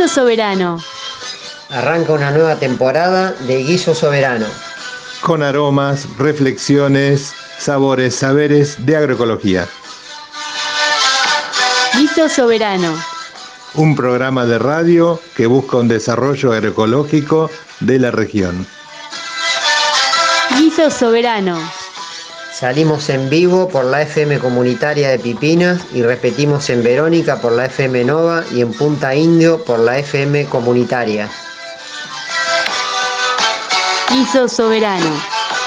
Guiso Soberano. Arranca una nueva temporada de Guiso Soberano. Con aromas, reflexiones, sabores, saberes de agroecología. Guiso Soberano. Un programa de radio que busca un desarrollo agroecológico de la región. Guiso Soberano. Salimos en vivo por la FM comunitaria de Pipinas y repetimos en Verónica por la FM Nova y en Punta Indio por la FM comunitaria. Guiso Soberano.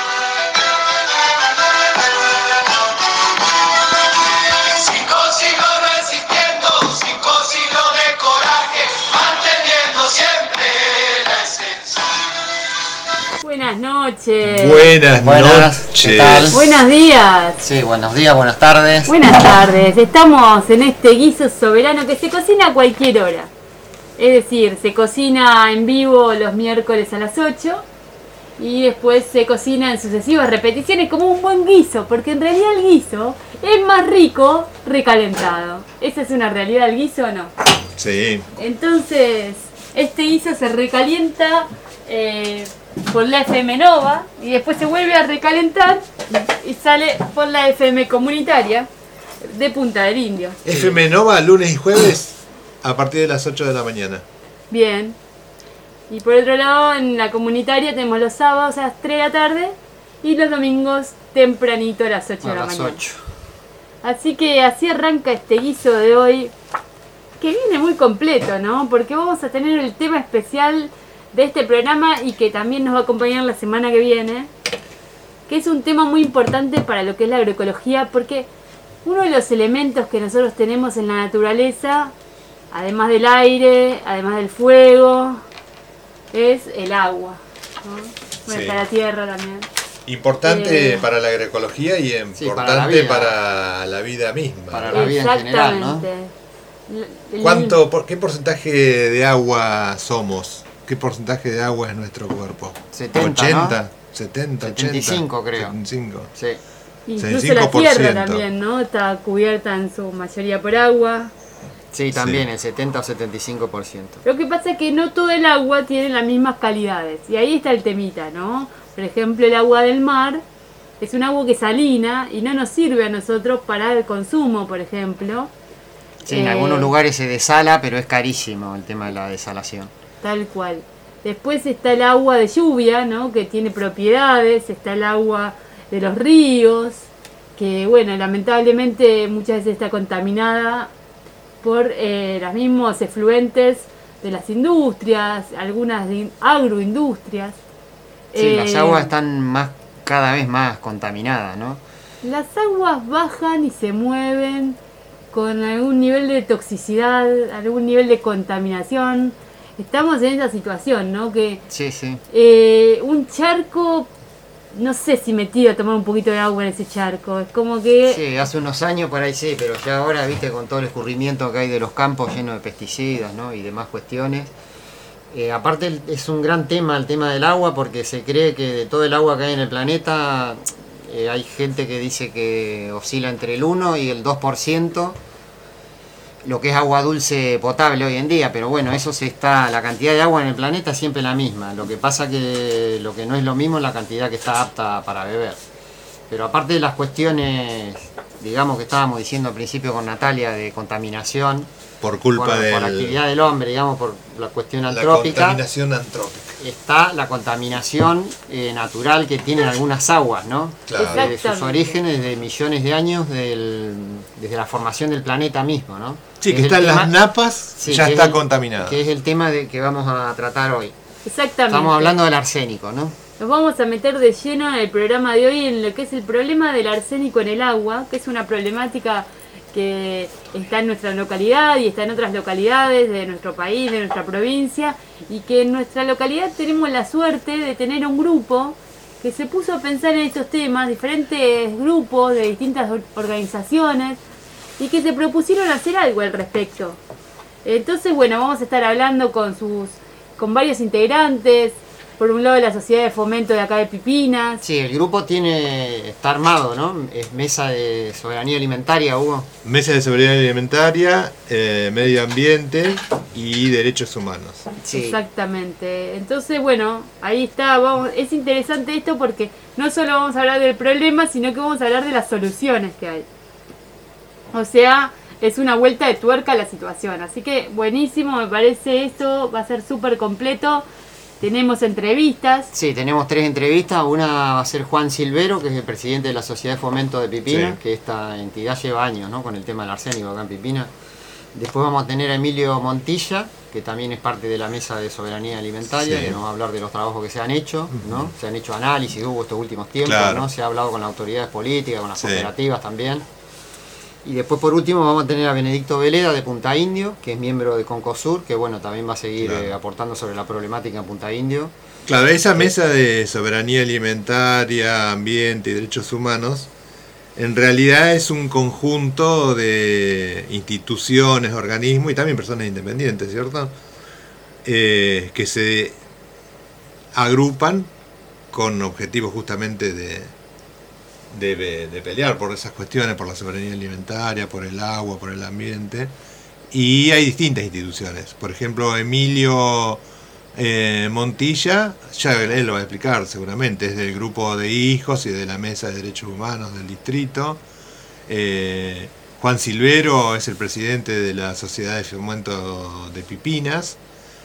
Buenas noches. Buenas noches. ¿Qué tal? Buenos días. Sí, buenos días, buenas tardes. Buenas tardes. Estamos en este guiso soberano que se cocina a cualquier hora. Es decir, se cocina en vivo los miércoles a las 8 y después se cocina en sucesivas repeticiones como un buen guiso, porque en realidad el guiso es más rico recalentado. ¿Esa es una realidad del guiso o no? Sí. Entonces, este guiso se recalienta por la FM Nova y después se vuelve a recalentar y sale por la FM comunitaria de Punta del Indio. FM Nova, lunes y jueves a partir de las 8 de la mañana. Bien. Y por otro lado, en la comunitaria tenemos los sábados a las 3 de la tarde y los domingos tempranito a las 8 de la mañana. 8. Así que así arranca este guiso de hoy, que viene muy completo, ¿no? Porque vamos a tener el tema especial de este programa y que también nos va a acompañar la semana que viene, que es un tema muy importante para lo que es la agroecología, porque uno de los elementos que nosotros tenemos en la naturaleza, además del aire, además del fuego, es el agua, ¿no? Bueno, Sí. está la tierra también. Importante para la agroecología y importante vida. para la vida misma. Para la vida en general, ¿no? ¿Qué porcentaje de agua somos? ¿Qué porcentaje de agua es nuestro cuerpo? 70, 80, ¿no? 70, 75 creo. 75. Sí. Incluso la 65%. tierra también, ¿no? Está cubierta en su mayoría por agua. Sí, también el 70 o 75%. Lo que pasa es que no todo el agua tiene las mismas calidades. Y ahí está el temita, ¿no? Por ejemplo, el agua del mar es un agua que es salina y no nos sirve a nosotros para el consumo, por ejemplo. Sí, en algunos lugares se desala, pero es carísimo el tema de la desalación. Tal cual. Después está el agua de lluvia, ¿no? Que tiene propiedades. Está el agua de los ríos, que, bueno, lamentablemente muchas veces está contaminada por los mismos efluentes de las industrias, algunas agroindustrias. Sí, las aguas están cada vez más contaminadas, ¿no? Las aguas bajan y se mueven con algún nivel de toxicidad, algún nivel de contaminación. Estamos en esa situación, ¿no? Que Sí, sí. un charco, no sé si me tiro a tomar un poquito de agua en ese charco. Es como que... Sí, hace unos años por ahí sí, pero ya ahora, viste, con todo el escurrimiento que hay de los campos llenos de pesticidas, ¿no? Y demás cuestiones. Aparte es un gran tema el tema del agua, porque se cree que de todo el agua que hay en el planeta hay gente que dice que oscila entre el 1 y el 2%, lo que es agua dulce potable hoy en día, pero bueno, la cantidad de agua en el planeta es siempre la misma. Lo que pasa que lo que no es lo mismo es la cantidad que está apta para beber. Pero aparte de las cuestiones, digamos, que estábamos diciendo al principio con Natalia, de contaminación, Por culpa de por la actividad del hombre, digamos, por la cuestión la antrópica, contaminación antrópica. está la contaminación natural que tienen algunas aguas, ¿no? Claro. Desde sus orígenes, de millones de años, desde la formación del planeta mismo, ¿no? Sí, que Es está el en las tema- napas, Sí, ya que está es contaminada. Que es el tema que vamos a tratar hoy. Exactamente. Estamos hablando del arsénico, ¿no? Nos vamos a meter de lleno en el programa de hoy en lo que es el problema del arsénico en el agua, que es una problemática que está en nuestra localidad y está en otras localidades de nuestro país, de nuestra provincia, y que en nuestra localidad tenemos la suerte de tener un grupo que se puso a pensar en estos temas, diferentes grupos de distintas organizaciones, y que se propusieron hacer algo al respecto. Entonces, bueno, vamos a estar hablando con varios integrantes. por un lado la Sociedad de Fomento de acá de Pipinas. Sí, el grupo está armado, ¿no? Es Mesa de Soberanía Alimentaria, Hugo. Mesa de Soberanía Alimentaria, Medio Ambiente y Derechos Humanos. Sí. Exactamente. Entonces, bueno, ahí está. Es interesante esto porque no solo vamos a hablar del problema, sino que vamos a hablar de las soluciones que hay. O sea, es una vuelta de tuerca a la situación. Así que buenísimo, me parece esto. Va a ser súper completo. Tenemos entrevistas. Sí, tenemos 3 entrevistas. Una va a ser Juan Silvero, que es el presidente de la Sociedad de Fomento de Pipinas, Sí. que esta entidad lleva años, ¿no?, con el tema del arsénico acá en Pipinas. Después vamos a tener a Emilio Montilla, que también es parte de la Mesa de Soberanía Alimentaria, Sí. que nos va a hablar de los trabajos que se han hecho, ¿no? Se han hecho análisis, hubo estos últimos tiempos, Claro. ¿no? Se ha hablado con las autoridades políticas, con las Sí. cooperativas también. Y después, por último, vamos a tener a Benedicto Veleda de Punta Indio, que es miembro de Concosur, que bueno, también va a seguir Claro. aportando sobre la problemática en Punta Indio. Claro, esa mesa de soberanía alimentaria, ambiente y derechos humanos, en realidad es un conjunto de instituciones, organismos y también personas independientes, ¿cierto? Que se agrupan con objetivos justamente de pelear por esas cuestiones, por la soberanía alimentaria, por el agua, por el ambiente. Y hay distintas instituciones. Por ejemplo, Emilio Montilla, ya él lo va a explicar seguramente, es del grupo de hijos y de la Mesa de Derechos Humanos del distrito. Juan Silvero es el presidente de la Sociedad de Fomento de Pipinas.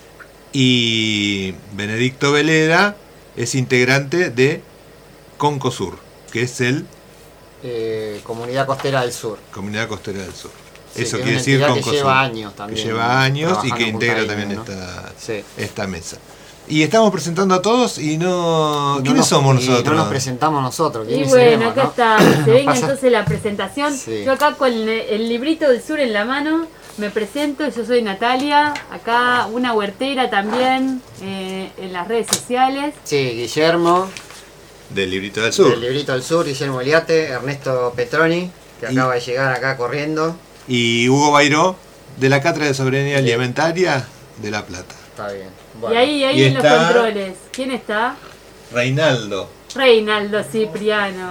Y Benedicto Veleda es integrante de Concosur, que es el Comunidad Costera del Sur. Comunidad Costera del Sur. Sí, Eso que es quiere una decir entidad que Concosur. lleva años también. Que lleva años y trabajando que en integra Punta también Indio, ¿no? Sí. esta mesa. Y estamos presentando a todos y no... Y ¿Quiénes nos- somos y nosotros? No nos presentamos nosotros. Y ¿Quiénes bueno, seremos, acá no? está. Se venga Pasa- entonces la presentación. Sí. Yo acá con el librito del sur en la mano me presento. Yo soy Natalia. Acá una huertera también en las redes sociales. Sí, Guillermo, Del Librito del Sur. del Librito del Sur, Guillermo Eliate, Ernesto Petroni, que Y- acaba de llegar acá corriendo. Y Hugo Bairó, de la Cátedra de Soberanía Alimentaria de La Plata. Está bien. Y Bueno, ahí Y en los está- controles. ¿Quién está? Reinaldo. Reinaldo Cipriano.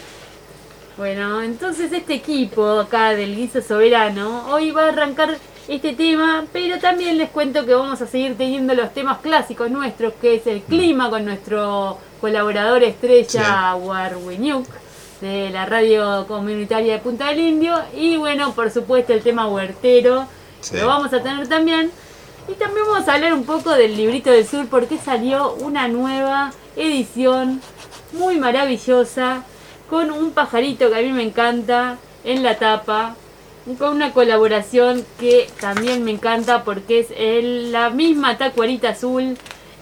Bueno, entonces este equipo acá del Guiso Soberano hoy va a arrancar este tema, pero también les cuento que vamos a seguir teniendo los temas clásicos nuestros, que es el clima con nuestro colaborador estrella Warwiñuk de la radio comunitaria de Punta del Indio, y bueno, por supuesto el tema huertero, Sí. lo vamos a tener también. Y también vamos a hablar un poco del Librito del Sur, porque salió una nueva edición muy maravillosa, con un pajarito que a mí me encanta en la tapa, con una colaboración que también me encanta porque es la misma tacuarita azul,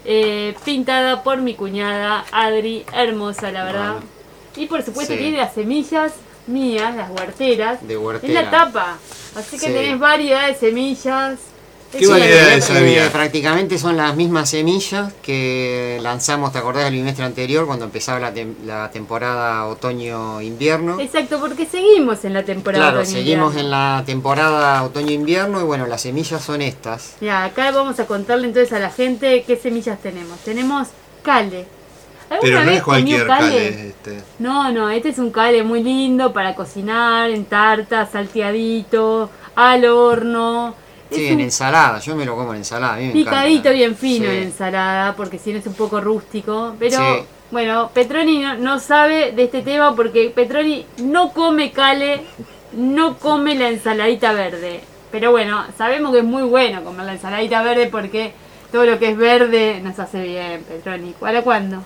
pintada por mi cuñada Adri, hermosa la verdad. Y por supuesto Sí. tiene las semillas mías, las huerteras, De en huertera. la tapa. Así que Sí. tenés variedad de semillas. ¿Qué variedades había? Prácticamente son las mismas semillas que lanzamos, ¿te acordás del bimestre anterior, cuando empezaba la temporada otoño-invierno? Exacto, porque seguimos en la temporada. Claro, seguimos otoño-invierno. en la temporada otoño-invierno y bueno, las semillas son estas. Ya, acá vamos a contarle entonces a la gente qué semillas tenemos. Tenemos cale. ¿Alguna Pero no vez es cualquier comió cale. No, este es un cale muy lindo para cocinar, en tarta, salteadito, al horno. Sí, Es en un ensalada, yo me lo como en ensalada. A mí me picadito encanta. bien fino Sí. en ensalada, porque si no es un poco rústico. Pero Sí. bueno, Petroni no sabe de este tema porque Petroni no come cale, no come la ensaladita verde. Pero bueno, sabemos que es muy bueno comer la ensaladita verde porque todo lo que es verde nos hace bien, Petroni. ¿Para cuándo?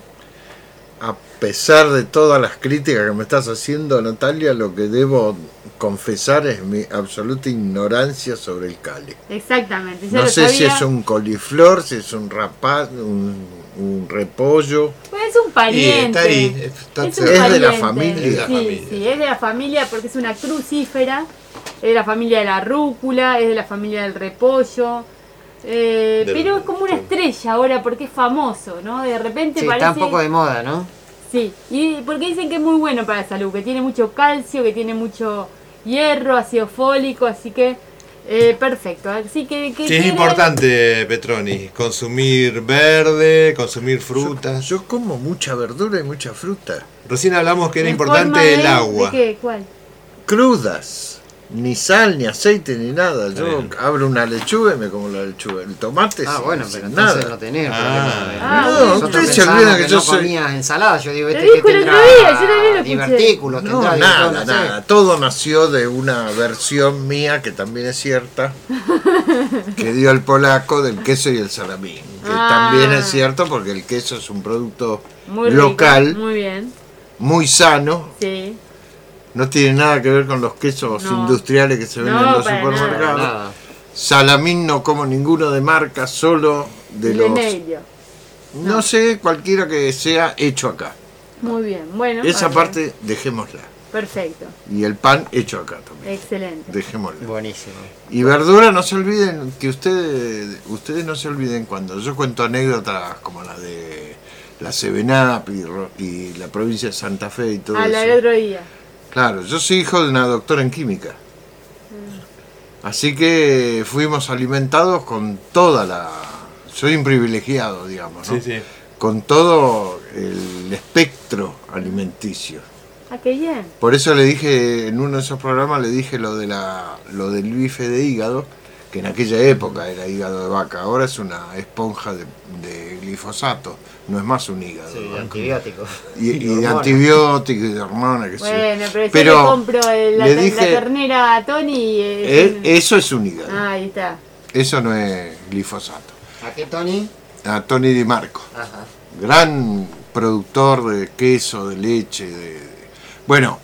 A pesar de todas las críticas que me estás haciendo, Natalia, lo que debo confesar es mi absoluta ignorancia sobre el cale. Exactamente. yo No lo sé si sabía. es un coliflor, si es un rapaz, un repollo. Pues es un pariente. está ahí, está Es un cerca. Es de la pariente. familia. Es de la Sí, familia. sí, es de la familia porque es una crucífera. Es de la familia de la rúcula, es de la familia del repollo. Pero es como una estrella ahora porque es famoso, ¿no? De repente Sí, parece... está un poco de moda, ¿no? Sí, y porque dicen que es muy bueno para la salud, que tiene mucho calcio, que tiene mucho hierro, ácido fólico, así que Perfecto. Así que Sí, es tiene- importante, Petroni, consumir verde, consumir frutas. Yo como mucha verdura y mucha fruta. Recién hablamos que era en importante forma de- el agua. ¿De qué? ¿Cuál? Crudas. Ni sal, ni aceite, ni nada. Yo Bien. abro una lechuga y me como la lechuga. El tomate Ah, sin- bueno, sin pero entonces nada. no tenés Ah. problema. Ah, No, bueno. Nosotros ustedes se pensábamos olvidan que yo no soy... comías ensalada. Yo digo, Lo este que dijo el otro tendrá día, yo también lo escuché. divertículos, No, tendrá nada, no sé. nada. Todo nació de una versión mía, que también es cierta, que dio el polaco del queso y el salamín. Que Ah. también es cierto porque el queso es un producto Muy rico, local, muy bien. muy sano. Sí. No tiene nada que ver con los quesos No. industriales que se venden No, en los para supermercados. Nada. Salamín no como ninguno de marca, solo de los... Medio. No sé, cualquiera que sea hecho acá. Muy bien. Bueno. Esa vale. parte dejémosla. Perfecto. Y el pan hecho acá también. Excelente. Dejémosla. Buenísimo. Y verdura, no se olviden, que ustedes no se olviden cuando yo cuento anécdotas como la de la Sevenap y la provincia de Santa Fe y todo A la del eso. otro día. Claro, yo soy hijo de una doctora en química. Así que fuimos alimentados con toda la... Soy un privilegiado, digamos, ¿no? Sí, sí. Con todo el espectro alimenticio. Ah, qué bien. Por eso le dije, en uno de esos programas le dije lo del bife de hígado, que en aquella época era hígado de vaca, ahora es una esponja de glifosato, no es más un hígado. Sí, de vaca. antibióticos. Y de hormonas. antibióticos y de hormonas, que Bueno, sé. pero yo le compro la le dije, ternera a Tony y... eso es un hígado, Ah, ahí está. eso no es glifosato. ¿A qué, Tony? A Tony Di Marco, Ajá. gran productor de queso, de leche, bueno,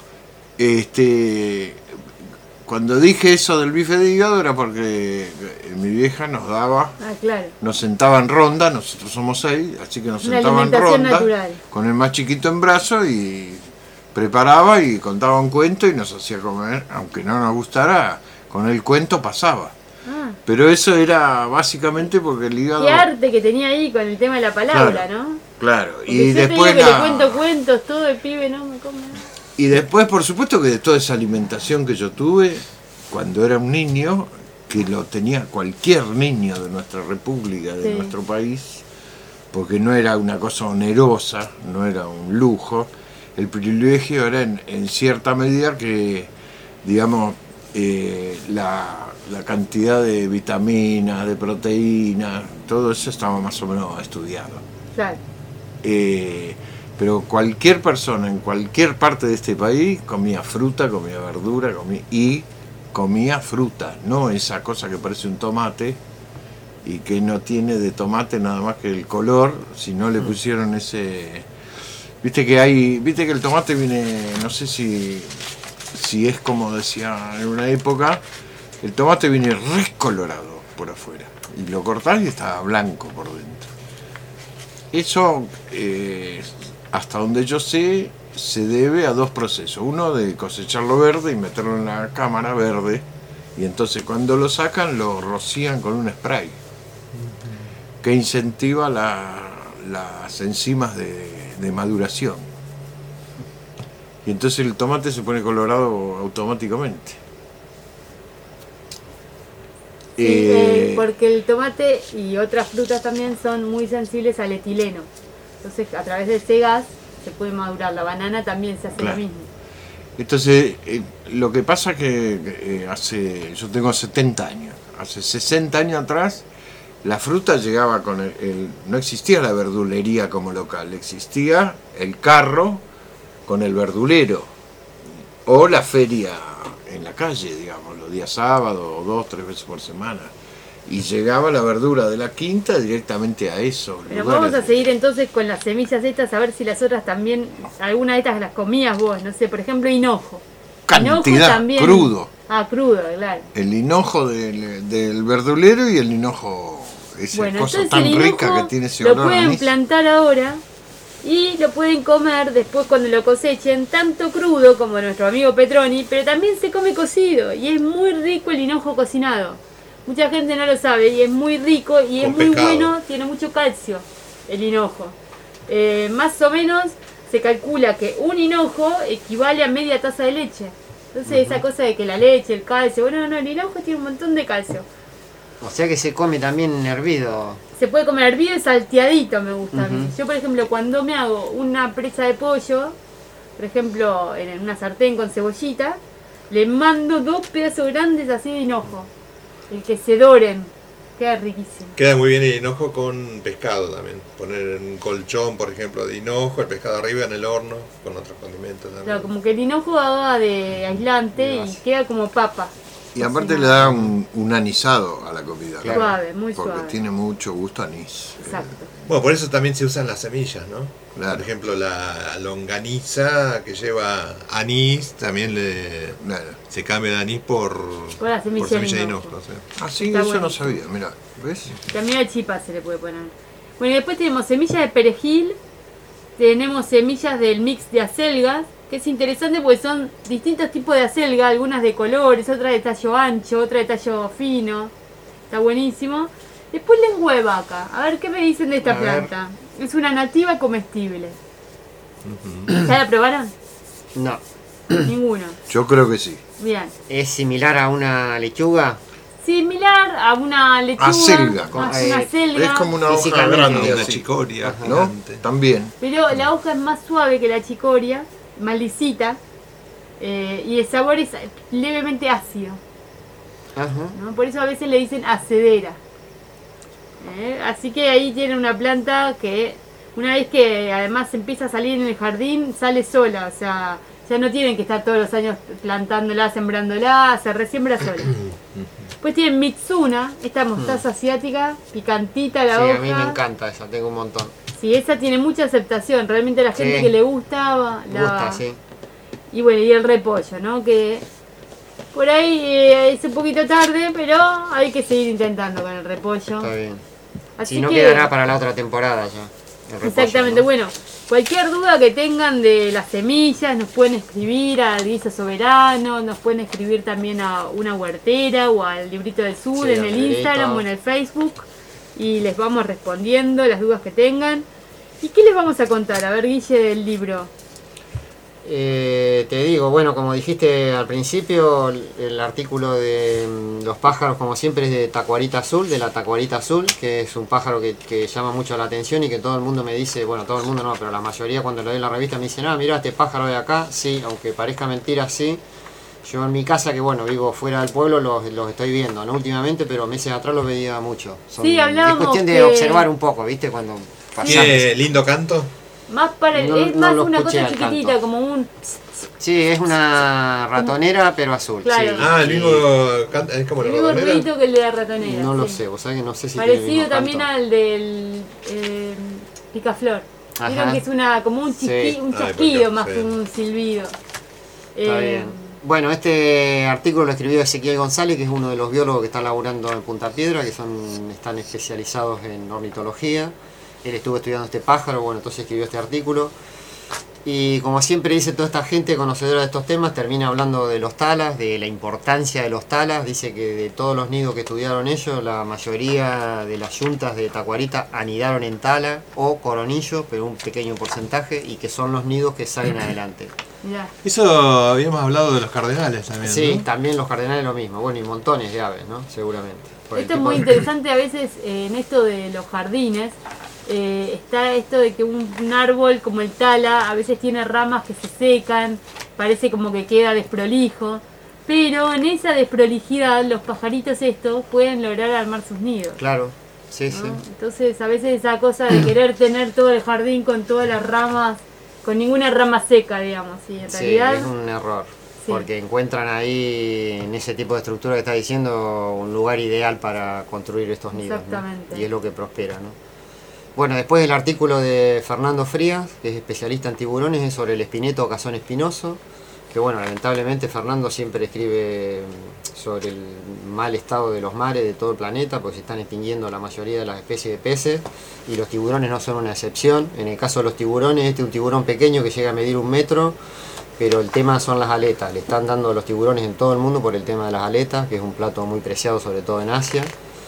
cuando dije eso del bife de hígado era porque mi vieja nos daba, Ah, claro. nos sentaba en ronda, nosotros somos 6, así que nos Una sentaba en alimentación ronda natural. con el más chiquito en brazo y preparaba y contaba un cuento y nos hacía comer, aunque no nos gustara, con el cuento pasaba. Ah, Pero eso era básicamente porque el hígado... qué arte que tenía ahí con el tema de la palabra, Claro. ¿no? Claro, Porque y yo te después digo que le cuento cuentos, todo el pibe no me come. Y después, por supuesto, que de toda esa alimentación que yo tuve cuando era un niño, que lo tenía cualquier niño de nuestra república, de Sí. nuestro país, porque no era una cosa onerosa, no era un lujo, el privilegio era en cierta medida que, digamos, la cantidad de vitaminas, de proteínas, todo eso estaba más o menos estudiado. Claro. Pero cualquier persona en cualquier parte de este país comía fruta, comía verdura, comía fruta, no esa cosa que parece un tomate y que no tiene de tomate nada más que el color, si no le pusieron ese... Viste que el tomate viene, no sé si es como decía en una época, el tomate viene recolorado por afuera y lo cortás y está blanco por dentro. Eso, hasta donde yo sé, se debe a dos procesos. Uno de cosecharlo verde y meterlo en la cámara verde, y entonces cuando lo sacan lo rocían con un spray que incentiva las enzimas de maduración. Y entonces el tomate se pone colorado automáticamente. Sí, porque el tomate y otras frutas también son muy sensibles al etileno. Entonces, a través de ese gas se puede madurar. La banana también se hace Claro. lo mismo. Entonces, lo que pasa que yo tengo 70 años, hace 60 años atrás, la fruta llegaba con no existía la verdulería como local, existía el carro con el verdulero, o la feria en la calle, digamos, los días sábados, o 2 o 3 veces por semana. Y llegaba la verdura de la quinta directamente a eso. Pero vamos a seguir entonces con las semillas estas, a ver si las otras también, alguna de estas las comías vos, no sé, por ejemplo, hinojo. Hinojo Cantidad, también. crudo. Ah, crudo, claro. El hinojo del verdulero y el hinojo, esa Bueno, cosa entonces tan el rica hinojo que tiene ese lo olor a pueden anís. plantar ahora y lo pueden comer después cuando lo cosechen, tanto crudo como nuestro amigo Petroni, pero también se come cocido y es muy rico el hinojo cocinado. Mucha gente no lo sabe y es muy rico y Con es muy pescado. bueno, tiene mucho calcio el hinojo. Más o menos se calcula que un hinojo equivale a media taza de leche. Entonces esa cosa de que la leche, el calcio, bueno, no, el hinojo tiene un montón de calcio. O sea que se come también hervido. Se puede comer hervido y salteadito, me gusta a mí. Yo, por ejemplo, cuando me hago una presa de pollo, por ejemplo, en una sartén con cebollita, le mando 2 pedazos grandes así de hinojo. El que se doren. Queda riquísimo. Queda muy bien el hinojo con pescado también. Poner un colchón, por ejemplo, de hinojo, el pescado arriba en el horno, con otros condimentos también. Claro, como que el hinojo haga de aislante y queda como papa. Y aparte le da un anisado a la comida. Claro. Suave, muy Porque suave. tiene mucho gusto a anís. Exacto. Bueno, por eso también se usan las semillas, ¿no? Claro. Por ejemplo, la longaniza que lleva anís, también Claro. se cambia el anís por la semilla de de hinojo. hinojo. ¿Sí? Ah, sí, Está eso no buenísimo. sabía, mira, ¿ves? También al chipa se le puede poner. Bueno, y después tenemos semillas de perejil. Tenemos semillas del mix de acelgas, que es interesante porque son distintos tipos de acelga, algunas de colores, otras de tallo ancho, otra de tallo fino. Está buenísimo. Después lengua de vaca. A ver qué me dicen de esta A ver. planta. Es una nativa comestible. ¿Ya la probaron? No. Ninguno. Yo creo que sí. Bien. ¿Es similar a una lechuga? Similar a una lechuga. Acelga. Más una acelga. Es como una hoja Físicamente, grande, Una así, chicoria ¿no? gigante. También. Pero la hoja es más suave que la chicoria, más lisita, y el sabor es levemente ácido, Ajá. ¿no? Por eso a veces le dicen acedera. Así que ahí tiene una planta que una vez que además empieza a salir en el jardín, sale sola, o sea, ya no tienen que estar todos los años plantándola, sembrándola, se resiembra sola. Después tienen Mitsuna, esta mostaza asiática, picantita la Sí, hoja. a mí me encanta esa, tengo un montón. Sí, esa tiene mucha aceptación, realmente la gente Sí. que le gustaba Me gusta, sí. Y bueno, y el repollo, ¿no? Que por ahí es un poquito tarde, pero hay que seguir intentando con el repollo. Está bien. Así Si no que, quedará para la otra temporada ya. el repollo, exactamente, ¿no? bueno, cualquier duda que tengan de las semillas, nos pueden escribir al Guiso Soberano, nos pueden escribir también a Una Huertera o al Librito del Sur Sí, en al el librito. Instagram o en el Facebook, y les vamos respondiendo las dudas que tengan. ¿Y qué les vamos a contar? A ver, Guille, del libro. Te digo, bueno, como dijiste al principio, el artículo de los pájaros, como siempre, es de tacuarita azul, de la tacuarita azul, que es un pájaro que llama mucho la atención y que todo el mundo me dice, bueno, todo el mundo no, pero la mayoría cuando lo doy en la revista me dicen, ah, mira este pájaro de acá, sí, aunque parezca mentira, sí. Yo en mi casa, que bueno, vivo fuera del pueblo, los estoy viendo, no últimamente, pero meses atrás los veía mucho. Sí, hablábamos es cuestión de que- observar un poco, ¿viste? Cuando Tiene lindo canto. Más para No- es no más lo una escuché cosa al chiquitita, canto. como un... Sí, es una ratonera, pero azul. Claro. Sí. Ah, el Y mismo canta, es como El la mismo ratonera. ruidito que el de la ratonera. No lo sí. sé, vos sabés que no sé si tiene el Parecido mismo también canto. al del picaflor. Ajá. Vieron que es una como un, Sí. un Ay, chasquido porque- más sí. que un silbido. Está bien. Bueno, este artículo lo escribió Ezequiel González, que es uno de los biólogos que está laburando en Punta Piedra, que están especializados en ornitología. Él estuvo estudiando este pájaro, bueno, entonces escribió este artículo. Y como siempre dice toda esta gente conocedora de estos temas, termina hablando de los talas, de la importancia de los talas. Dice que de todos los nidos que estudiaron ellos, la mayoría de las yuntas de tacuarita anidaron en tala o coronillo, pero un pequeño porcentaje, y que son los nidos que salen adelante. Mirá. Eso habíamos hablado de los cardenales también. Sí, ¿no? también los cardenales lo mismo. Bueno, y montones de aves, ¿no? Seguramente. Por el Esto es tipo muy de- interesante a veces en esto de los jardines. Está esto de que un árbol como el tala a veces tiene ramas que se secan, parece como que queda desprolijo, pero en esa desprolijidad los pajaritos estos pueden lograr armar sus nidos. Claro, sí, ¿no? sí. Entonces a veces esa cosa de querer tener todo el jardín con todas las ramas, con ninguna rama seca, digamos, y en Sí, realidad es un error. Sí. Porque encuentran ahí, en ese tipo de estructura que está diciendo, un lugar ideal para construir estos nidos. ¿no? Exactamente. Y es lo que prospera, ¿no? Bueno, después el artículo de Fernando Frías, que es especialista en tiburones, es sobre el espineto o cazón espinoso. Que bueno, lamentablemente Fernando siempre escribe sobre el mal estado de los mares de todo el planeta, porque se están extinguiendo la mayoría de las especies de peces, y los tiburones no son una excepción. En el caso de los tiburones, este es un tiburón pequeño que llega a medir 1 metro, pero el tema son las aletas. Le están dando a los tiburones en todo el mundo por el tema de las aletas, que es un plato muy preciado, sobre todo en Asia.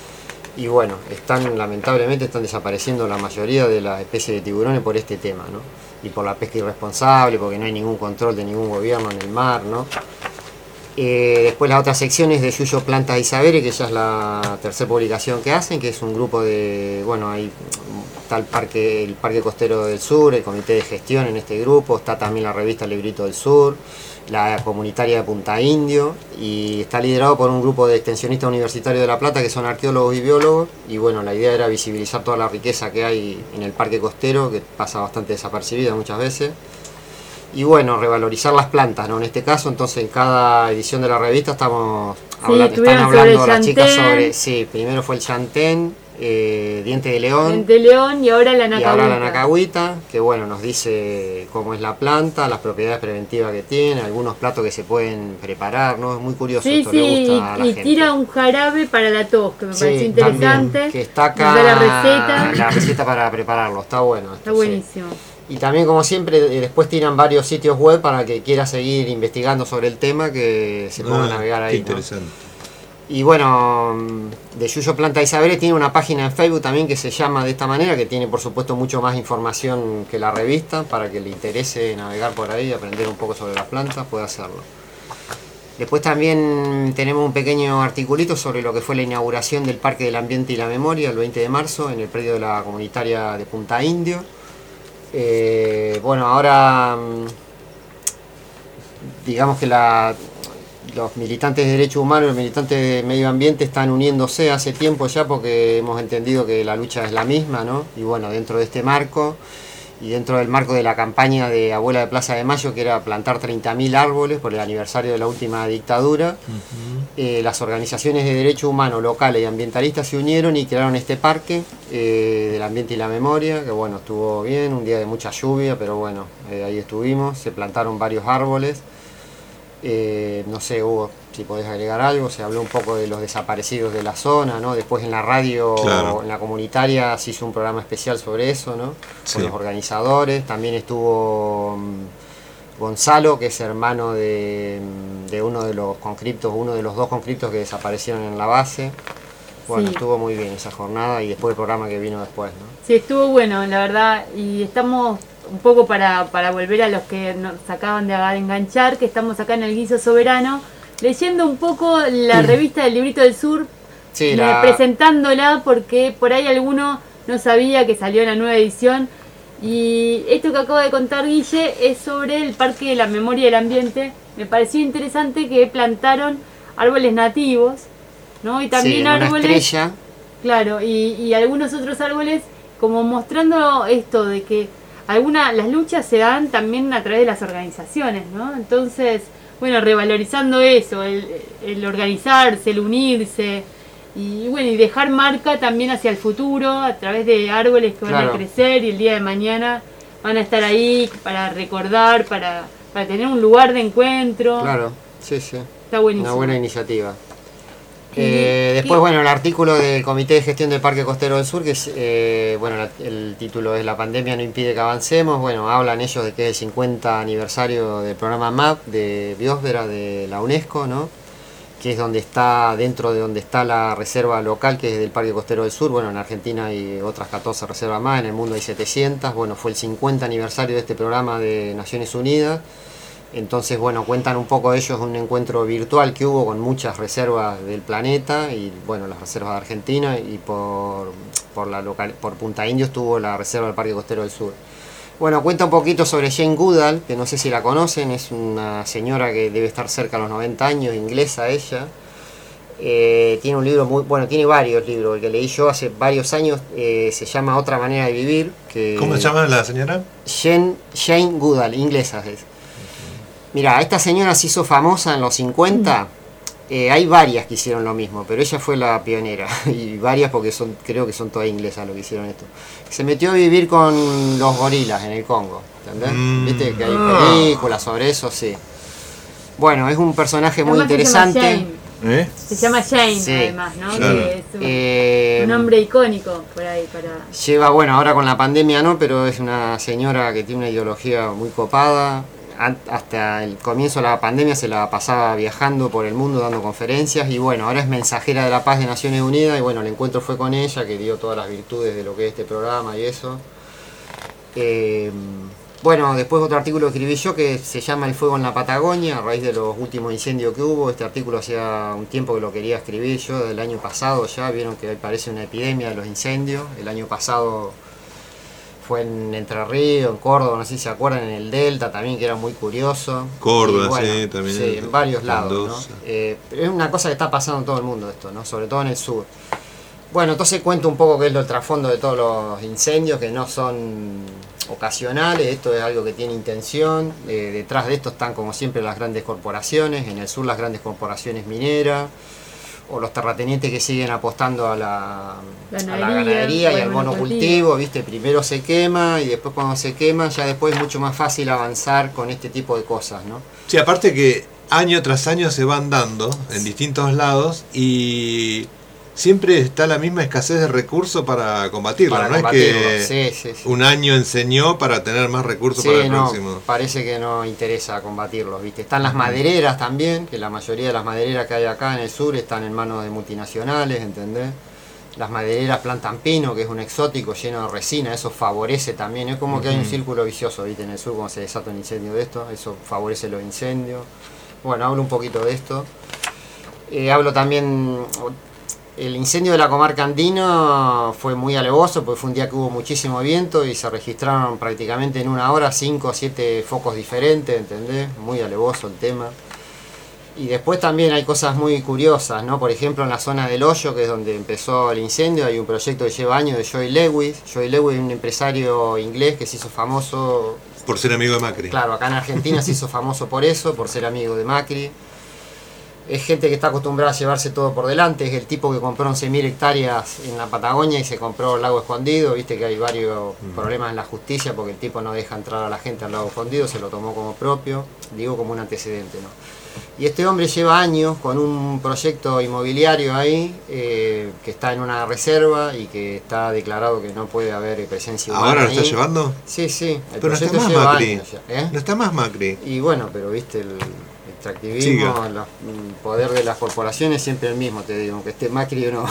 Y bueno, lamentablemente están desapareciendo la mayoría de las especies de tiburones por este tema, ¿no? Y por la pesca irresponsable, porque no hay ningún control de ningún gobierno en el mar, ¿no? Después la otra sección es de Yuyo Plantas y Saberes, que ya es la tercera publicación que hacen, que es un grupo de, bueno, ahí está el Parque Costero del Sur, el comité de gestión en este grupo, está también la revista Librito del Sur, la comunitaria de Punta Indio, y está liderado por un grupo de extensionistas universitarios de La Plata que son arqueólogos y biólogos, y bueno, la idea era visibilizar toda la riqueza que hay en el parque costero, que pasa bastante desapercibida muchas veces. Y bueno, revalorizar las plantas, ¿no? En este caso, entonces en cada edición de la revista están hablando las chicas sobre, sí, primero fue el chantén, diente de león y ahora la nacahuita, que bueno, nos dice cómo es la planta, las propiedades preventivas que tiene, algunos platos que se pueden preparar, ¿no? Es muy curioso, sí, esto le gusta a la gente. Y tira un jarabe para la tos, que me pareció interesante. También, que está acá la receta para prepararlo, está bueno. Está buenísimo. Sí. Y también, como siempre, después tiran varios sitios web para que quiera seguir investigando sobre el tema, que se ponga a navegar ahí. Qué interesante. ¿No? Y bueno, de Yuyo Planta y Saberes tiene una página en Facebook también que se llama de esta manera, que tiene por supuesto mucho más información que la revista, para que le interese navegar por ahí y aprender un poco sobre las plantas, puede hacerlo. Después también tenemos un pequeño articulito sobre lo que fue la inauguración del Parque del Ambiente y la Memoria el 20 de marzo en el predio de la comunitaria de Punta Indio. Bueno, ahora digamos que los militantes de derechos humanos, los militantes de medio ambiente están uniéndose hace tiempo ya, porque hemos entendido que la lucha es la misma, ¿no? Y bueno, dentro de este marco y dentro del marco de la campaña de Abuela de Plaza de Mayo, que era plantar 30.000 árboles por el aniversario de la última dictadura, las organizaciones de derechos humanos locales y ambientalistas se unieron y crearon este parque del ambiente y la memoria, que bueno, estuvo bien, un día de mucha lluvia, pero bueno, ahí estuvimos, se plantaron varios árboles. No sé, Hugo, si podés agregar algo, se habló un poco de los desaparecidos de la zona, ¿no? Después en la radio, claro, en la comunitaria se hizo un programa especial sobre eso, ¿no? Sí. Con los organizadores, también estuvo Gonzalo, que es hermano de uno de los conscriptos, uno de los dos conscriptos que desaparecieron en la base. Bueno, sí, estuvo muy bien esa jornada, y después el programa que vino después, ¿no? Sí, estuvo bueno, la verdad, y estamos un poco para volver a los que nos acaban de enganchar, que estamos acá en el Guiso Soberano, leyendo un poco la revista del Librito del Sur, sí, presentándola, porque por ahí alguno no sabía que salió la nueva edición. Y esto que acaba de contar Guille es sobre el Parque de la Memoria y el Ambiente. Me pareció interesante que plantaron árboles nativos, ¿no? Y también sí, árboles, una estrella. Claro, y algunos otros árboles, como mostrando esto de que las luchas se dan también a través de las organizaciones, ¿no? Entonces, bueno, revalorizando eso, el organizarse, el unirse, y bueno, y dejar marca también hacia el futuro a través de árboles que van a crecer, y el día de mañana van a estar ahí para recordar, para tener un lugar de encuentro. Claro, sí, sí. Está buenísimo. Una buena iniciativa. Después, bueno, el artículo del Comité de Gestión del Parque Costero del Sur, que es, bueno, el título es "La pandemia no impide que avancemos". Bueno, hablan ellos de que es el 50 aniversario del programa MAP de Biosfera de la UNESCO, ¿no? Que es dentro de donde está la reserva local, que es del Parque Costero del Sur. Bueno, en Argentina hay otras 14 reservas más, en el mundo hay 700. Bueno, fue el 50 aniversario de este programa de Naciones Unidas. Entonces, bueno, cuentan un poco ellos un encuentro virtual que hubo con muchas reservas del planeta, y bueno, las reservas de Argentina, y por Punta Indio estuvo la reserva del Parque Costero del Sur. Bueno, cuenta un poquito sobre Jane Goodall, que no sé si la conocen, es una señora que debe estar cerca de los 90 años, inglesa ella. Tiene un libro tiene varios libros, el que leí yo hace varios años, se llama Otra manera de vivir. ¿Cómo se llama la señora? Jane Goodall, inglesa es. Mira, esta señora se hizo famosa en los 50, hay varias que hicieron lo mismo, pero ella fue la pionera, y varias porque creo que son todas inglesas lo que hicieron esto. Se metió a vivir con los gorilas en el Congo, ¿entendés? Viste que hay películas sobre eso, sí. Bueno, es un personaje muy interesante. Se llama Jane, sí, además, ¿no? Claro. Que es un nombre icónico por ahí Lleva, bueno, ahora con la pandemia no, pero es una señora que tiene una ideología muy copada. Hasta el comienzo de la pandemia se la pasaba viajando por el mundo dando conferencias, y bueno, ahora es mensajera de la paz de Naciones Unidas, y bueno, el encuentro fue con ella, que dio todas las virtudes de lo que es este programa y eso. Bueno, después otro artículo que escribí yo que se llama El fuego en la Patagonia, a raíz de los últimos incendios que hubo. Este artículo hacía un tiempo que lo quería escribir yo, del año pasado ya, vieron que parece una epidemia de los incendios. El año pasado fue en Entre Ríos, en Córdoba, no sé si se acuerdan, en el Delta también, que era muy curioso. Córdoba, Y bueno, sí, también. Sí, en varios lados, ¿no? Mendoza. Pero es una cosa que está pasando en todo el mundo esto, ¿no? Sobre todo en el sur. Bueno, entonces cuento un poco qué es el trasfondo de todos los incendios, que no son ocasionales, esto es algo que tiene intención. Detrás de esto están, como siempre, las grandes corporaciones, en el sur las grandes corporaciones mineras, o los terratenientes que siguen apostando a la ganadería y al monocultivo, ¿viste? Primero se quema y después cuando se quema ya después es mucho más fácil avanzar con este tipo de cosas, ¿no? Sí, aparte que año tras año se van dando en distintos lados y siempre está la misma escasez de recursos para combatirlo. Para no combatirlo, es que sí. un año enseñó para tener más recursos para el próximo. Parece que no interesa combatirlos, ¿viste? Están las madereras también, que la mayoría de las madereras que hay acá en el sur están en manos de multinacionales, ¿entendés? Las madereras plantan pino, que es un exótico lleno de resina, eso favorece también, es como que hay un círculo vicioso, ¿viste? En el sur cuando se desata un incendio de esto, eso favorece los incendios. Bueno, hablo un poquito de esto. Hablo también... El incendio de la comarca andina fue muy alevoso porque fue un día que hubo muchísimo viento y se registraron prácticamente en una hora 5 o 7 focos diferentes, ¿entendés? Muy alevoso el tema. Y después también hay cosas muy curiosas, ¿no? Por ejemplo, en la zona del Hoyo, que es donde empezó el incendio, hay un proyecto que lleva años de Joy Lewis. Joy Lewis es un empresario inglés que se hizo famoso... Por ser amigo de Macri. Claro, acá en Argentina se hizo famoso por eso, por ser amigo de Macri. Es gente que está acostumbrada a llevarse todo por delante, es el tipo que compró 11.000 hectáreas en la Patagonia y se compró el lago escondido, viste que hay varios problemas en la justicia porque el tipo no deja entrar a la gente al lago escondido, se lo tomó como propio, digo como un antecedente, ¿no? Y este hombre lleva años con un proyecto inmobiliario ahí, que está en una reserva y que está declarado que no puede haber presencia humana. ¿Ahora lo ahí. está llevando? Sí, sí, el Pero no está proyecto más lleva Macri. años ya, ¿eh? No está más Macri. Y bueno, pero viste, el extractivismo, el poder de las corporaciones es siempre el mismo, te digo, aunque esté Macri o no.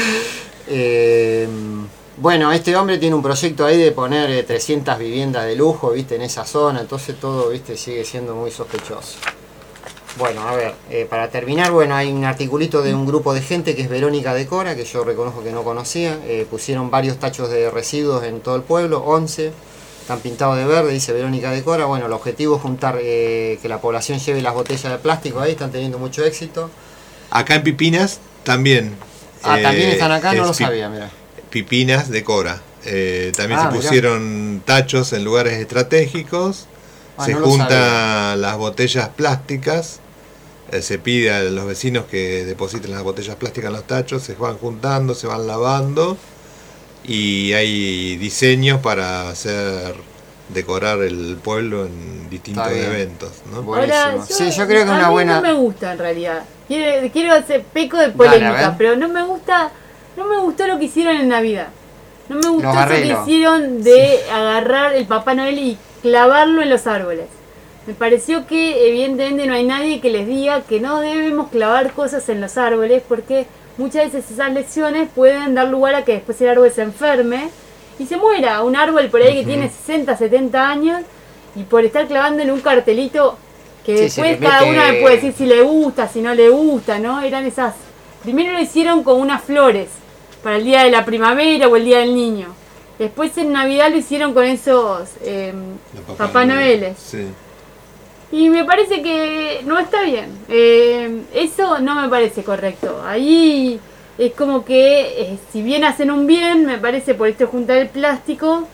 Bueno, este hombre tiene un proyecto ahí de poner 300 viviendas de lujo, viste, en esa zona, entonces todo, viste, sigue siendo muy sospechoso. Bueno, a ver, para terminar, bueno, hay un articulito de un grupo de gente que es Verónica de Cora, que yo reconozco que no conocía. Pusieron varios tachos de residuos en todo el pueblo, 11, están pintados de verde, dice Verónica de Cora. Bueno, el objetivo es juntar, que la población lleve las botellas de plástico ahí, están teniendo mucho éxito. Acá en Pipinas también. También están acá, no lo sabía, mira. Pipinas de Cora. También se mirá. pusieron tachos en lugares estratégicos. Se no lo juntan sabía. las botellas plásticas. Se pide a los vecinos que depositen las botellas plásticas en los tachos. Se van juntando, se van lavando. Y hay diseños para decorar el pueblo en distintos eventos, ¿no? Buenísimo. Ahora, Sí, yo creo que a una mí buena... no me gusta en realidad. Quiero hacer peco de polémica, Dale, a ver. pero no me gustó lo que hicieron en Navidad. No me gustó Los eso que arreglos. hicieron de agarrar el Papá Noel y clavarlo en los árboles. Me pareció que evidentemente no hay nadie que les diga que no debemos clavar cosas en los árboles porque muchas veces esas lesiones pueden dar lugar a que después el árbol se enferme y se muera. Un árbol por ahí que tiene 60, 70 años y por estar clavando en un cartelito que Sí, después se le cada mete- uno me puede decir si le gusta, si no le gusta, ¿no? Eran esas... Primero lo hicieron con unas flores para el día de la primavera o el día del niño. Después en Navidad lo hicieron con esos Papá Noeles. Sí. Y me parece que no está bien. Eso no me parece correcto. Ahí es como que, si bien hacen un bien, me parece por esto juntar el plástico,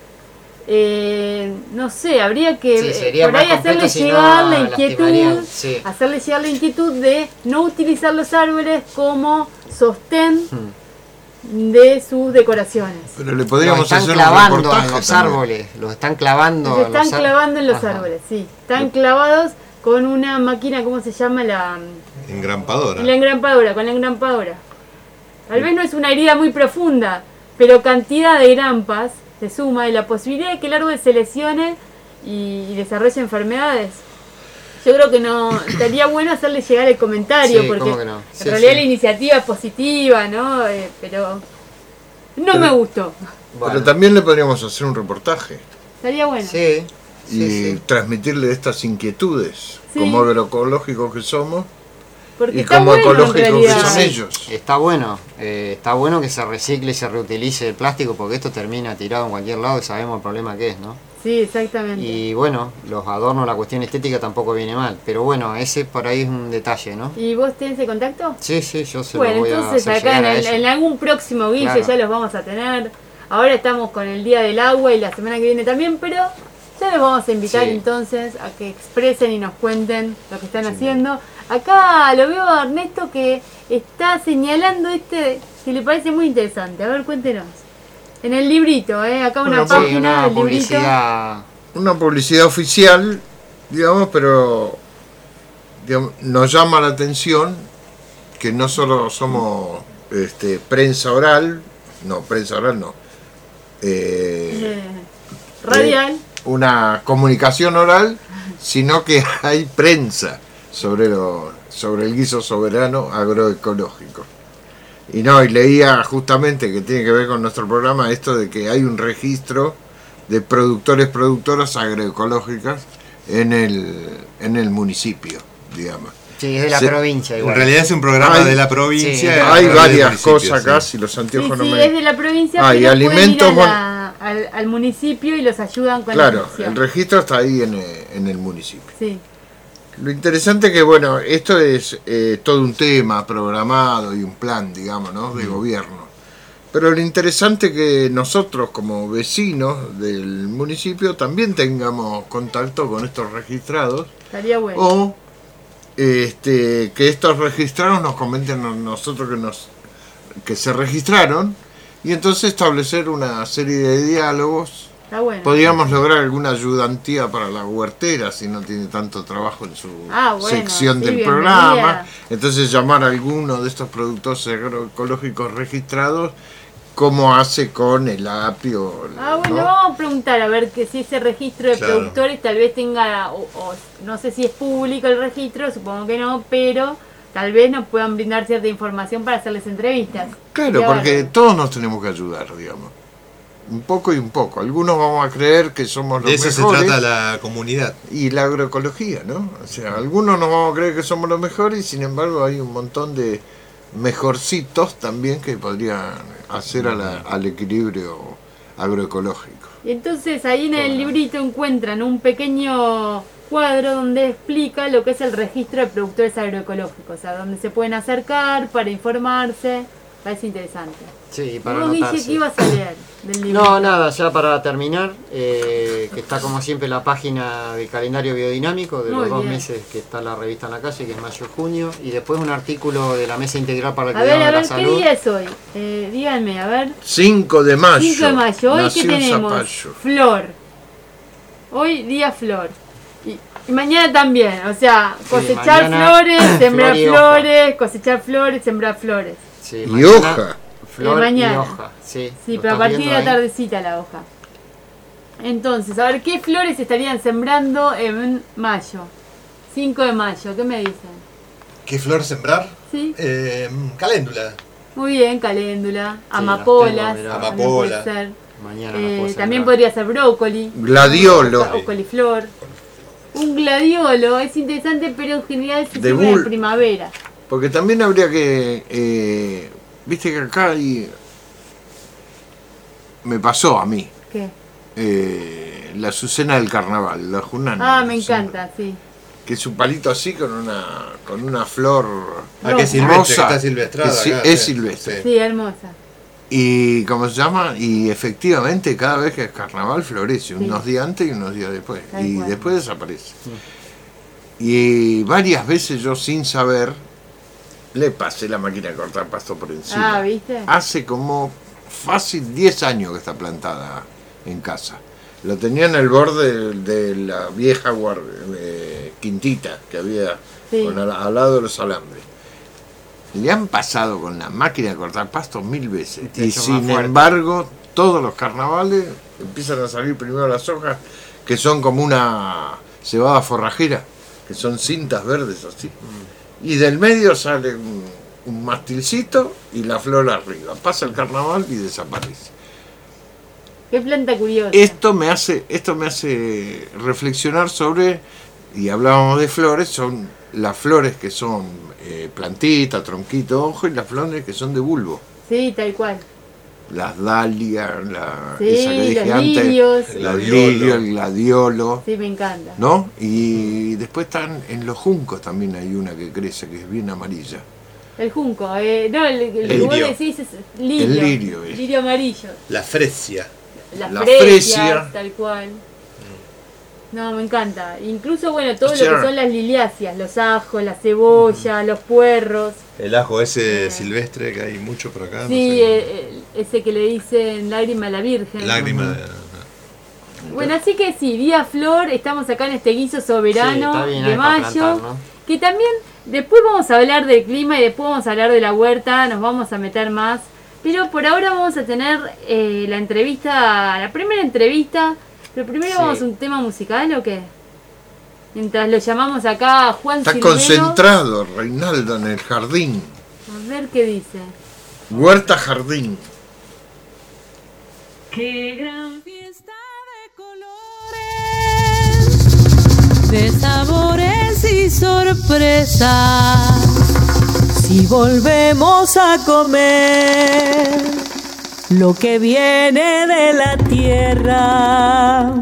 no sé, habría que Sí, sería por más ahí hacerle completo si llegar no la inquietud, lastimarían, sí. hacerle llegar la inquietud de no utilizar los árboles como sostén de sus decoraciones. Pero le Los podríamos están hacer un clavando reportaje en los también. árboles, los están clavando. Los están en los clavando en los Ajá. árboles, sí. Están clavados con una máquina, ¿cómo se llama? La Engrampadora. engrampadora, con la engrampadora. Tal vez no es una herida muy profunda, pero cantidad de grampas se suma y la posibilidad de que el árbol se lesione y desarrolle enfermedades. Yo creo que no estaría bueno hacerle llegar el comentario, Sí, porque ¿cómo que no? Sí, en realidad sí. la iniciativa es positiva, ¿no? Pero no me gustó. Bueno, Pero también le podríamos hacer un reportaje. Estaría bueno. sí, y transmitirle estas inquietudes, Sí. como agroecológicos que somos Porque y está como bueno, en ecológicos que realidad. son ellos. Está bueno que se recicle y se reutilice el plástico porque esto termina tirado en cualquier lado y sabemos el problema que es, ¿no? Sí, exactamente. Y bueno, los adornos, la cuestión estética tampoco viene mal, pero bueno, ese por ahí es un detalle, ¿no? ¿Y vos tenés el contacto? Sí, yo se Bueno, lo voy a entonces hacer acá llegar a en ellos. algún próximo guille Claro. ya los vamos a tener. Ahora estamos con el Día del Agua y la semana que viene también, pero ya los vamos a invitar Sí. entonces a que expresen y nos cuenten lo que están haciendo. Acá lo veo a Ernesto que está señalando que le parece muy interesante. A ver, cuéntenos. En el librito, acá una Bueno, página Sí, una del librito. publicidad. Una publicidad oficial, digamos, pero digamos, nos llama la atención que no solo somos prensa oral no, Radial. una comunicación oral, sino que hay prensa sobre el guiso soberano agroecológico. Y leía justamente que tiene que ver con nuestro programa esto de que hay un registro de productoras agroecológicas en el municipio, digamos. Sí, es de la Sí. provincia En igual. realidad es un programa Hay- de la provincia. sí, a través Hay del varias municipio, cosas acá, sí. si los Sí, anteojos no sí, me... es de la provincia, Ah, y pero pueden ir alimentos, al municipio y los ayudan con la Claro, inscripción. el registro está ahí en el municipio. Sí. Lo interesante es que, esto es todo un tema programado y un plan, digamos, ¿no? De gobierno. Pero lo interesante es que nosotros, como vecinos del municipio, también tengamos contacto con estos registrados Estaría bueno. o que estos registrados nos comenten a nosotros que se registraron y entonces establecer una serie de diálogos. Está bueno. Podríamos lograr alguna ayudantía para la huertera si no tiene tanto trabajo en su Bueno, sección sí, del bienvenida. programa. Entonces llamar a alguno de estos productores agroecológicos registrados, como hace con el apio. Bueno, ¿no? vamos a preguntar a ver que si ese registro de Claro. productores tal vez tenga, o no sé si es público el registro, supongo que no, pero tal vez nos puedan brindar cierta información para hacerles entrevistas. Claro, Sería porque bárbaro. todos nos tenemos que ayudar, digamos. Un poco y un poco. Algunos vamos a creer que somos los De eso se mejores. trata la comunidad. Y la agroecología, ¿no? O sea, algunos nos vamos a creer que somos los mejores y sin embargo hay un montón de mejorcitos también que podrían hacer al equilibrio agroecológico. Y entonces ahí en el librito encuentran un pequeño cuadro donde explica lo que es el registro de productores agroecológicos, o sea, donde se pueden acercar para informarse. Parece interesante. Sí, ¿Y para vos, Guille, anotarse. qué ibas a leer del libro? No, nada, ya para terminar, que está como siempre la página del calendario biodinámico de Muy los 2 bien. meses que está la revista en la calle, que es mayo-junio, y después un artículo de la Mesa Integral para el A Cuidado ver, de la ¿qué Salud. día es hoy? Díganme, a ver. 5 de mayo. 5 de mayo, hoy nació que un tenemos zapallo. flor. Hoy día flor. Y mañana también, o sea, cosechar mañana flores, sembrar flor y hoja. flores, cosechar flores, sembrar flores. Sí, Y mañana, hoja. Flor mañana. y hoja, sí. Sí, ¿Lo pero a estás partir de viendo la ahí? tardecita la hoja. Entonces, a ver, ¿qué flores estarían sembrando en mayo? 5 de mayo, ¿qué me dicen? ¿Qué flor sembrar? Sí, Caléndula. muy bien, caléndula, las amapolas, tengo, mirá. también Amapola. puede ser. Mañana las puedo También sembrar. podría ser brócoli. Gladiolo. O coliflor. Un gladiolo es interesante, pero en general se De siembra en bull. primavera. Porque también habría que... Viste que acá hay... Me pasó a mí. ¿Qué? La azucena del carnaval, la junana. Me encanta, sí. Que es un palito así con una flor Que es silvestre, rosa. que está silvestrada. Sí, acá, es sí. silvestre. Sí, hermosa. Y ¿cómo se llama? Y efectivamente cada vez que es carnaval florece, Sí. unos días antes y unos días después. Tal Y cual. después desaparece. Y varias veces yo sin saber le pasé la máquina de cortar pasto por encima. ¿Viste? Hace como fácil 10 años que está plantada en casa. Lo tenía en el borde de la vieja quintita que había Sí. al lado de los alambres. Le han pasado con la máquina de cortar pasto 1000 veces. Te Y echo más sin fuerte. embargo, todos los carnavales empiezan a salir primero las hojas, que son como una cebada forrajera, que son cintas verdes así. Y del medio sale un mastilcito y la flor arriba. Pasa el carnaval y desaparece. Qué planta curiosa. Esto me hace reflexionar sobre, y hablábamos de flores, son las flores que son plantita, tronquito, hojo, y las flores que son de bulbo. Sí, tal cual. Las dalias, Sí, esa que dije los antes, lirios. los lirios, el gladiolo, Sí, me encanta. ¿no? Y después están en los juncos también hay una que crece, que es bien amarilla. El junco, no, el que vos lirio. decís es lirio. El lirio es. Lirio amarillo. La fresia. La La fresia, fresia. tal cual. No, me encanta. Incluso, bueno, todo O lo sea, que son las liliáceas, los ajos, la cebolla, los puerros. El ajo ese silvestre que hay mucho por acá. Sí, no sé. ese que le dicen lágrima a la Virgen. Lágrima de... Bueno, así que sí, día flor, estamos acá en este guiso soberano Sí, está bien de ahí para mayo, plantar, ¿no? que también después vamos a hablar del clima y después vamos a hablar de la huerta, nos vamos a meter más, pero por ahora vamos a tener la entrevista, la primera entrevista, pero primero Sí. vamos a un tema musical o qué, mientras lo llamamos acá a Juan Está Silvero. concentrado Reinaldo en el jardín, A ver qué dice. huerta jardín. Qué gran fiesta de colores, de sabores y sorpresas. Si volvemos a comer lo que viene de la tierra.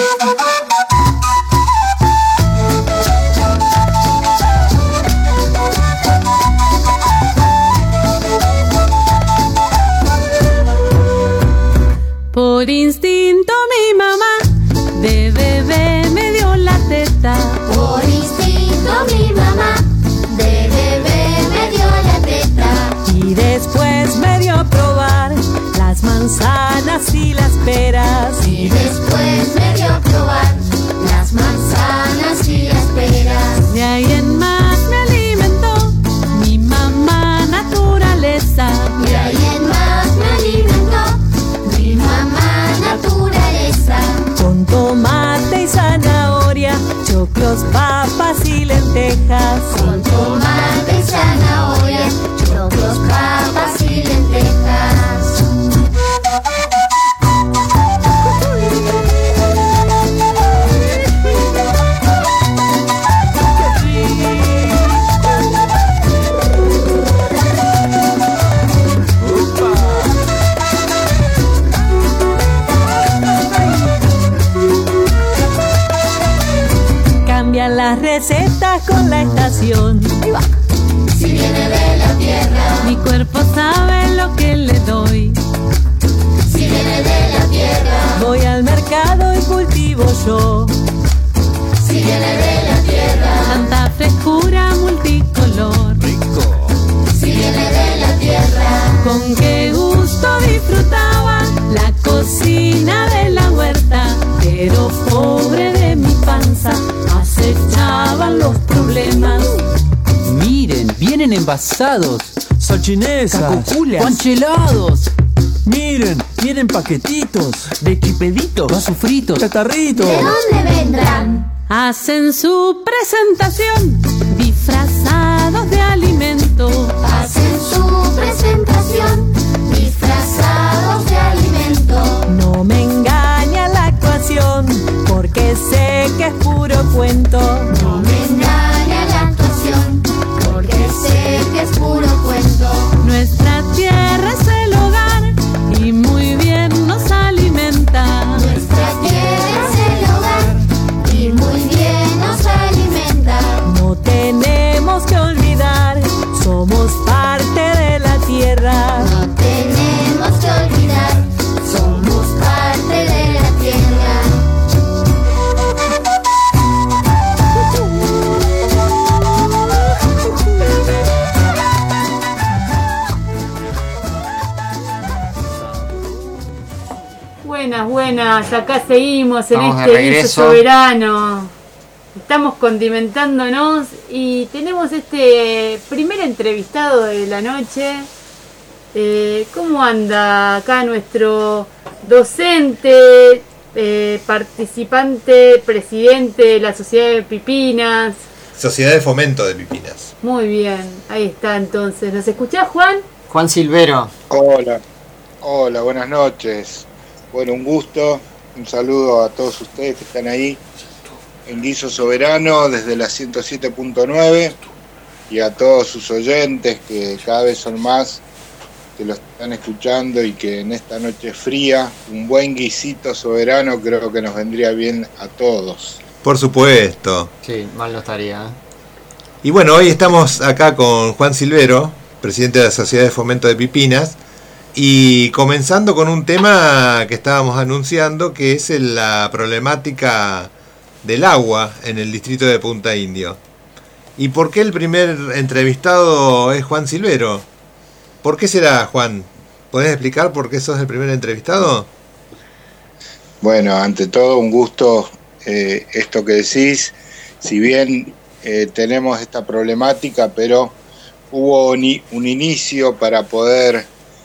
Por instinto mi mamá de bebé me dio la teta. Por instinto mi mamá de bebé me dio la teta. Y después me dio a probar las manzanas y las peras. Y después me dio a probar las manzanas y las peras. De ahí en más me alimentó mi mamá naturaleza. De ahí en más me alimentó mi mamá naturaleza. Con tomate y zanahoria, choclos, papas y lentejas. Con tomate y zanahoria, choclos, papas y lentejas. Cambian las recetas con la estación. Si viene de la tierra, Mi cuerpo sabe lo que le doy. si viene de la tierra, Voy al mercado y cultivo yo. si viene de la tierra, Tanta frescura multicolor. si viene de la tierra. Con qué gusto disfrutaba la cocina de la huerta. Pero pobre de mi panza, acechaban los problemas. Miren, vienen envasados. Salchinesas, Cacoculas. panchelados. Miren, vienen paquetitos De chipeditos. Vasos fritos. chatarritos. ¿De dónde vendrán? Hacen su presentación disfrazados de alimento. Hacen su presentación disfrazados de alimento. No me engaña la actuación, porque sé que es puro cuento. No me engaña la actuación, porque sé que es puro cuento. Nuestra tierra es el hogar y muy bien nos alimenta. Nuestra tierra es el hogar y muy bien nos alimenta. No tenemos que olvidar, somos parte de la tierra. No tenemos que olvidar, somos parte de la tierra. Buenas, buenas, acá seguimos en Estamos de este guiso regreso. soberano. Estamos condimentándonos y tenemos este primer entrevistado de la noche. ¿Cómo anda acá nuestro docente, participante, presidente de la Sociedad de Pipinas? Sociedad de Fomento de Pipinas. Muy bien, ahí está entonces. ¿Nos escuchás, Juan? Juan Silvero. Hola, hola, buenas noches. Bueno, un gusto, un saludo a todos ustedes que están ahí en Guiso Soberano desde la 107.9 y a todos sus oyentes que cada vez son más, que lo están escuchando y que en esta noche fría, un buen guisito soberano creo que nos vendría bien a todos. Por supuesto. Sí, mal no estaría. Y bueno, hoy estamos acá con Juan Silvero, presidente de la Sociedad de Fomento de Pipinas, y comenzando con un tema que estábamos anunciando, que es la problemática del agua en el distrito de Punta Indio. ¿Y por qué el primer entrevistado es Juan Silvero? ¿Por qué será, Juan? ¿Podés explicar por qué sos el primer entrevistado? Bueno, ante todo un gusto esto que decís, si bien tenemos esta problemática, pero hubo un inicio para poder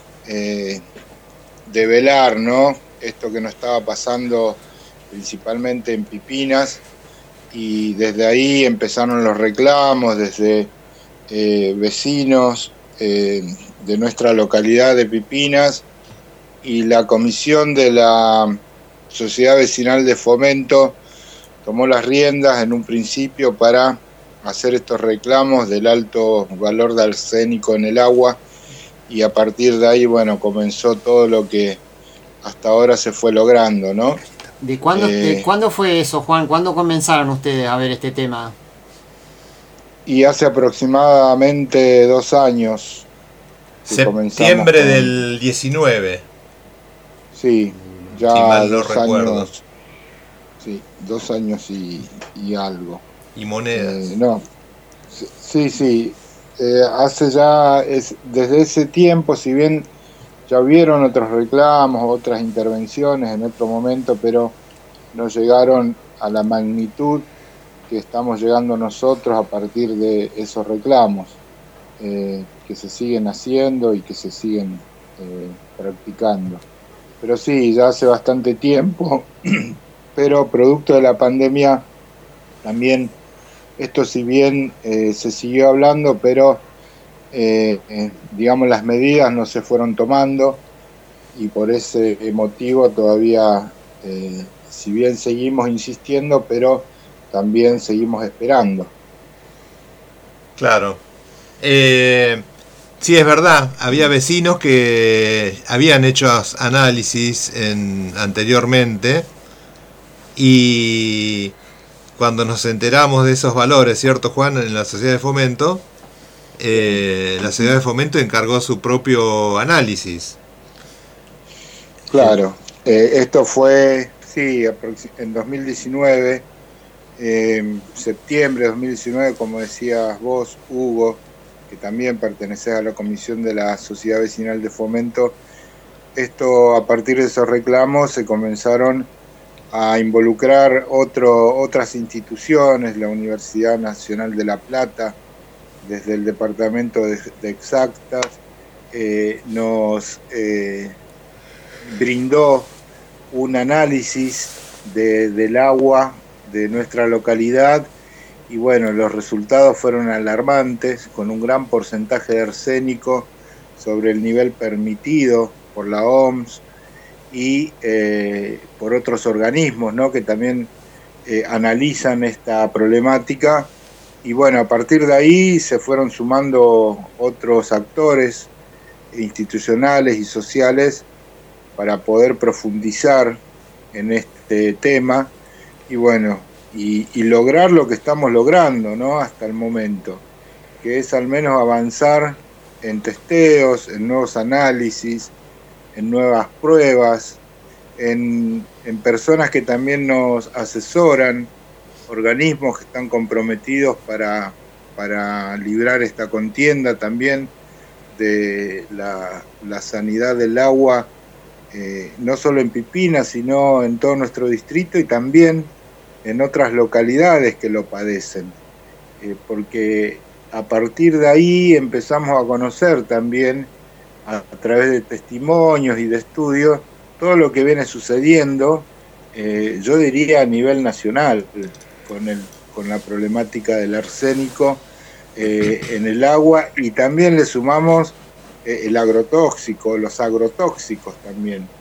develar, ¿no?, esto que nos estaba pasando principalmente en Pipinas, y desde ahí empezaron los reclamos desde vecinos de nuestra localidad de Pipinas, y la comisión de la Sociedad Vecinal de Fomento tomó las riendas en un principio para hacer estos reclamos del alto valor de arsénico en el agua, y a partir de ahí, bueno, comenzó todo lo que hasta ahora se fue logrando, ¿no? ¿De cuándo fue eso, Juan? ¿Cuándo comenzaron ustedes a ver este tema? Y hace aproximadamente 2 años. Septiembre del 19. Sí, ya si mal no 2 recuerdo. años. Sí, 2 años y algo. Y monedas. No, sí. Hace ya, desde ese tiempo, si bien ya hubieron otros reclamos, otras intervenciones en otro momento, pero no llegaron a la magnitud que estamos llegando nosotros a partir de esos reclamos, que se siguen haciendo y que se siguen practicando. Pero sí, ya hace bastante tiempo, pero producto de la pandemia también, esto si bien se siguió hablando, pero digamos las medidas no se fueron tomando, y por ese motivo todavía, si bien seguimos insistiendo, pero también seguimos esperando. Claro. Sí, es verdad, había vecinos que habían hecho análisis anteriormente, y cuando nos enteramos de esos valores, ¿cierto, Juan? En la Sociedad de Fomento, la Sociedad de Fomento encargó su propio análisis. Claro, esto fue, sí, en 2019, septiembre de 2019, como decías vos, Hugo, que también pertenece a la comisión de la Sociedad Vecinal de Fomento. Esto, a partir de esos reclamos, se comenzaron a involucrar otras instituciones, la Universidad Nacional de La Plata, desde el Departamento de Exactas, nos brindó un análisis del agua de nuestra localidad, y bueno, los resultados fueron alarmantes, con un gran porcentaje de arsénico sobre el nivel permitido por la OMS y por otros organismos, ¿no?, que también analizan esta problemática. Y bueno, a partir de ahí se fueron sumando otros actores institucionales y sociales para poder profundizar en este tema, y bueno, y lograr lo que estamos logrando, ¿no?, hasta el momento, que es al menos avanzar en testeos, en nuevos análisis, en nuevas pruebas, en personas que también nos asesoran, organismos que están comprometidos para librar esta contienda también de la sanidad del agua, no solo en Pipinas, sino en todo nuestro distrito y también en otras localidades que lo padecen, porque a partir de ahí empezamos a conocer también, a través de testimonios y de estudios, todo lo que viene sucediendo, yo diría a nivel nacional, con la problemática del arsénico en el agua, y también le sumamos el agrotóxico, los agrotóxicos también,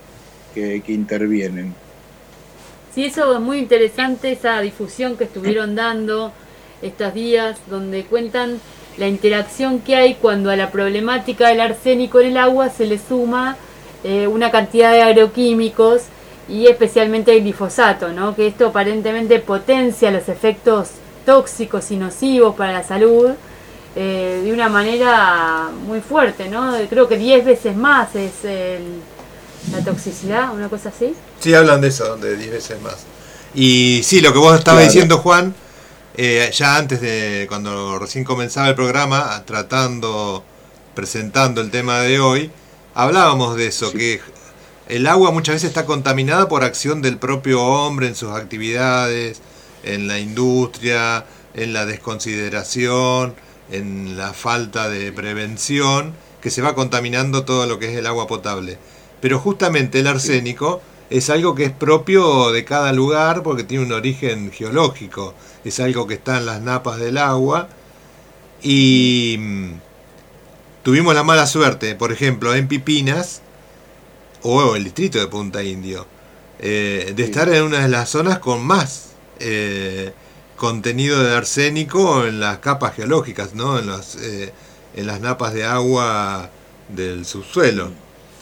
que intervienen. Sí, eso es muy interesante, esa difusión que estuvieron dando estos días, donde cuentan la interacción que hay cuando a la problemática del arsénico en el agua se le suma una cantidad de agroquímicos y especialmente el glifosato, ¿no? Que esto aparentemente potencia los efectos tóxicos y nocivos para la salud de una manera muy fuerte, ¿no? Creo que 10 veces más es la toxicidad, una cosa así. Sí, hablan de eso, de 10 veces más. Y sí, lo que vos estabas diciendo, Juan, ya antes de, cuando recién comenzaba el programa, presentando el tema de hoy, hablábamos de eso, que el agua muchas veces está contaminada por acción del propio hombre en sus actividades, en la industria, en la desconsideración, en la falta de prevención, que se va contaminando todo lo que es el agua potable. Pero justamente el arsénico es algo que es propio de cada lugar porque tiene un origen geológico, es algo que está en las napas del agua y tuvimos la mala suerte, por ejemplo, en Pipinas o el distrito de Punta Indio, de estar en una de las zonas con más contenido de arsénico en las capas geológicas, ¿no? En las napas de agua del subsuelo.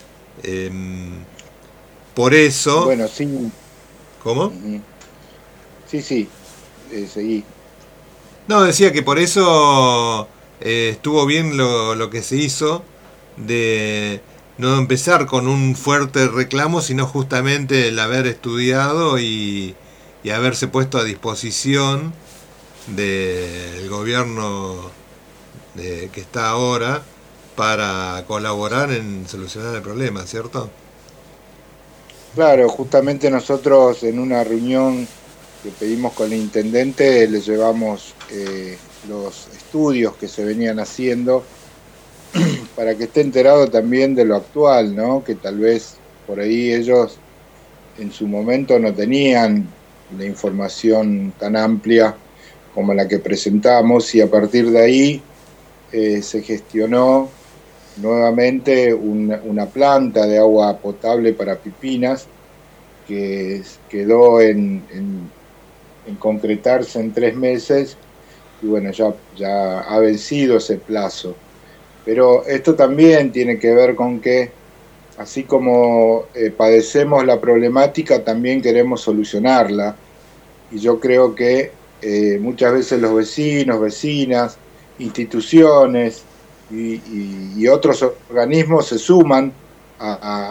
Por eso... Bueno, sí. ¿Cómo? Sí, seguí. No, decía que por eso estuvo bien lo que se hizo de no empezar con un fuerte reclamo, sino justamente el haber estudiado y haberse puesto a disposición del gobierno que está ahora para colaborar en solucionar el problema, ¿cierto? Claro, justamente nosotros en una reunión que pedimos con el intendente le llevamos los estudios que se venían haciendo para que esté enterado también de lo actual, ¿no? Que tal vez por ahí ellos en su momento no tenían la información tan amplia como la que presentamos y a partir de ahí se gestionó nuevamente una planta de agua potable para Pipinas que quedó en concretarse en 3 meses y bueno, ya ha vencido ese plazo. Pero esto también tiene que ver con que así como padecemos la problemática, también queremos solucionarla y yo creo que muchas veces los vecinos, vecinas, instituciones y otros organismos se suman a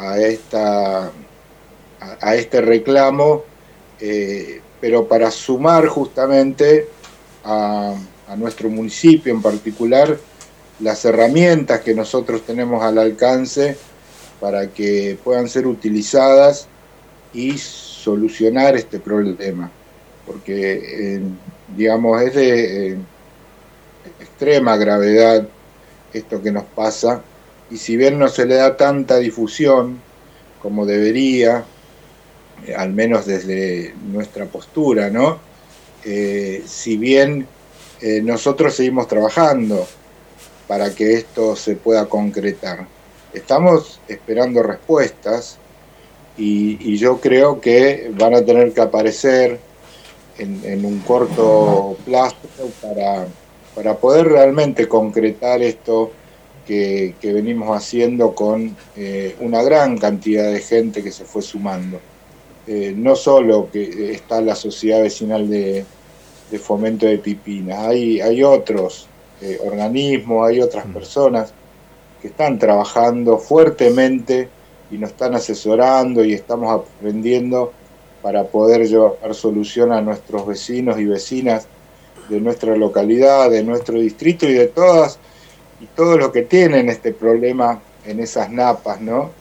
este reclamo, pero para sumar justamente a nuestro municipio en particular las herramientas que nosotros tenemos al alcance para que puedan ser utilizadas y solucionar este problema, porque digamos es de extrema gravedad esto que nos pasa y si bien no se le da tanta difusión como debería, al menos desde nuestra postura, ¿no? Si bien nosotros seguimos trabajando para que esto se pueda concretar. Estamos esperando respuestas y yo creo que van a tener que aparecer en un corto plazo para poder realmente concretar esto que venimos haciendo con una gran cantidad de gente que se fue sumando. No solo que está la Sociedad Vecinal de Fomento de Pipinas, hay otros organismos, hay otras personas que están trabajando fuertemente y nos están asesorando y estamos aprendiendo para poder llevar solución a nuestros vecinos y vecinas de nuestra localidad, de nuestro distrito y de todos los que tienen este problema en esas napas, ¿no?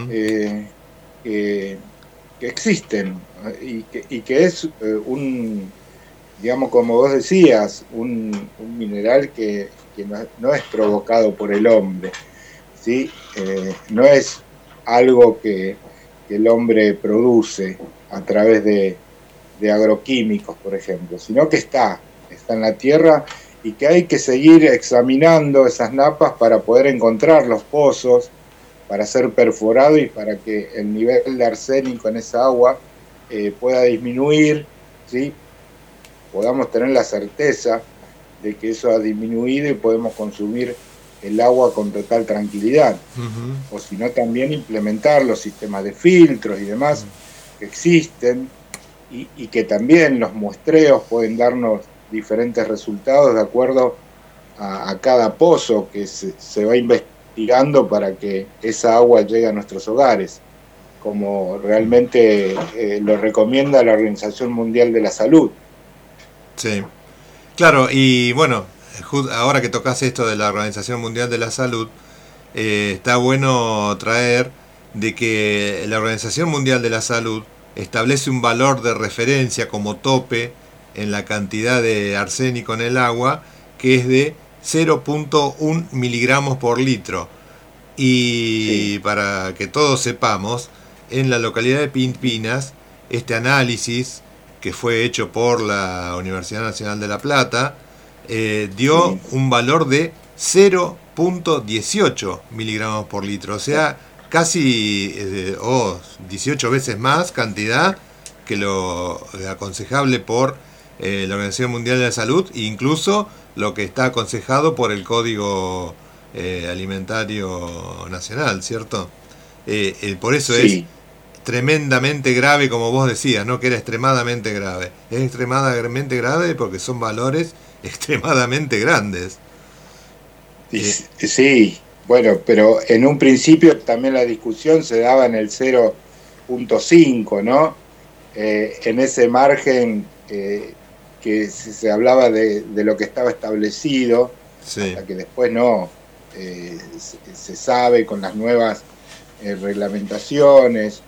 Que existen y que es digamos, como vos decías, un mineral que no es provocado por el hombre, ¿sí? No es algo que el hombre produce a través de agroquímicos, por ejemplo, sino que está en la tierra y que hay que seguir examinando esas napas para poder encontrar los pozos para ser perforado y para que el nivel de arsénico en esa agua pueda disminuir, ¿sí? Podamos tener la certeza de que eso ha disminuido y podemos consumir el agua con total tranquilidad. O si no, también implementar los sistemas de filtros y demás que existen y que también los muestreos pueden darnos diferentes resultados de acuerdo a cada pozo que se va investigando para que esa agua llegue a nuestros hogares, como realmente lo recomienda la Organización Mundial de la Salud. Sí, claro, y bueno, ahora que tocas esto de la Organización Mundial de la Salud, está bueno traer de que la Organización Mundial de la Salud establece un valor de referencia como tope en la cantidad de arsénico en el agua, que es de 0.1 miligramos por litro. Y para que todos sepamos, en la localidad de Pimpinas, este análisis que fue hecho por la Universidad Nacional de La Plata, dio un valor de 0.18 miligramos por litro, o sea, casi 18 veces más cantidad que lo aconsejable por la Organización Mundial de la Salud, e incluso lo que está aconsejado por el Código Alimentario Nacional, ¿cierto? Por eso es tremendamente grave, como vos decías, ¿no? Que era extremadamente grave. Es extremadamente grave porque son valores extremadamente grandes. Sí, bueno, pero en un principio también la discusión se daba en el 0.5, ¿no? En ese margen que se hablaba de lo que estaba establecido, hasta que después no, se sabe con las nuevas reglamentaciones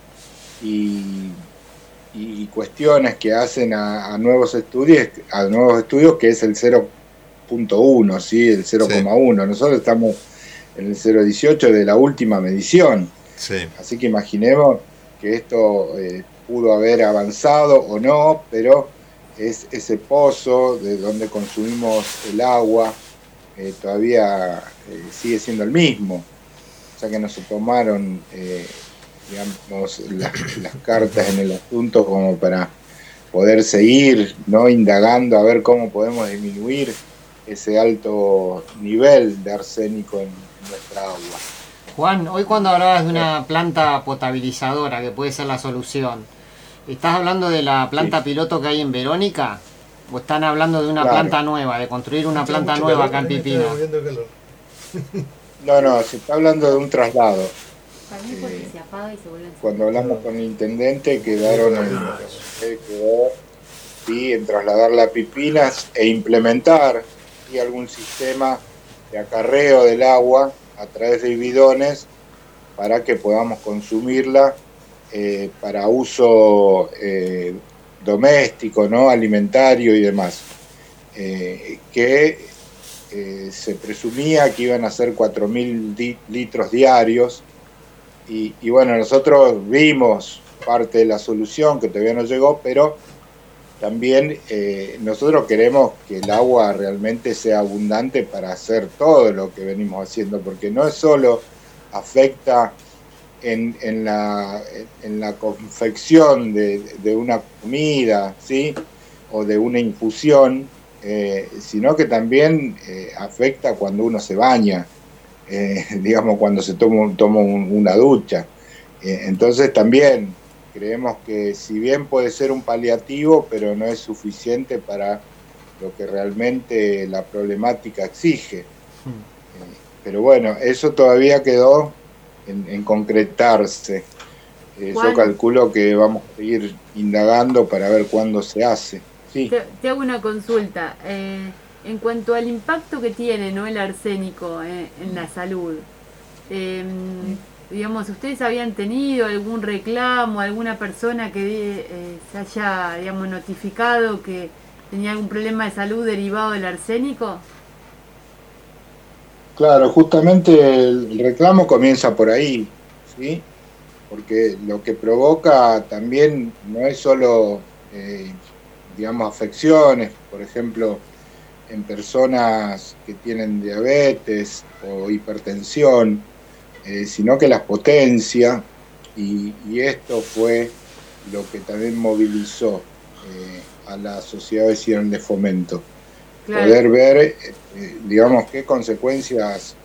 y cuestiones que hacen a nuevos estudios que es el 0.1, ¿sí? El 0,1. Nosotros estamos en el 0,18 de la última medición. Así que imaginemos que esto pudo haber avanzado o no, pero es ese pozo de donde consumimos el agua todavía sigue siendo el mismo. O sea que no se tomaron digamos, las cartas en el asunto como para poder seguir, ¿no?, indagando a ver cómo podemos disminuir ese alto nivel de arsénico en nuestra agua. Juan, hoy cuando hablabas de una planta potabilizadora que puede ser la solución, ¿estás hablando de la planta piloto que hay en Verónica? ¿O están hablando de una planta nueva, de construir una planta nueva acá en Pipina? No, se está hablando de un traslado. Cuando hablamos con el intendente quedó en trasladarla a Pipinas e implementar algún sistema de acarreo del agua a través de bidones para que podamos consumirla para uso doméstico, ¿no?, alimentario y demás, que se presumía que iban a ser 4.000 litros diarios y bueno, nosotros vimos parte de la solución que todavía no llegó, pero también nosotros queremos que el agua realmente sea abundante para hacer todo lo que venimos haciendo, porque no es solo afecta en la confección de una comida, ¿sí?, o de una infusión, sino que también afecta cuando uno se baña, digamos cuando se toma una ducha. Entonces también creemos que si bien puede ser un paliativo, pero no es suficiente para lo que realmente la problemática exige. Pero bueno, eso todavía quedó en concretarse. Yo calculo que vamos a seguir indagando para ver cuándo se hace. Sí. Te hago una consulta. En cuanto al impacto que tiene, ¿no?, el arsénico en la salud, digamos, ¿ustedes habían tenido algún reclamo, alguna persona que se haya, digamos, notificado que tenía algún problema de salud derivado del arsénico? Claro, justamente el reclamo comienza por ahí, ¿sí? Porque lo que provoca también no es solo, digamos, afecciones, por ejemplo, en personas que tienen diabetes o hipertensión, sino que las potencia, y esto fue lo que también movilizó a las sociedades de fomento. Claro. Poder ver, digamos, qué consecuencias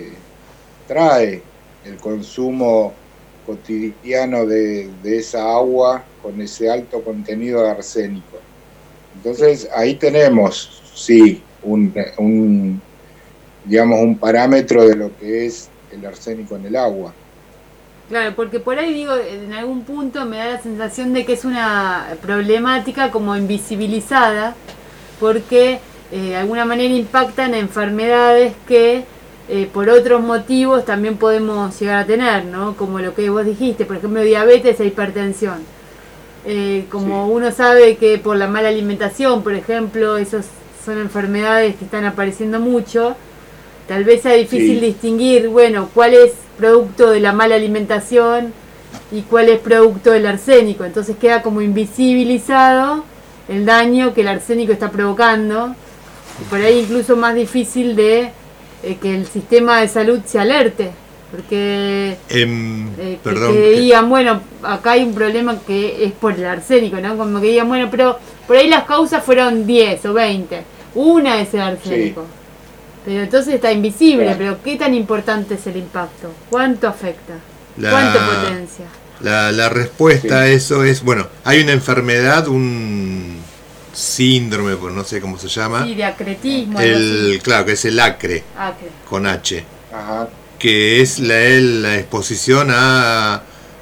trae el consumo cotidiano de esa agua con ese alto contenido de arsénico. Entonces ahí tenemos, sí, un parámetro de lo que es el arsénico en el agua. Claro, porque por ahí digo, en algún punto me da la sensación de que es una problemática como invisibilizada, porque de alguna manera impactan enfermedades que por otros motivos también podemos llegar a tener, ¿no? Como lo que vos dijiste, por ejemplo, diabetes e hipertensión. Como sí. Uno sabe que por la mala alimentación, por ejemplo, esos son enfermedades que están apareciendo mucho, tal vez sea difícil distinguir, bueno, cuál es producto de la mala alimentación y cuál es producto del arsénico. Entonces queda como invisibilizado el daño que el arsénico está provocando, y por ahí incluso más difícil de que el sistema de salud se alerte, porque que digan, bueno, acá hay un problema que es por el arsénico, ¿no? Como que digan, bueno, pero por ahí las causas fueron 10 o 20, una es el arsénico. Sí. Pero entonces está invisible, pero ¿qué tan importante es el impacto? ¿Cuánto afecta? ¿Cuánto potencia? La respuesta a eso es, bueno, hay una enfermedad, un síndrome, no sé cómo se llama. Sí, de acretismo. Claro, que es el acre, con H. Ajá. Que es la exposición a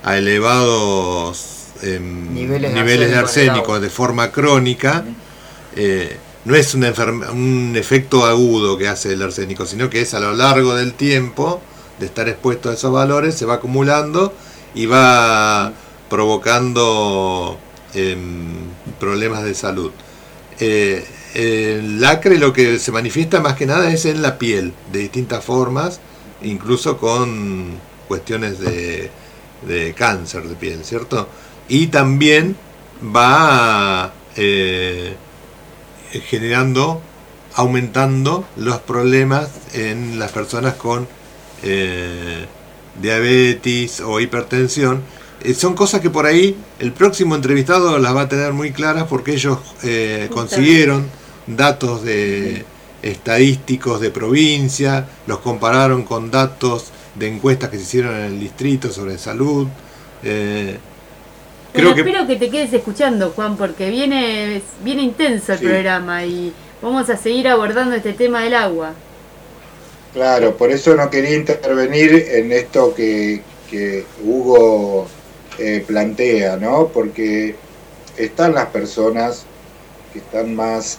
elevados niveles de arsénico de forma crónica. No es un efecto agudo que hace el arsénico, sino que es a lo largo del tiempo de estar expuesto a esos valores, se va acumulando y va provocando problemas de salud. El acre lo que se manifiesta más que nada es en la piel, de distintas formas, incluso con cuestiones de cáncer de piel, ¿cierto? Y también va aumentando los problemas en las personas con diabetes o hipertensión. Son cosas que por ahí el próximo entrevistado las va a tener muy claras, porque ellos consiguieron datos estadísticos de provincia, los compararon con datos de encuestas que se hicieron en el distrito sobre salud. Espero que te quedes escuchando, Juan, porque viene intenso el programa y vamos a seguir abordando este tema del agua. Claro, por eso no quería intervenir en esto que Hugo plantea, ¿no? Porque están las personas que están más,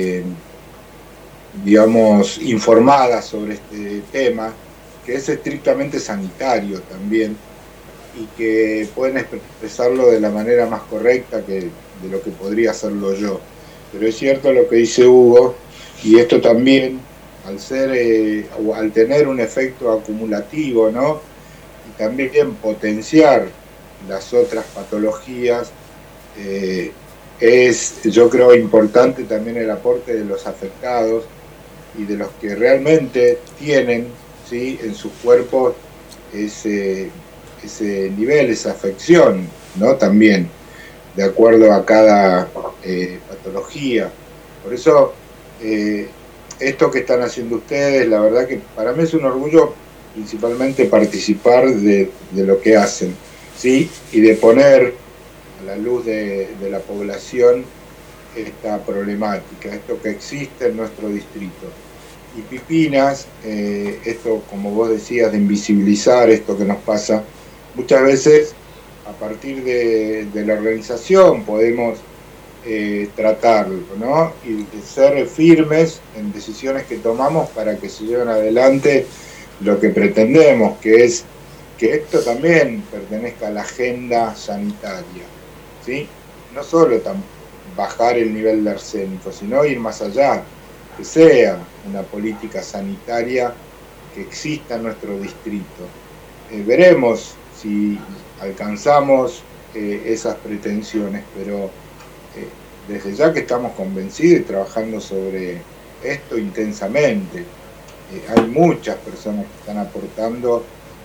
informadas sobre este tema, que es estrictamente sanitario también, y que pueden expresarlo de la manera más correcta que de lo que podría hacerlo yo. Pero es cierto lo que dice Hugo, y esto también, al tener un efecto acumulativo, ¿no? Y también potenciar las otras patologías, es, yo creo, importante también el aporte de los afectados y de los que realmente tienen, ¿sí?, en sus cuerpos ese nivel, esa afección, ¿no? También, de acuerdo a cada patología. Por eso, esto que están haciendo ustedes, la verdad que para mí es un orgullo principalmente participar de lo que hacen, ¿sí? Y de poner a la luz de la población esta problemática, esto que existe en nuestro distrito. Y Pipinas, esto, como vos decías, de invisibilizar esto que nos pasa, muchas veces a partir de la organización podemos tratarlo, ¿no? Y ser firmes en decisiones que tomamos para que se lleven adelante lo que pretendemos, que es que esto también pertenezca a la agenda sanitaria, ¿sí? No solo bajar el nivel de arsénico, sino ir más allá, que sea una política sanitaria que exista en nuestro distrito. Veremos si alcanzamos esas pretensiones, pero desde ya que estamos convencidos y trabajando sobre esto intensamente. Hay muchas personas que están aportando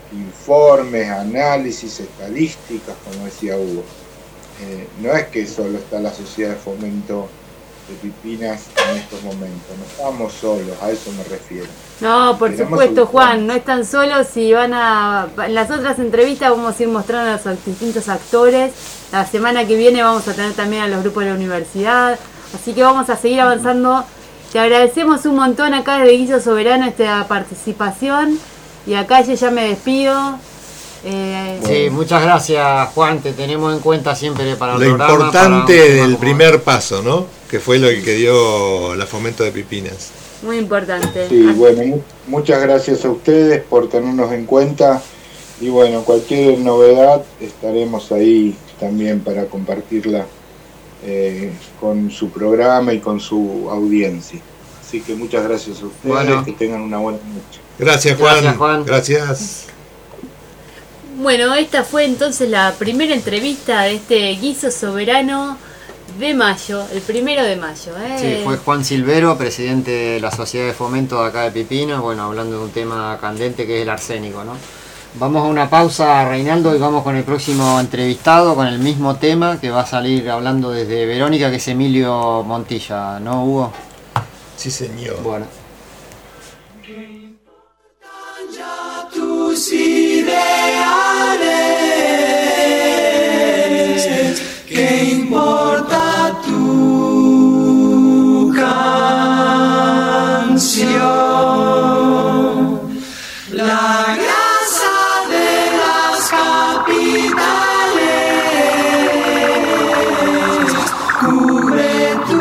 informes, análisis, estadísticas, como decía Hugo. No es que solo está la Sociedad de Fomento de Pipinas en estos momentos, no estamos solos, a eso me refiero. No, por Tenemos supuesto, un- Juan, no están solos y en las otras entrevistas vamos a ir mostrando a los distintos actores. La semana que viene vamos a tener también a los grupos de la universidad, así que vamos a seguir avanzando. Te agradecemos un montón acá desde Guiso Soberano esta participación y acá yo ya me despido. Sí, muchas gracias, Juan, te tenemos en cuenta siempre para el Lo programa. importante para un tema del como- primer paso, ¿no? Que fue lo que dio la Fomento de Pipinas. Muy importante. Sí, bueno, muchas gracias a ustedes por tenernos en cuenta y bueno, cualquier novedad estaremos ahí también para compartirla con su programa y con su audiencia. Así que muchas gracias a ustedes, Bueno. que tengan una buena noche. Gracias, Juan. Gracias, Juan. Gracias. Bueno, esta fue entonces la primera entrevista de este Guiso Soberano de mayo, el 1 de mayo. Sí, fue Juan Silvero, presidente de la Sociedad de Fomento de acá de Pipinas, bueno, hablando de un tema candente que es el arsénico, ¿no? Vamos a una pausa, Reinaldo, y vamos con el próximo entrevistado, con el mismo tema que va a salir hablando desde Verónica, que es Emilio Montilla, ¿no, Hugo? Sí, señor. Bueno. Tus ideales, ¿qué importa tu canción? La grasa de las capitales cubre tu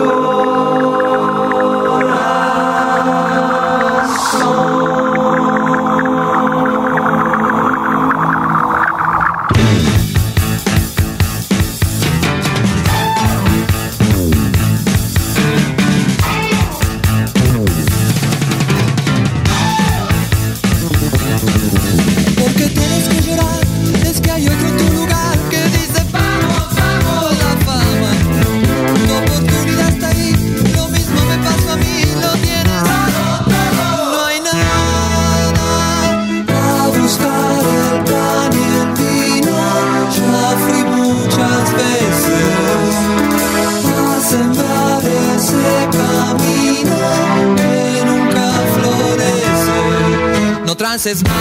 Porque tienes que llorar, es que hay otro en tu lugar que dice vamos, vamos la fama. Tu oportunidad está ahí, lo mismo me pasó a mí, lo tienes todo, todo. No hay nada a buscar el pan y el vino. Ya fui muchas veces a sembrar ese camino que nunca florece. No trances más.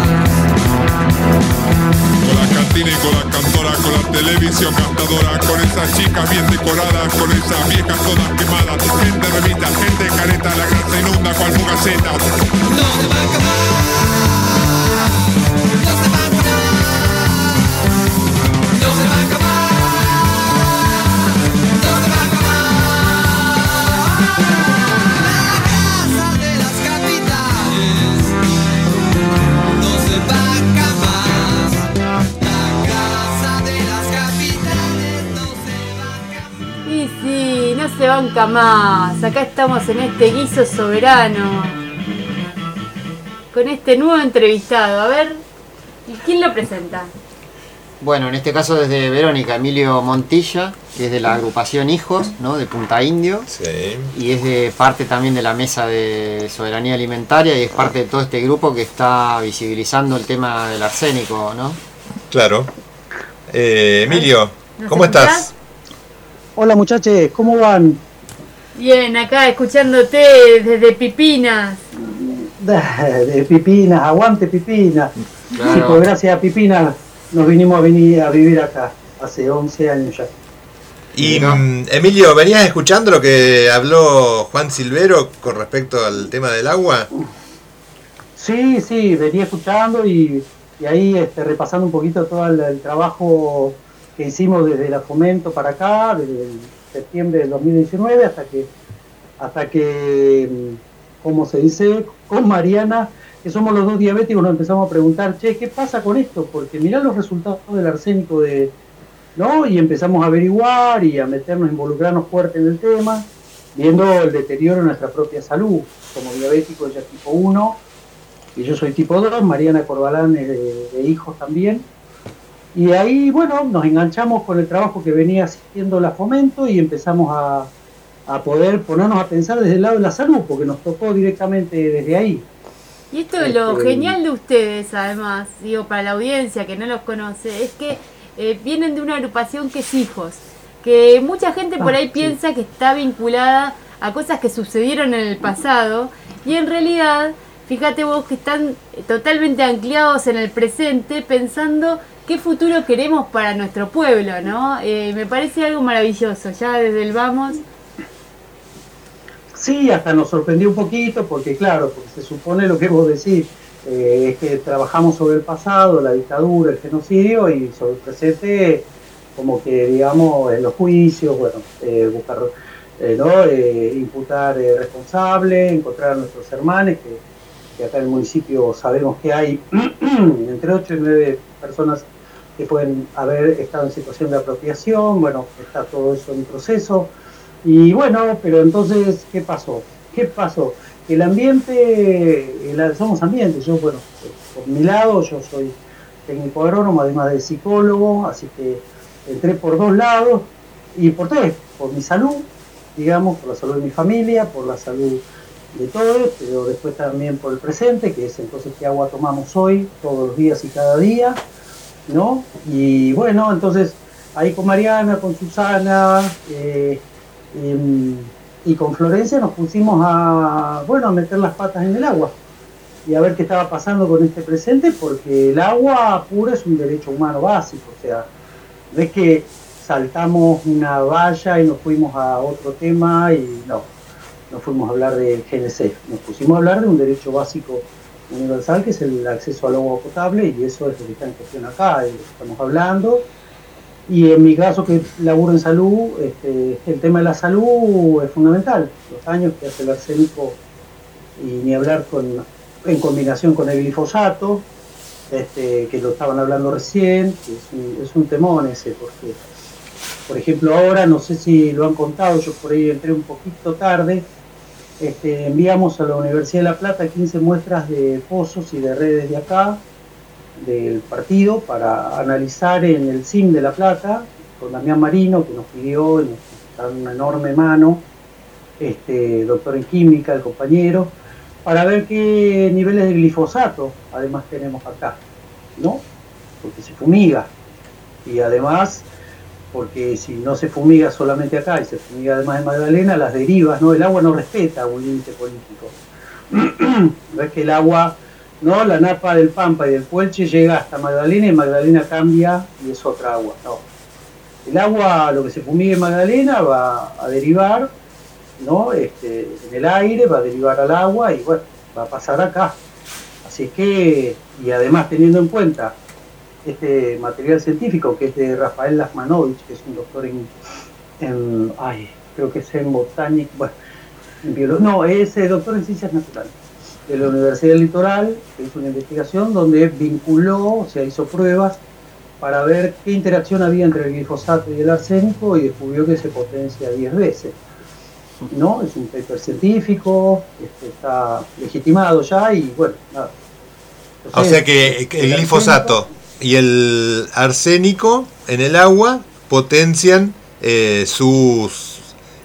Con la cantina y con la cantora, con la televisión gastadora, con esas chicas bien decoradas, con esas viejas todas quemadas, gente remita, gente careta, la grasa inunda cual fugaceta. No se va a acabar, no se va a acabar, no se va a acabar, no se va a acabar. La casa de las capitales no se va a acabar. La casa de las capitales no se va a acabar. Y sí, no se banca más. Acá estamos en este Guiso Soberano con este nuevo entrevistado. A ver, ¿y quién lo presenta? Bueno, en este caso desde Verónica, Emilio Montilla, que es de la agrupación Hijos, ¿no? De Punta Indio. Sí. Y es de parte también de la Mesa de Soberanía Alimentaria y es parte de todo este grupo que está visibilizando el tema del arsénico, ¿no? Claro. Emilio, ¿Nos ¿cómo escuchás? estás? Hola muchachos, ¿cómo van? Bien, acá escuchándote desde Pipinas. De Pipinas, aguante Pipinas. Claro. Sí, pues gracias a Pipinas nos vinimos a vivir acá, hace 11 años ya. Y Emilio, ¿venías escuchando lo que habló Juan Silvero con respecto al tema del agua? Sí, venía escuchando y ahí repasando un poquito todo el trabajo que hicimos desde la Fomento para acá, desde el septiembre del 2019 hasta que, ¿cómo se dice? Con Mariana, que somos los dos diabéticos, nos empezamos a preguntar, che, ¿qué pasa con esto? Porque mirá los resultados del arsénico ¿no? Y empezamos a averiguar y a meternos, involucrarnos fuerte en el tema, viendo el deterioro de nuestra propia salud. Como diabético, ella es tipo 1, y yo soy tipo 2, Mariana Corbalán es de Hijos también. Y ahí, bueno, nos enganchamos con el trabajo que venía haciendo la Fomento y empezamos a poder ponernos a pensar desde el lado de la salud, porque nos tocó directamente desde ahí. Y esto es lo genial de ustedes, además, digo, para la audiencia que no los conoce, es que vienen de una agrupación que es Hijos, que mucha gente por ahí piensa que está vinculada a cosas que sucedieron en el pasado, y en realidad, fíjate vos que están totalmente anclados en el presente, pensando qué futuro queremos para nuestro pueblo, ¿no? Me parece algo maravilloso, ya desde el vamos. Sí, hasta nos sorprendió un poquito porque claro, porque se supone lo que vos decís, es que trabajamos sobre el pasado, la dictadura, el genocidio, y sobre el presente como que digamos en los juicios, bueno, buscar, imputar responsables, encontrar a nuestros hermanos, que acá en el municipio sabemos que hay entre 8 y 9 personas que pueden haber estado en situación de apropiación. Bueno, está todo eso en proceso. Y bueno, pero entonces, ¿qué pasó? El ambiente, somos ambientes. Yo, bueno, por mi lado, yo soy técnico agrónomo, además de psicólogo, así que entré por 2 lados, y por 3, por mi salud, digamos, por la salud de mi familia, por la salud de todos, pero después también por el presente, que es entonces qué agua tomamos hoy, todos los días y cada día, ¿no? Y bueno, entonces ahí con Mariana, con Susana, y con Florencia nos pusimos a meter las patas en el agua y a ver qué estaba pasando con este presente, porque el agua pura es un derecho humano básico. O sea, no es que saltamos una valla y nos fuimos a otro tema y no fuimos a hablar de GNC, nos pusimos a hablar de un derecho básico universal, que es el acceso al agua potable, y eso es lo que está en cuestión acá, de lo que estamos hablando. Y en mi caso, que laburo en salud, el tema de la salud es fundamental. Los daños que hace el arsénico, y ni hablar en combinación con el glifosato, que lo estaban hablando recién, que es un temón ese, porque, por ejemplo, ahora, no sé si lo han contado, yo por ahí entré un poquito tarde, enviamos a la Universidad de La Plata 15 muestras de pozos y de redes de acá, del partido, para analizar en el CIM de La Plata, con Damián Marino, que nos pidió, y nos da una enorme mano, doctor en química, el compañero, para ver qué niveles de glifosato además tenemos acá, ¿no? Porque se fumiga, y además, porque si no se fumiga solamente acá y se fumiga además en Magdalena, las derivas, ¿no? El agua no respeta un límite político. No es que el agua, ¿no? La napa del Pampa y del Puelche llega hasta Magdalena y Magdalena cambia y es otra agua. No. El agua, lo que se fumigue en Magdalena, va a derivar, ¿no? En el aire, va a derivar al agua y bueno, va a pasar acá. Así es que, y además teniendo en cuenta este material científico que es de Rafael Lasmanovich, que es un doctor creo que es en botánica, bueno, en biología, no, es doctor en ciencias naturales, de la Universidad del Litoral, que hizo una investigación donde vinculó, o sea, hizo pruebas para ver qué interacción había entre el glifosato y el arsénico, y descubrió que se potencia 10 veces. ¿No? Es un paper científico, está legitimado ya, y bueno, nada. Entonces, o sea que el glifosato y el arsénico en el agua potencian sus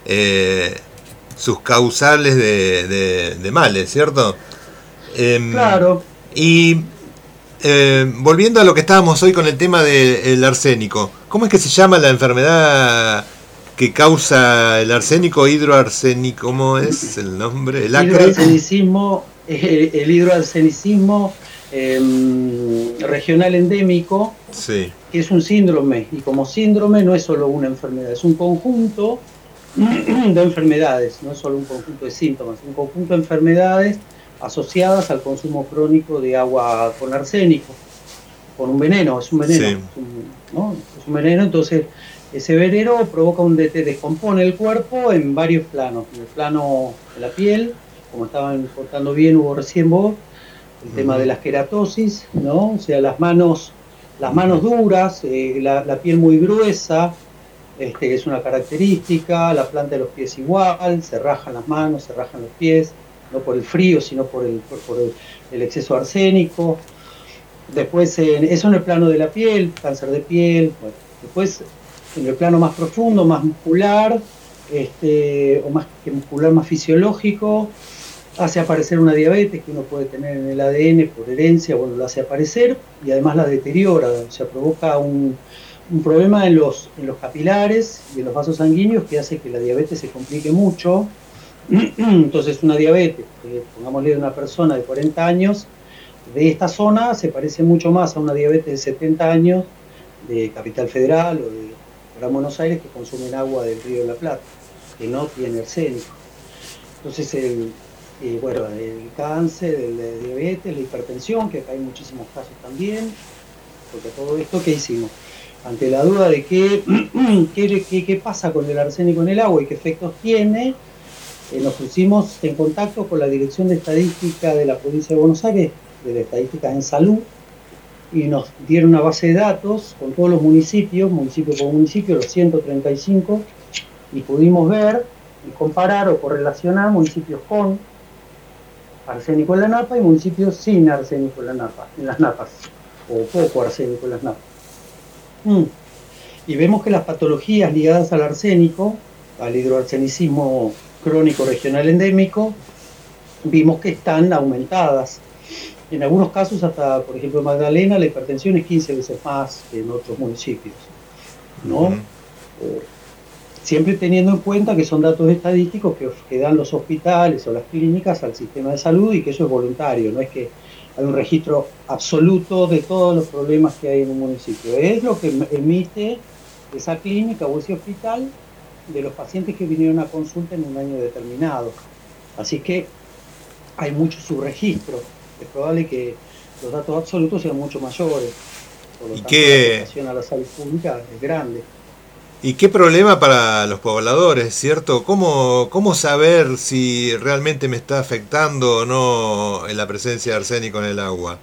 causales de males, ¿cierto? Claro. Y volviendo a lo que estábamos hoy con el tema del arsénico, ¿cómo es que se llama la enfermedad que causa el arsénico? Hidroarsénico, ¿cómo es el nombre? El hidroarsenicismo, el hidroarsenicismo regional endémico, sí, que es un síndrome, y como síndrome no es solo una enfermedad, es un conjunto de enfermedades, no es solo un conjunto de síntomas, es un conjunto de enfermedades asociadas al consumo crónico de agua con arsénico, con un veneno, es un veneno, sí, ¿no? Es un veneno. Entonces ese veneno provoca descompone el cuerpo en varios planos, en el plano de la piel, como estaban contando bien Hugo recién vos, el tema de las queratosis, ¿no? O sea, las manos duras, la piel muy gruesa, que es una característica, la planta de los pies igual, se rajan las manos, se rajan los pies, no por el frío, sino por el exceso de arsénico. Después, eso en el plano de la piel, cáncer de piel. Bueno, después, en el plano más profundo, más muscular, o más que muscular, más fisiológico, hace aparecer una diabetes que uno puede tener en el ADN por herencia, bueno, lo hace aparecer y además la deteriora, o sea, provoca un problema en los capilares y en los vasos sanguíneos que hace que la diabetes se complique mucho. Entonces una diabetes, pongámosle de una persona de 40 años, de esta zona se parece mucho más a una diabetes de 70 años de Capital Federal o de Gran Buenos Aires que consumen agua del Río de la Plata, que no tiene arsénico. Entonces el cáncer, la diabetes, la hipertensión, que acá hay muchísimos casos también, porque todo esto, ¿qué hicimos? Ante la duda de qué pasa con el arsénico en el agua y qué efectos tiene, nos pusimos en contacto con la Dirección de Estadística de la Provincia de Buenos Aires, de las Estadísticas en Salud, y nos dieron una base de datos con todos los municipios, municipio por municipio, los 135, y pudimos ver y comparar o correlacionar municipios con arsénico en la napa y municipios sin arsénico en las napas, o poco arsénico en las napas. Y vemos que las patologías ligadas al arsénico, al hidroarsenicismo crónico regional endémico, vimos que están aumentadas. En algunos casos, hasta, por ejemplo, en Magdalena, la hipertensión es 15 veces más que en otros municipios, ¿no? Siempre teniendo en cuenta que son datos estadísticos que dan los hospitales o las clínicas al sistema de salud y que eso es voluntario, no es que hay un registro absoluto de todos los problemas que hay en un municipio. Es lo que emite esa clínica o ese hospital de los pacientes que vinieron a consulta en un año determinado. Así que hay mucho subregistro. Es probable que los datos absolutos sean mucho mayores. Por lo tanto, la afectación a la salud pública es grande. ¿Y qué problema para los pobladores, cierto? ¿Cómo saber si realmente me está afectando o no la presencia de arsénico en el agua?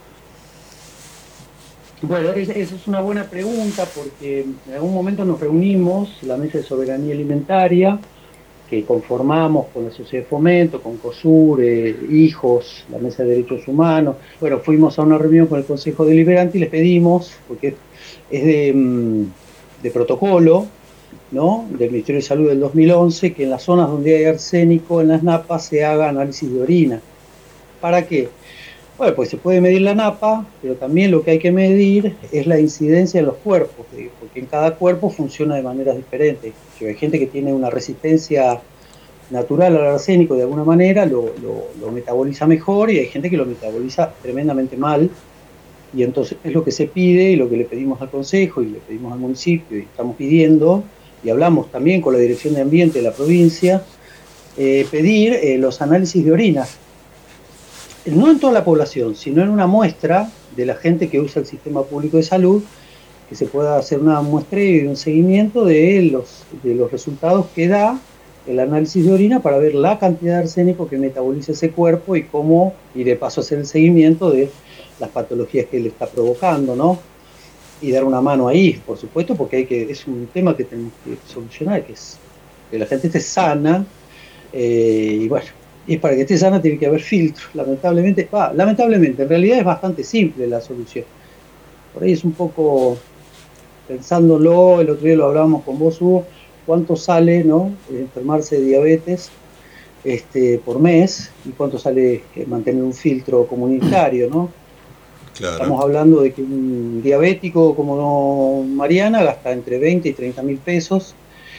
Bueno, esa es una buena pregunta porque en algún momento nos reunimos, la Mesa de Soberanía Alimentaria, que conformamos con la Sociedad de Fomento, con COSUR, Hijos, la Mesa de Derechos Humanos. Bueno, fuimos a una reunión con el Consejo Deliberante y les pedimos, porque es de protocolo, ¿no?, del Ministerio de Salud del 2011, que en las zonas donde hay arsénico en las napas se haga análisis de orina. ¿Para qué? Bueno, pues se puede medir la napa, pero también lo que hay que medir es la incidencia en los cuerpos, porque en cada cuerpo funciona de maneras diferentes. Si hay gente que tiene una resistencia natural al arsénico de alguna manera, lo metaboliza mejor, y hay gente que lo metaboliza tremendamente mal. Y entonces es lo que se pide y lo que le pedimos al Consejo y le pedimos al municipio y estamos pidiendo, y hablamos también con la Dirección de Ambiente de la provincia, pedir los análisis de orina. No en toda la población, sino en una muestra de la gente que usa el sistema público de salud, que se pueda hacer una muestreo y un seguimiento de los resultados que da el análisis de orina para ver la cantidad de arsénico que metaboliza ese cuerpo y de paso hacer el seguimiento de las patologías que le está provocando, ¿no? Y dar una mano ahí, por supuesto, porque es un tema que tenemos que solucionar, que es que la gente esté sana, y bueno, y para que esté sana tiene que haber filtros, lamentablemente, en realidad es bastante simple la solución. Por ahí es un poco, pensándolo, el otro día lo hablábamos con vos, Hugo, cuánto sale, ¿no?, enfermarse de diabetes por mes, y cuánto sale mantener un filtro comunitario, ¿no? Claro. Estamos hablando de que un diabético como Mariana gasta entre 20 y 30 mil pesos.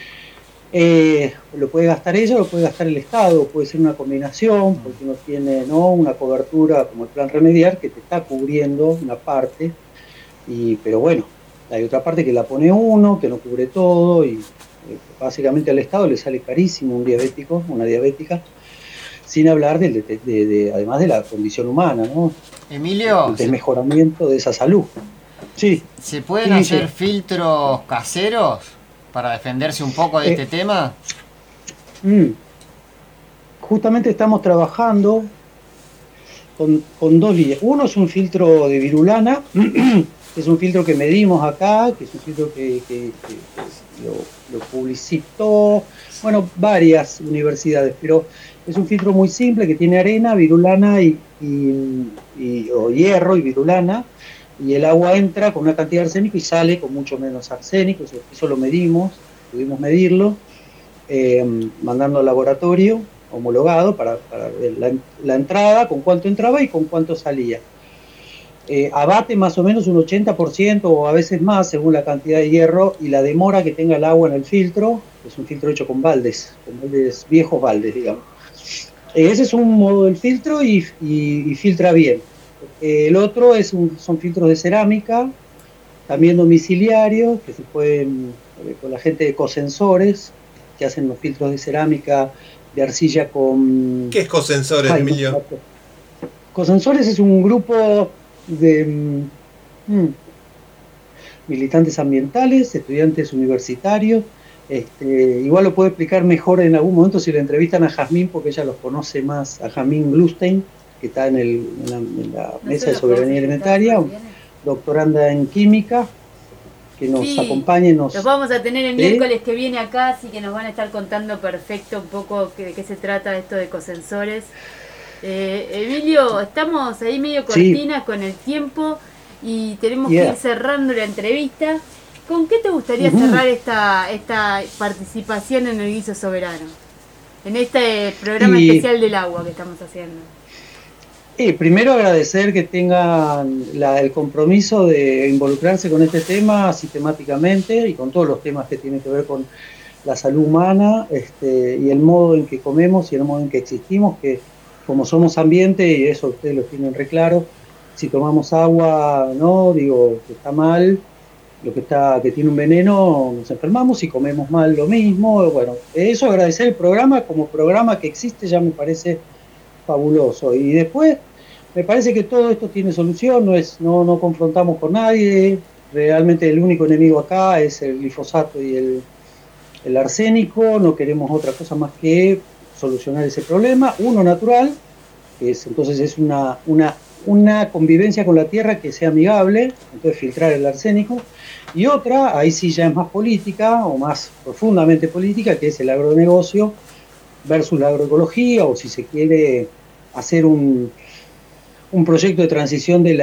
Lo puede gastar ella, lo puede gastar el Estado, puede ser una combinación, porque uno tiene, ¿no?, una cobertura como el Plan Remediar que te está cubriendo una parte, pero bueno, hay otra parte que la pone uno, que no cubre todo, y básicamente al Estado le sale carísimo un diabético, una diabética, sin hablar además de la condición humana, ¿no? Emilio, el desmejoramiento de esa salud. Sí. ¿Se pueden hacer filtros caseros para defenderse un poco de este tema? Justamente estamos trabajando con dos líneas. Uno es un filtro de virulana, que es un filtro que medimos acá, que es un filtro que lo publicitó, bueno, varias universidades, pero es un filtro muy simple que tiene arena, virulana o hierro y virulana, y el agua entra con una cantidad de arsénico y sale con mucho menos arsénico. Eso lo medimos, pudimos medirlo, mandando al laboratorio, homologado para la entrada, con cuánto entraba y con cuánto salía. Abate más o menos un 80% o a veces más según la cantidad de hierro y la demora que tenga el agua en el filtro. Es un filtro hecho con baldes viejos baldes, digamos. Ese es un modo del filtro y filtra bien. El otro son filtros de cerámica, también domiciliarios, que se pueden, con la gente de Cosensores, que hacen los filtros de cerámica de arcilla con... ¿Qué es Cosensores, Emilio? Cosensores es un grupo de militantes ambientales, estudiantes universitarios. Igual lo puedo explicar mejor en algún momento si le entrevistan a Jazmín, porque ella los conoce más, a Jazmín Glustein, que está en la Mesa de Soberanía Alimentaria, doctoranda en química, que nos acompañe. Los vamos a tener el miércoles que viene acá, así que nos van a estar contando perfecto un poco de qué se trata esto de Cosensores. Emilio, estamos ahí medio cortinas con el tiempo y tenemos que ir cerrando la entrevista. ¿Con qué te gustaría cerrar esta participación en el Guiso Soberano? En este programa especial del agua que estamos haciendo. Primero agradecer que tengan el compromiso de involucrarse con este tema sistemáticamente y con todos los temas que tienen que ver con la salud humana y el modo en que comemos y el modo en que existimos, que como somos ambiente, y eso ustedes lo tienen re claro, si tomamos agua, que está mal, que tiene un veneno, nos enfermamos, y comemos mal lo mismo. Bueno, eso, agradecer el programa como programa que existe, ya me parece fabuloso. Y después me parece que todo esto tiene solución, no confrontamos con nadie, realmente el único enemigo acá es el glifosato y el arsénico, no queremos otra cosa más que solucionar ese problema, uno natural, entonces es una convivencia con la tierra que sea amigable, entonces filtrar el arsénico, y otra, ahí sí ya es más política, o más profundamente política, que es el agronegocio versus la agroecología, o si se quiere hacer un proyecto de transición del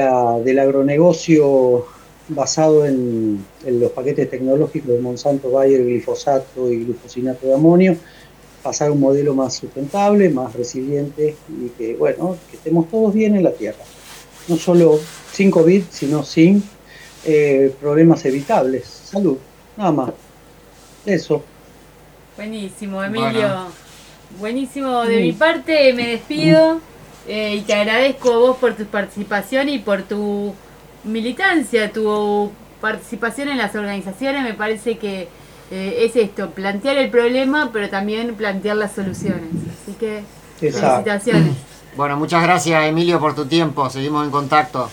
agronegocio basado en los paquetes tecnológicos de Monsanto, Bayer, glifosato y glufosinato de amonio, pasar a un modelo más sustentable, más resiliente, y que estemos todos bien en la tierra. No solo sin COVID, sino sin problemas evitables. Salud, nada más. Eso. Buenísimo, Emilio. Buenísimo. De mi parte me despido y te agradezco a vos por tu participación y por tu militancia, tu participación en las organizaciones. Me parece que es esto, plantear el problema, pero también plantear las soluciones. Así que felicitaciones. Bueno, muchas gracias, Emilio, por tu tiempo. Seguimos en contacto.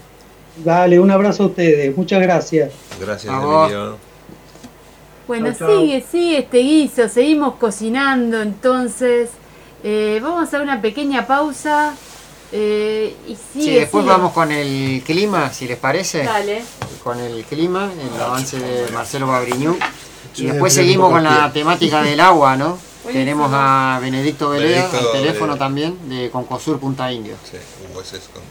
Dale, un abrazo a ustedes. Muchas gracias. Gracias, Emilio. Bueno, sigue este guiso. Seguimos cocinando, entonces. Vamos a hacer una pequeña pausa. Después vamos con el clima, si les parece. Dale. Con el clima, el avance de Marcelo Babriñú. Y después seguimos con la temática del agua, ¿no? Buenísimo. Tenemos a Benedicto Velea, al teléfono también, de Concosur Punta Indio. Sí, pues es con...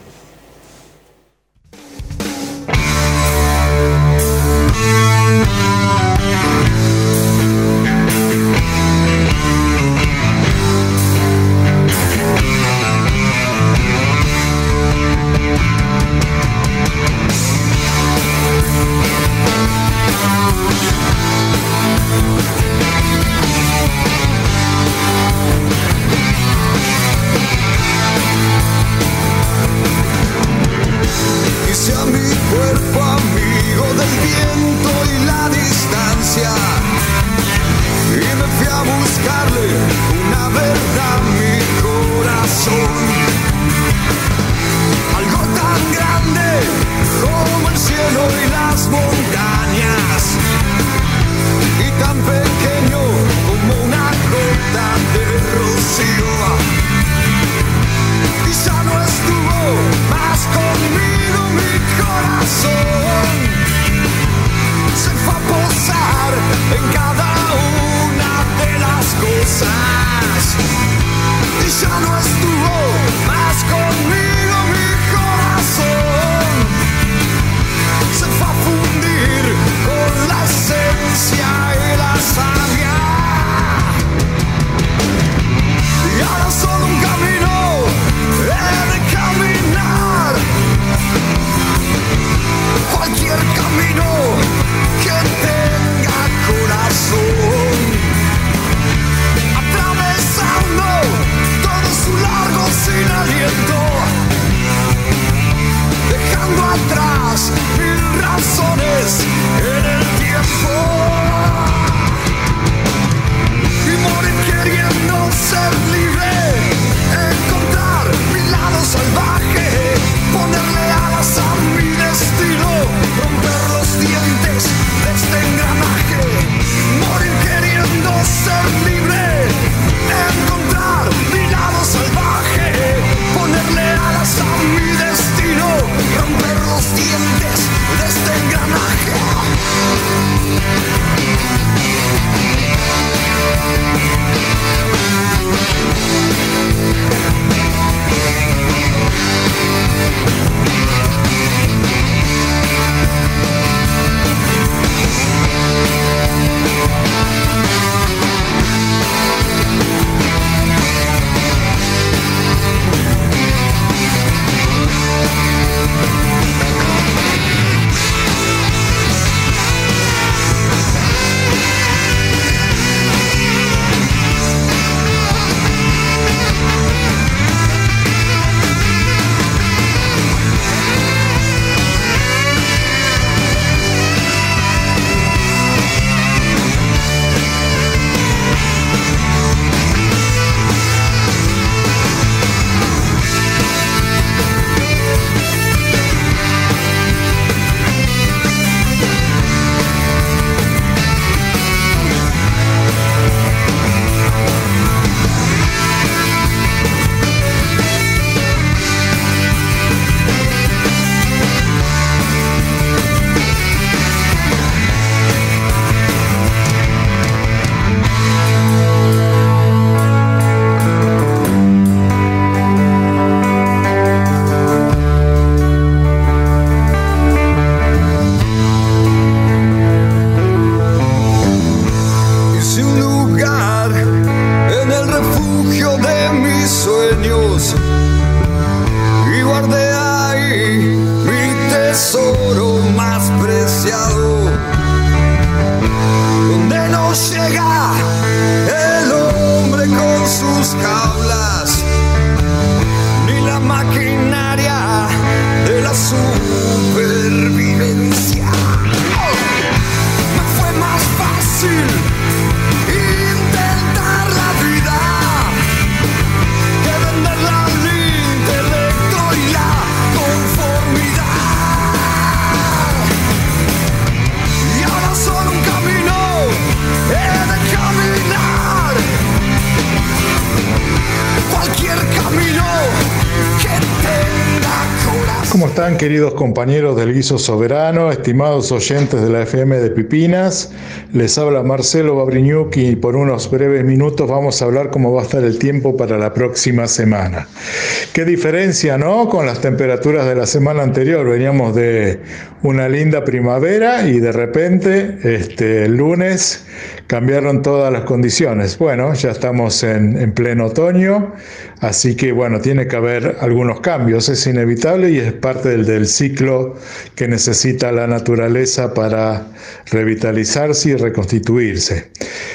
están, queridos compañeros del Guiso Soberano, estimados oyentes de la FM de Pipinas? Les habla Marcelo Babriñuk y por unos breves minutos vamos a hablar cómo va a estar el tiempo para la próxima semana. Qué diferencia, ¿no? Con las temperaturas de la semana anterior. Veníamos de una linda primavera y de repente el lunes cambiaron todas las condiciones. Bueno, ya estamos en pleno otoño, así que bueno, tiene que haber algunos cambios, es inevitable y es parte del ciclo que necesita la naturaleza para revitalizarse y reconstituirse.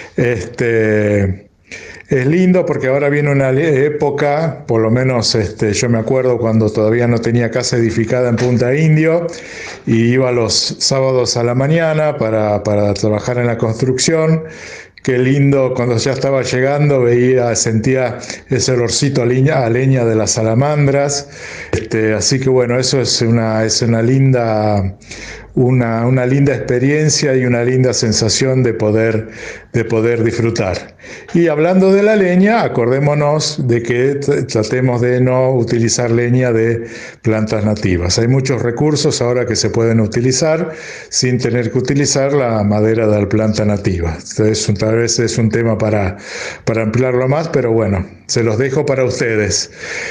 Es lindo porque ahora viene una época, por lo menos yo me acuerdo cuando todavía no tenía casa edificada en Punta Indio y iba los sábados a la mañana para trabajar en la construcción. Qué lindo, cuando ya estaba llegando sentía ese olorcito a leña de las salamandras. Así que bueno, eso es una linda experiencia y una linda sensación de poder disfrutar. Y hablando de la leña, acordémonos de que tratemos de no utilizar leña de plantas nativas. Hay muchos recursos ahora que se pueden utilizar sin tener que utilizar la madera de la planta nativa. Entonces, tal vez es un tema para ampliarlo más, pero bueno, se los dejo para ustedes.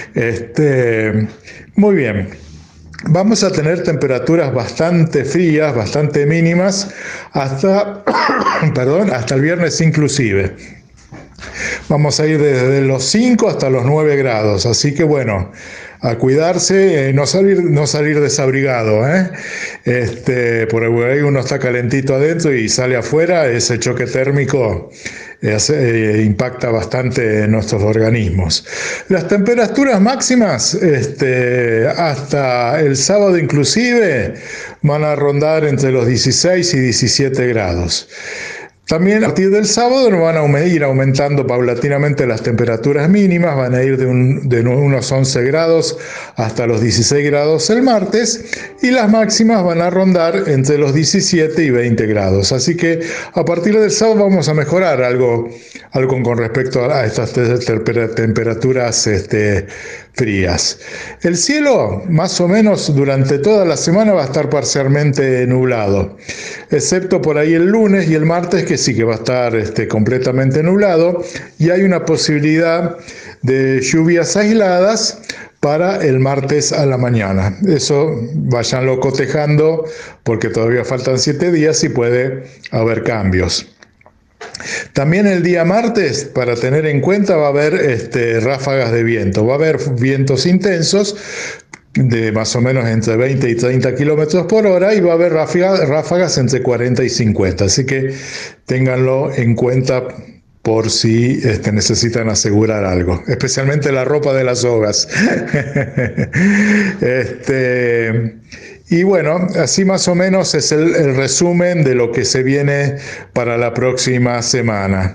Muy bien. Vamos a tener temperaturas bastante frías, bastante mínimas, hasta el viernes inclusive. Vamos a ir desde los 5 hasta los 9 grados, así que bueno, a cuidarse, no salir desabrigado, por ahí uno está calentito adentro y sale afuera, ese choque térmico impacta bastante en nuestros organismos. Las temperaturas máximas hasta el sábado inclusive van a rondar entre los 16 y 17 grados. También a partir del sábado nos van a ir aumentando paulatinamente las temperaturas mínimas, van a ir de unos 11 grados hasta los 16 grados el martes y las máximas van a rondar entre los 17 y 20 grados. Así que a partir del sábado vamos a mejorar algo con respecto a estas temperaturas frías. El cielo más o menos durante toda la semana va a estar parcialmente nublado, excepto por ahí el lunes y el martes que sí que va a estar completamente nublado y hay una posibilidad de lluvias aisladas para el martes a la mañana. Eso váyanlo cotejando porque todavía faltan 7 días y puede haber cambios. También el día martes, para tener en cuenta, va a haber ráfagas de viento. Va a haber vientos intensos de más o menos entre 20 y 30 kilómetros por hora y va a haber ráfagas entre 40 y 50. Así que ténganlo en cuenta por si necesitan asegurar algo, especialmente la ropa de las sogas. Y bueno, así más o menos es el resumen de lo que se viene para la próxima semana.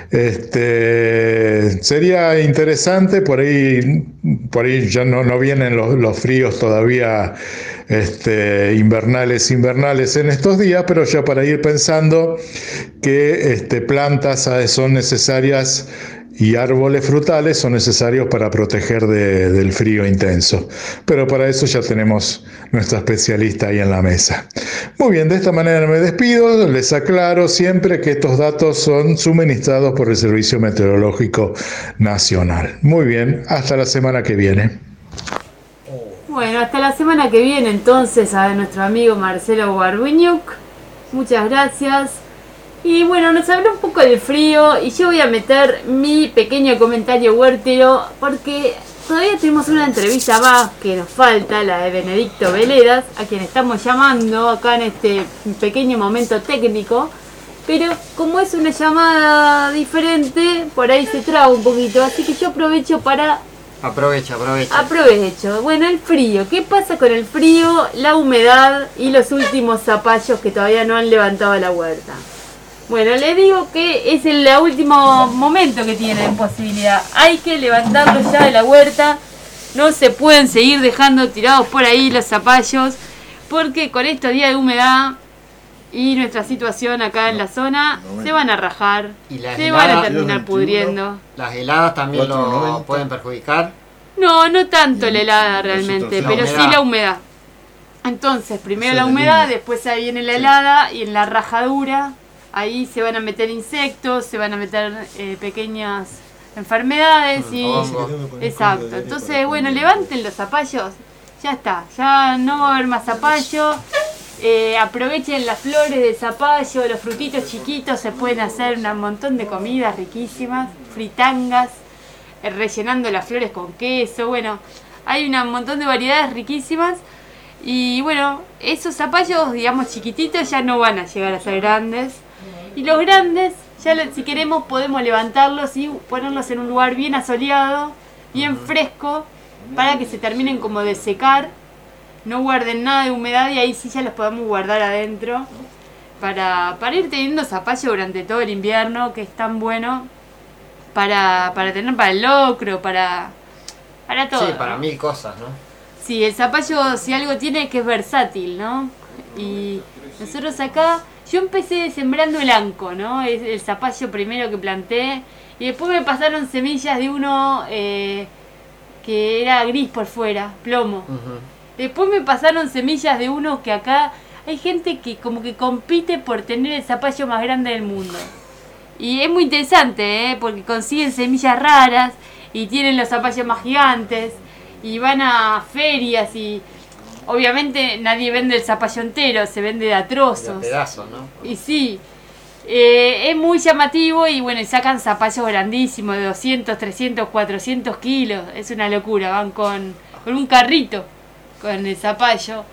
Sería interesante, por ahí ya no vienen los fríos todavía invernales en estos días, pero ya para ir pensando que plantas son necesarias y árboles frutales son necesarios para proteger del frío intenso. Pero para eso ya tenemos nuestra especialista ahí en la mesa. Muy bien, de esta manera me despido. Les aclaro siempre que estos datos son suministrados por el Servicio Meteorológico Nacional. Muy bien, hasta la semana que viene. Bueno, hasta la semana que viene entonces a nuestro amigo Marcelo Babriñuk. Muchas gracias. Y bueno, nos habló un poco del frío y yo voy a meter mi pequeño comentario huértero porque todavía tenemos una entrevista más que nos falta, la de Benedicto Veledas, a quien estamos llamando acá en este pequeño momento técnico, pero como es una llamada diferente, por ahí se traba un poquito, así que yo aprovecho para... Aprovecho. Bueno, el frío. ¿Qué pasa con el frío, la humedad y los últimos zapallos que todavía no han levantado la huerta? Bueno, les digo que es el último momento que tienen posibilidad. Hay que levantarlos ya de la huerta. No se pueden seguir dejando tirados por ahí los zapallos, porque con estos días de humedad y nuestra situación acá en la zona, se van a rajar, se van a terminar pudriendo. ¿Las heladas también lo pueden perjudicar? No tanto la helada realmente, pero sí la humedad. Entonces, primero la humedad, después ahí viene la helada y en la rajadura, ahí se van a meter insectos, se van a meter pequeñas enfermedades y... Exacto. Entonces, bueno, levanten los zapallos, ya está, ya no va a haber más zapallo. Aprovechen las flores de zapallo, los frutitos chiquitos, se pueden hacer un montón de comidas riquísimas, fritangas, rellenando las flores con queso, bueno, hay un montón de variedades riquísimas. Y bueno, esos zapallos, digamos, chiquititos ya no van a llegar a ser grandes. Y los grandes, ya si queremos, podemos levantarlos y ponerlos en un lugar bien asoleado, bien fresco, para que se terminen como de secar. No guarden nada de humedad y ahí sí ya los podemos guardar adentro. Para ir teniendo zapallo durante todo el invierno, que es tan bueno para tener para el locro, para todo. Sí, para mil cosas, ¿no? Sí, el zapallo, si algo tiene, que es versátil, ¿no? Y nosotros acá, yo empecé sembrando el anco, ¿no? Es el zapallo primero que planté. Y después me pasaron semillas de uno que era gris por fuera, plomo. Después me pasaron semillas de uno que acá hay gente que como que compite por tener el zapallo más grande del mundo. Y es muy interesante, porque consiguen semillas raras y tienen los zapallos más gigantes. Y van a ferias y obviamente nadie vende el zapallo entero, se vende de a trozos. De pedazos, ¿no? Y sí, es muy llamativo y bueno, y sacan zapallos grandísimos de 200, 300, 400 kilos. Es una locura, van con un carrito con el zapallo.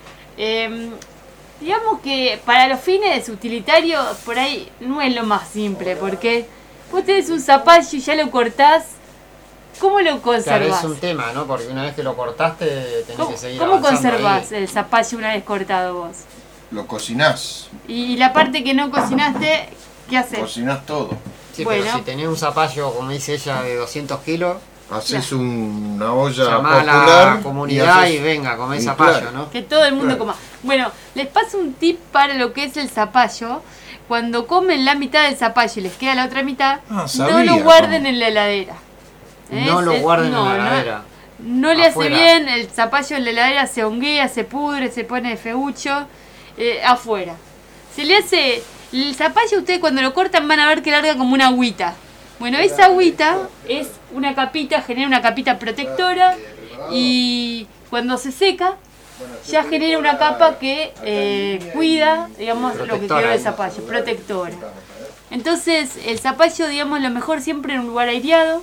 Digamos que para los fines utilitarios por ahí no es lo más simple, porque vos tenés un zapallo y ya lo cortás. ¿Cómo lo conservás? Claro, es un tema, ¿no? Porque una vez que lo cortaste, tenés que seguir ¿Cómo avanzando conservás ahí. el zapallo una vez cortado vos? Lo cocinás. Y la parte que no cocinaste, ¿qué haces? Cocinás todo. Sí, bueno, pero si tenés un zapallo, como dice ella, de 200 kilos, haces una olla llamá a popular la comunidad y, haces- venga, comé y zapallo, claro. ¿no? que todo el mundo Claro. coma. Bueno, les paso un tip para lo que es el zapallo. Cuando comen la mitad del zapallo y les queda la otra mitad, no sabía lo guarden en la heladera. No lo guarden en la heladera. No le hace Afuera. bien, el zapallo en la heladera se honguea, se pudre, se pone feucho, afuera. Se le hace, el zapallo ustedes cuando lo cortan van a ver que larga como una agüita. Bueno, esa agüita es una capita, genera una capita protectora y cuando se seca ya genera una capa que cuida, digamos, lo que Protectora. quedó del zapallo, protectora. Entonces el zapallo, digamos, lo mejor siempre en un lugar aireado.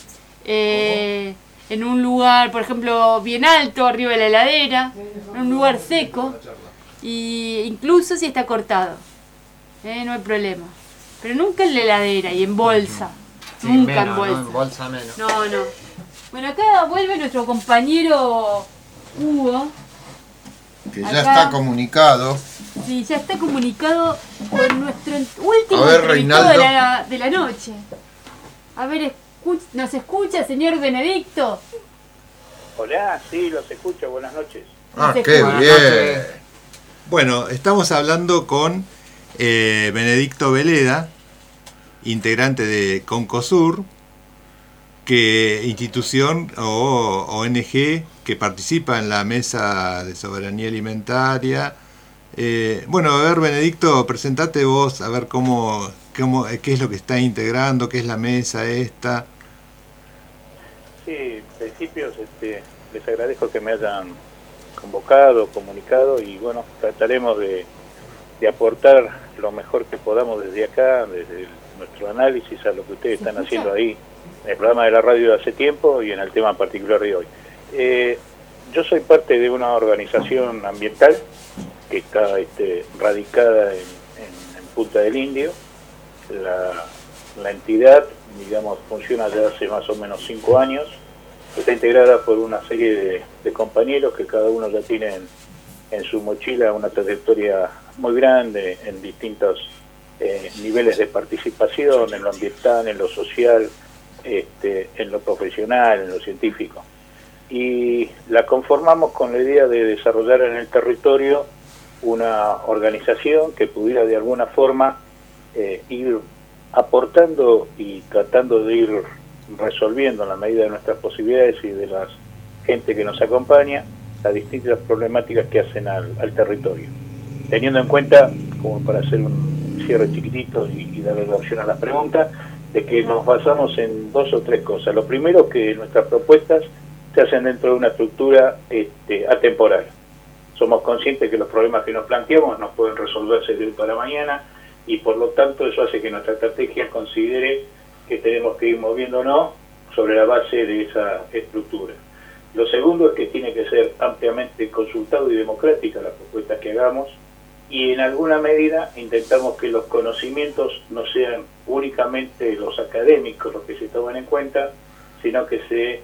En un lugar, por ejemplo, bien alto, arriba de la heladera, en un lugar seco, y incluso si está cortado, no hay problema. Pero nunca en la heladera y en bolsa, Sí, nunca menos, en bolsa. ¿no? En bolsa menos. No. Bueno, acá vuelve nuestro compañero Hugo. Que ya Acá. está comunicado. Sí, ya está comunicado con nuestro último A ver, entrevistado Reinaldo. de la noche. A ver, ¿nos escucha, señor Benedicto? Hola, sí, los escucho, buenas noches. Ah, Se qué escucha. bien. Bueno, estamos hablando con Benedicto Veleda, integrante de Concosur, que institución o ONG que participa en la Mesa de Soberanía Alimentaria. Bueno, a ver, Benedicto, presentate vos, a ver qué es lo que está integrando, qué es la mesa esta. Sí, en principio les agradezco que me hayan convocado, comunicado y bueno, trataremos de aportar lo mejor que podamos desde acá, desde nuestro análisis a lo que ustedes están haciendo ahí en el programa de la radio de hace tiempo y en el tema particular de hoy. Yo soy parte de una organización ambiental que está radicada en Punta del Indio. La entidad, digamos, funciona desde hace más o menos 5 años. Está integrada por una serie de compañeros que cada uno ya tiene en su mochila una trayectoria muy grande en distintos niveles de participación, en lo ambiental, en lo social, en lo profesional, en lo científico. Y la conformamos con la idea de desarrollar en el territorio una organización que pudiera de alguna forma ir aportando y tratando de ir resolviendo en la medida de nuestras posibilidades y de la gente que nos acompaña las distintas problemáticas que hacen al territorio. Teniendo en cuenta, como para hacer un cierre chiquitito y darle la opción a las preguntas, de que nos basamos en 2 o 3 cosas. Lo primero, que nuestras propuestas se hacen dentro de una estructura atemporal. Somos conscientes que los problemas que nos planteamos no pueden resolverse de hoy para mañana, y por lo tanto eso hace que nuestra estrategia considere que tenemos que ir moviéndonos sobre la base de esa estructura. Lo segundo es que tiene que ser ampliamente consultado y democrática las propuestas que hagamos, y en alguna medida intentamos que los conocimientos no sean únicamente los académicos los que se toman en cuenta, sino que se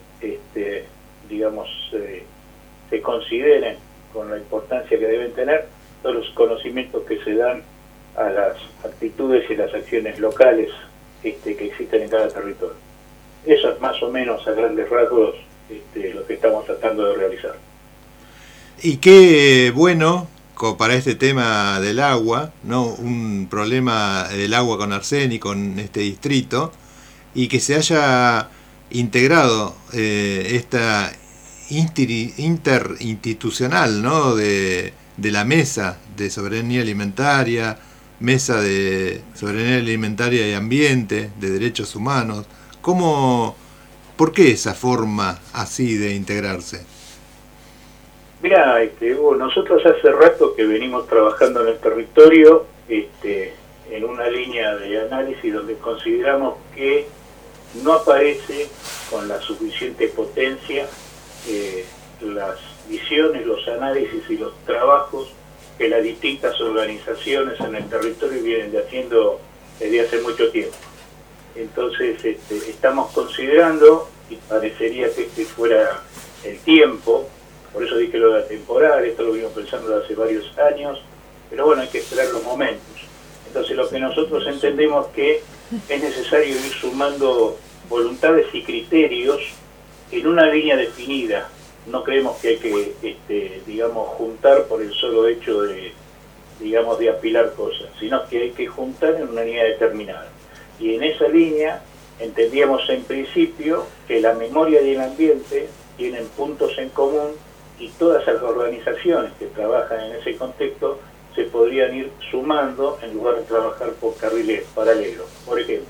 consideren con la importancia que deben tener todos los conocimientos que se dan a las actitudes y las acciones locales que existen en cada territorio. Eso es más o menos a grandes rasgos lo que estamos tratando de realizar. Y qué bueno para este tema del agua, ¿no? Un problema del agua con arsénico en este distrito, y que se haya integrado esta interinstitucional, ¿no? de la mesa de soberanía alimentaria, mesa de soberanía alimentaria y ambiente, de derechos humanos. ¿Por qué esa forma así de integrarse? Mira, Hugo, nosotros hace rato que venimos trabajando en el territorio en una línea de análisis donde consideramos que no aparece con la suficiente potencia las visiones, los análisis y los trabajos que las distintas organizaciones en el territorio vienen haciendo desde hace mucho tiempo. Entonces estamos considerando, y parecería que este fuera el tiempo, por eso dije lo de la temporal, esto lo venimos pensando hace varios años, pero bueno, hay que esperar los momentos. Entonces lo que nosotros entendemos que es necesario ir sumando voluntades y criterios en una línea definida. No creemos que hay que, juntar por el solo hecho de apilar cosas, sino que hay que juntar en una línea determinada. Y en esa línea entendíamos en principio que la memoria y el ambiente tienen puntos en común, y todas las organizaciones que trabajan en ese contexto se podrían ir sumando en lugar de trabajar por carriles paralelos. Por ejemplo,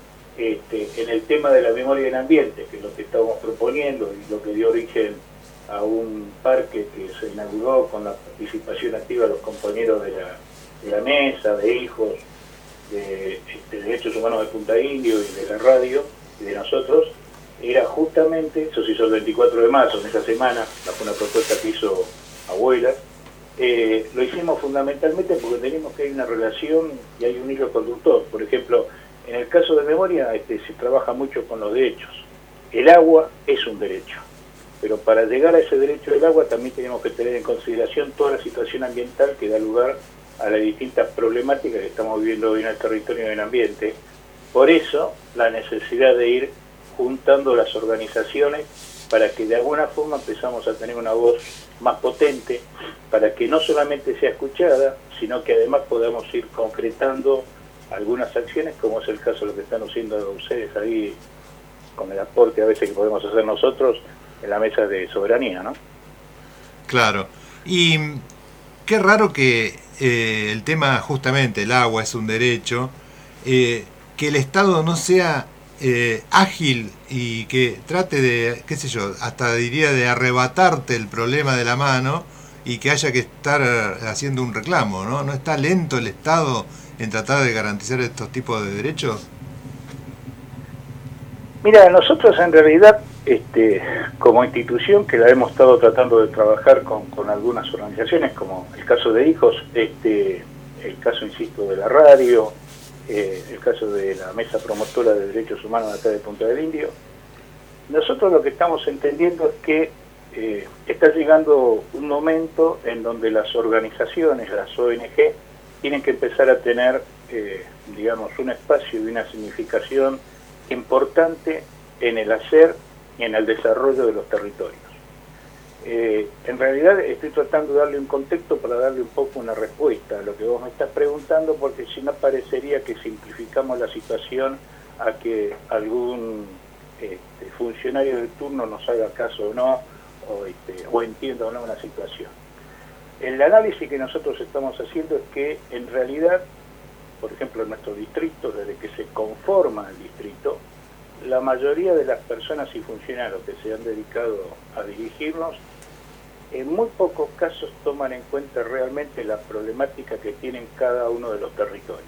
en el tema de la memoria y el ambiente, que es lo que estamos proponiendo y lo que dio origen a un parque que se inauguró con la participación activa de los compañeros de la mesa, de hijos, de Derechos Humanos de Punta Indio y de la radio y de nosotros, era justamente, eso se hizo el 24 de marzo, en esa semana, fue una propuesta que hizo Abuelas. Lo hicimos fundamentalmente porque tenemos que hay una relación y hay un hilo conductor. Por ejemplo, en el caso de memoria se trabaja mucho con los derechos. El agua es un derecho, pero para llegar a ese derecho del agua también tenemos que tener en consideración toda la situación ambiental que da lugar a las distintas problemáticas que estamos viviendo hoy en el territorio y en el ambiente. Por eso, la necesidad de ir juntando las organizaciones para que de alguna forma empezamos a tener una voz más potente, para que no solamente sea escuchada, sino que además podamos ir concretando algunas acciones, como es el caso de lo que están haciendo ustedes ahí, con el aporte a veces que podemos hacer nosotros en la mesa de soberanía, ¿no? Claro. Y qué raro que el tema, justamente, el agua es un derecho, que el Estado no sea ágil y que trate de, qué sé yo, hasta diría de arrebatarte el problema de la mano, y que haya que estar haciendo un reclamo, ¿no? ¿No está lento el Estado en tratar de garantizar estos tipos de derechos? Mira, nosotros en realidad, como institución que la hemos estado tratando de trabajar con algunas organizaciones, como el caso de hijos, el caso, insisto, de la radio, el caso de la Mesa Promotora de Derechos Humanos acá de Punta del Indio, nosotros lo que estamos entendiendo es que está llegando un momento en donde las organizaciones, las ONG, tienen que empezar a tener, un espacio y una significación importante en el hacer y en el desarrollo de los territorios. En realidad estoy tratando de darle un contexto para darle un poco una respuesta a lo que vos me estás preguntando, porque si no parecería que simplificamos la situación a que algún funcionario de turno nos haga caso o no, o entienda o no una situación. El análisis que nosotros estamos haciendo es que en realidad, por ejemplo en nuestro distrito, desde que se conforma el distrito, la mayoría de las personas y funcionarios que se han dedicado a dirigirnos, en muy pocos casos toman en cuenta realmente la problemática que tienen cada uno de los territorios.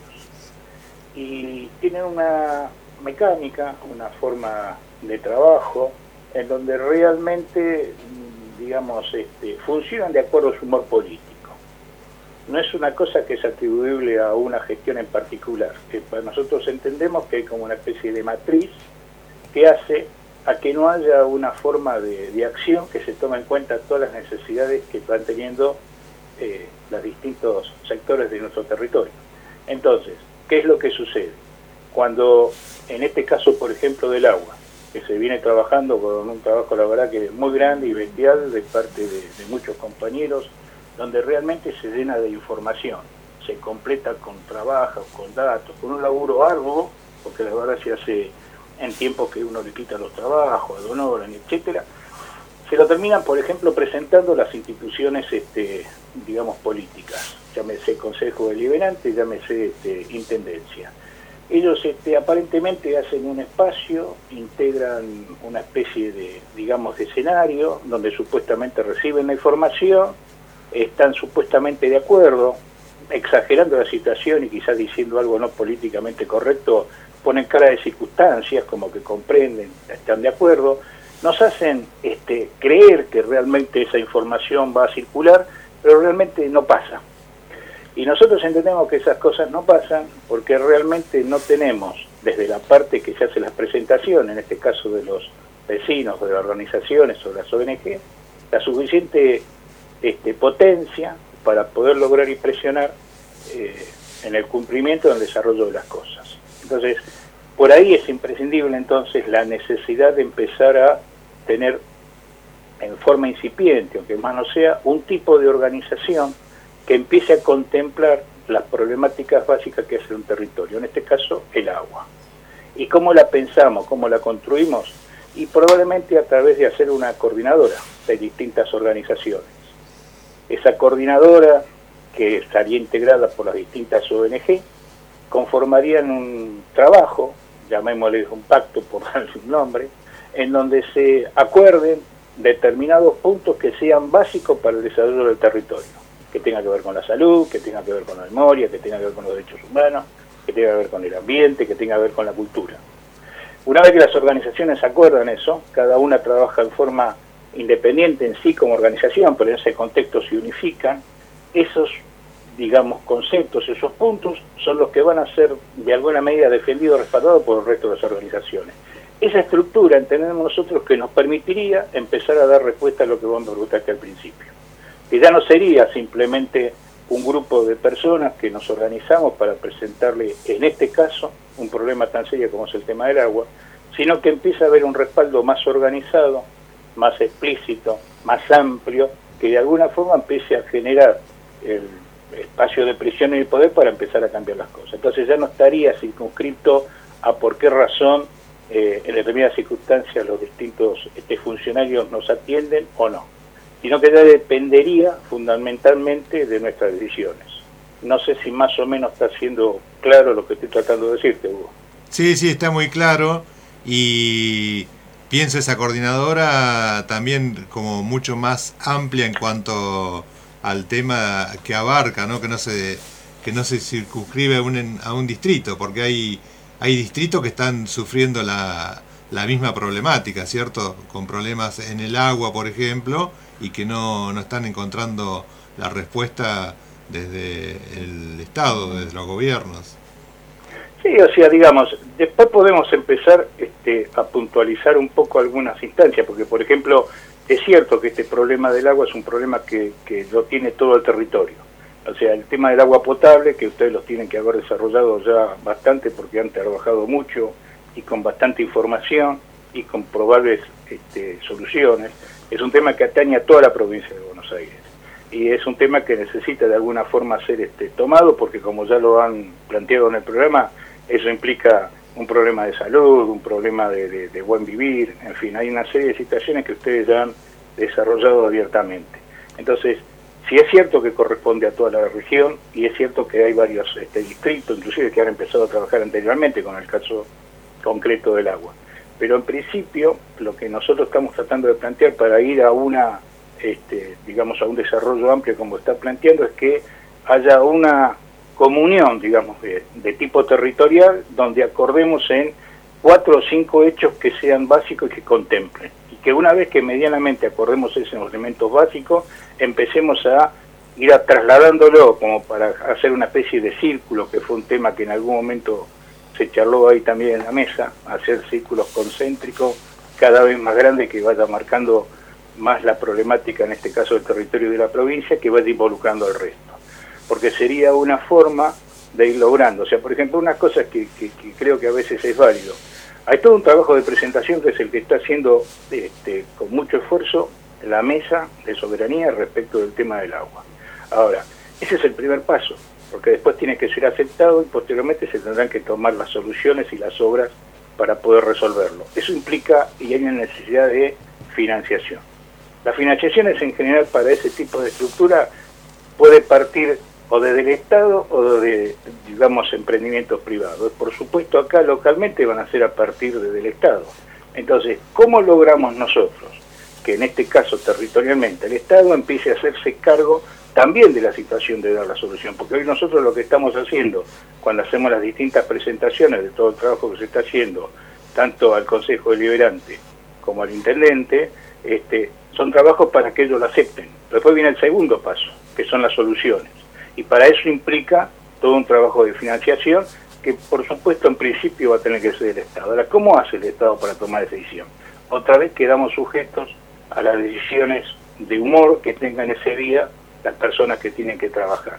Y tienen una mecánica, una forma de trabajo, en donde realmente, digamos, funcionan de acuerdo a su humor político. No es una cosa que es atribuible a una gestión en particular, que para nosotros entendemos que hay como una especie de matriz que hace a que no haya una forma de acción que se tome en cuenta todas las necesidades que van teniendo los distintos sectores de nuestro territorio. Entonces, ¿qué es lo que sucede? Cuando, en este caso, por ejemplo, del agua, que se viene trabajando con un trabajo, la verdad, que es muy grande y bestial de parte de muchos compañeros, donde realmente se llena de información, se completa con trabajos, con datos, con un laburo arduo, porque la verdad se hace en tiempos que uno le quita los trabajos, adonoran, etcétera, se lo terminan, por ejemplo, presentando las instituciones, digamos, políticas, llámese Consejo Deliberante, llámese Intendencia. Ellos aparentemente hacen un espacio, integran una especie de, digamos, de escenario, donde supuestamente reciben la información, están supuestamente de acuerdo, exagerando la situación y quizás diciendo algo no políticamente correcto, ponen cara de circunstancias, como que comprenden, están de acuerdo, nos hacen creer que realmente esa información va a circular, pero realmente no pasa. Y nosotros entendemos que esas cosas no pasan porque realmente no tenemos, desde la parte que se hace las presentaciones, en este caso de los vecinos, de las organizaciones o de las ONG, la suficiente potencia para poder lograr y presionar en el cumplimiento del desarrollo de las cosas. Entonces, por ahí es imprescindible entonces la necesidad de empezar a tener en forma incipiente, aunque más no sea, un tipo de organización que empiece a contemplar las problemáticas básicas que hace un territorio, en este caso el agua. ¿Y cómo la pensamos, cómo la construimos? Y probablemente a través de hacer una coordinadora de distintas organizaciones. Esa coordinadora, que estaría integrada por las distintas ONG, conformarían un trabajo, llamémosle un pacto por darle un nombre, en donde se acuerden determinados puntos que sean básicos para el desarrollo del territorio, que tenga que ver con la salud, que tenga que ver con la memoria, que tenga que ver con los derechos humanos, que tenga que ver con el ambiente, que tenga que ver con la cultura. Una vez que las organizaciones acuerdan eso, cada una trabaja en forma independiente en sí como organización, pero en ese contexto se unifican, esos, digamos, conceptos, esos puntos, son los que van a ser de alguna medida defendidos, respaldados por el resto de las organizaciones. Esa estructura entendemos nosotros que nos permitiría empezar a dar respuesta a lo que vos me preguntaste al principio. Que ya no sería simplemente un grupo de personas que nos organizamos para presentarle, en este caso, un problema tan serio como es el tema del agua, sino que empieza a haber un respaldo más organizado, más explícito, más amplio, que de alguna forma empiece a generar el espacio de presión y de poder para empezar a cambiar las cosas. Entonces ya no estaría circunscrito a por qué razón en determinadas circunstancias los distintos funcionarios nos atienden o no, sino que ya dependería fundamentalmente de nuestras decisiones. No sé si más o menos está siendo claro lo que estoy tratando de decirte, Hugo. Sí, está muy claro, y pienso esa coordinadora también como mucho más amplia en cuanto al tema que abarca, ¿no? Que no se circunscribe a un distrito, porque hay distritos que están sufriendo la misma problemática, ¿cierto? Con problemas en el agua, por ejemplo, y que no están encontrando la respuesta desde el Estado, desde los gobiernos. Sí, o sea, digamos, después podemos empezar a puntualizar un poco algunas instancias, porque, por ejemplo, es cierto que este problema del agua es un problema que lo tiene todo el territorio. O sea, el tema del agua potable, que ustedes los tienen que haber desarrollado ya bastante porque han trabajado mucho y con bastante información y con probables soluciones, es un tema que atañe a toda la provincia de Buenos Aires. Y es un tema que necesita de alguna forma ser tomado, porque como ya lo han planteado en el programa, eso implica un problema de salud, un problema de buen vivir, en fin, hay una serie de situaciones que ustedes ya han desarrollado abiertamente. Entonces, sí es cierto que corresponde a toda la región y es cierto que hay varios distritos, inclusive que han empezado a trabajar anteriormente con el caso concreto del agua. Pero en principio, lo que nosotros estamos tratando de plantear para ir a una, digamos, a un desarrollo amplio como está planteando, es que haya una comunión, digamos, de tipo territorial, donde acordemos en 4 o 5 hechos que sean básicos y que contemplen. Y que una vez que medianamente acordemos esos elementos básicos, empecemos a ir trasladándolo como para hacer una especie de círculo, que fue un tema que en algún momento se charló ahí también en la mesa, hacer círculos concéntricos cada vez más grandes que vaya marcando más la problemática, en este caso del territorio de la provincia, que vaya involucrando al resto. Porque sería una forma de ir logrando. O sea, por ejemplo, una cosa que creo que a veces es válido. Hay todo un trabajo de presentación que es el que está haciendo con mucho esfuerzo la mesa de soberanía respecto del tema del agua. Ahora, ese es el primer paso, porque después tiene que ser aceptado y posteriormente se tendrán que tomar las soluciones y las obras para poder resolverlo. Eso implica, y hay una necesidad de financiación. Las financiaciones en general para ese tipo de estructura puede partir o desde el Estado o de, digamos, emprendimientos privados. Por supuesto, acá localmente van a ser a partir del Estado. Entonces, ¿cómo logramos nosotros que en este caso territorialmente el Estado empiece a hacerse cargo también de la situación de dar la solución? Porque hoy nosotros lo que estamos haciendo, cuando hacemos las distintas presentaciones de todo el trabajo que se está haciendo, tanto al Consejo Deliberante como al Intendente, son trabajos para que ellos lo acepten. Después viene el segundo paso, que son las soluciones. Y para eso implica todo un trabajo de financiación que, por supuesto, en principio va a tener que ser el Estado. Ahora, ¿cómo hace el Estado para tomar esa decisión? Otra vez quedamos sujetos a las decisiones de humor que tengan ese día las personas que tienen que trabajar.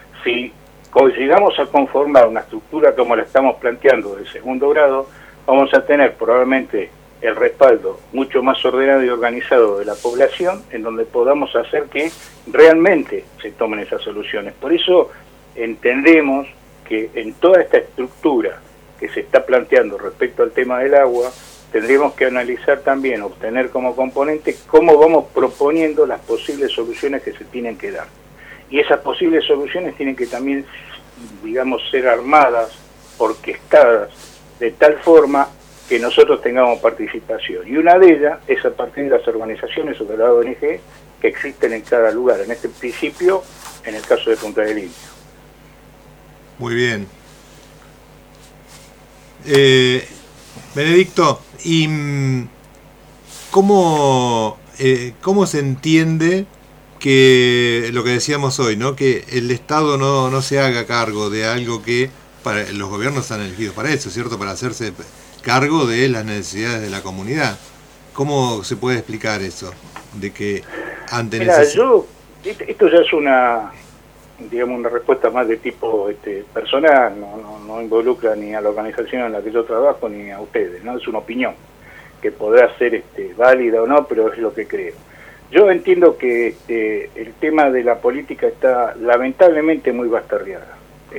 Si llegamos a conformar una estructura como la estamos planteando de segundo grado, vamos a tener probablemente el respaldo mucho más ordenado y organizado de la población, en donde podamos hacer que realmente se tomen esas soluciones. Por eso entendemos que en toda esta estructura que se está planteando respecto al tema del agua, tendremos que analizar también, obtener como componente cómo vamos proponiendo las posibles soluciones que se tienen que dar. Y esas posibles soluciones tienen que también, digamos, ser armadas, orquestadas, de tal forma que nosotros tengamos participación. Y una de ellas es a partir de las organizaciones o de la ONG que existen en cada lugar. En este principio, en el caso de Punta del Indio. Muy bien. Benedicto, ¿y cómo se entiende que lo que decíamos hoy, ¿no? Que el Estado no se haga cargo de algo que los gobiernos han elegido para eso, ¿cierto? Para hacerse cargo de las necesidades de la comunidad. ¿Cómo se puede explicar eso? De que ante esto ya es una respuesta más de tipo personal, no involucra ni a la organización en la que yo trabajo ni a ustedes, ¿no? Es una opinión que podrá ser válida o no, pero es lo que creo. Yo entiendo que el tema de la política está lamentablemente muy bastardeada.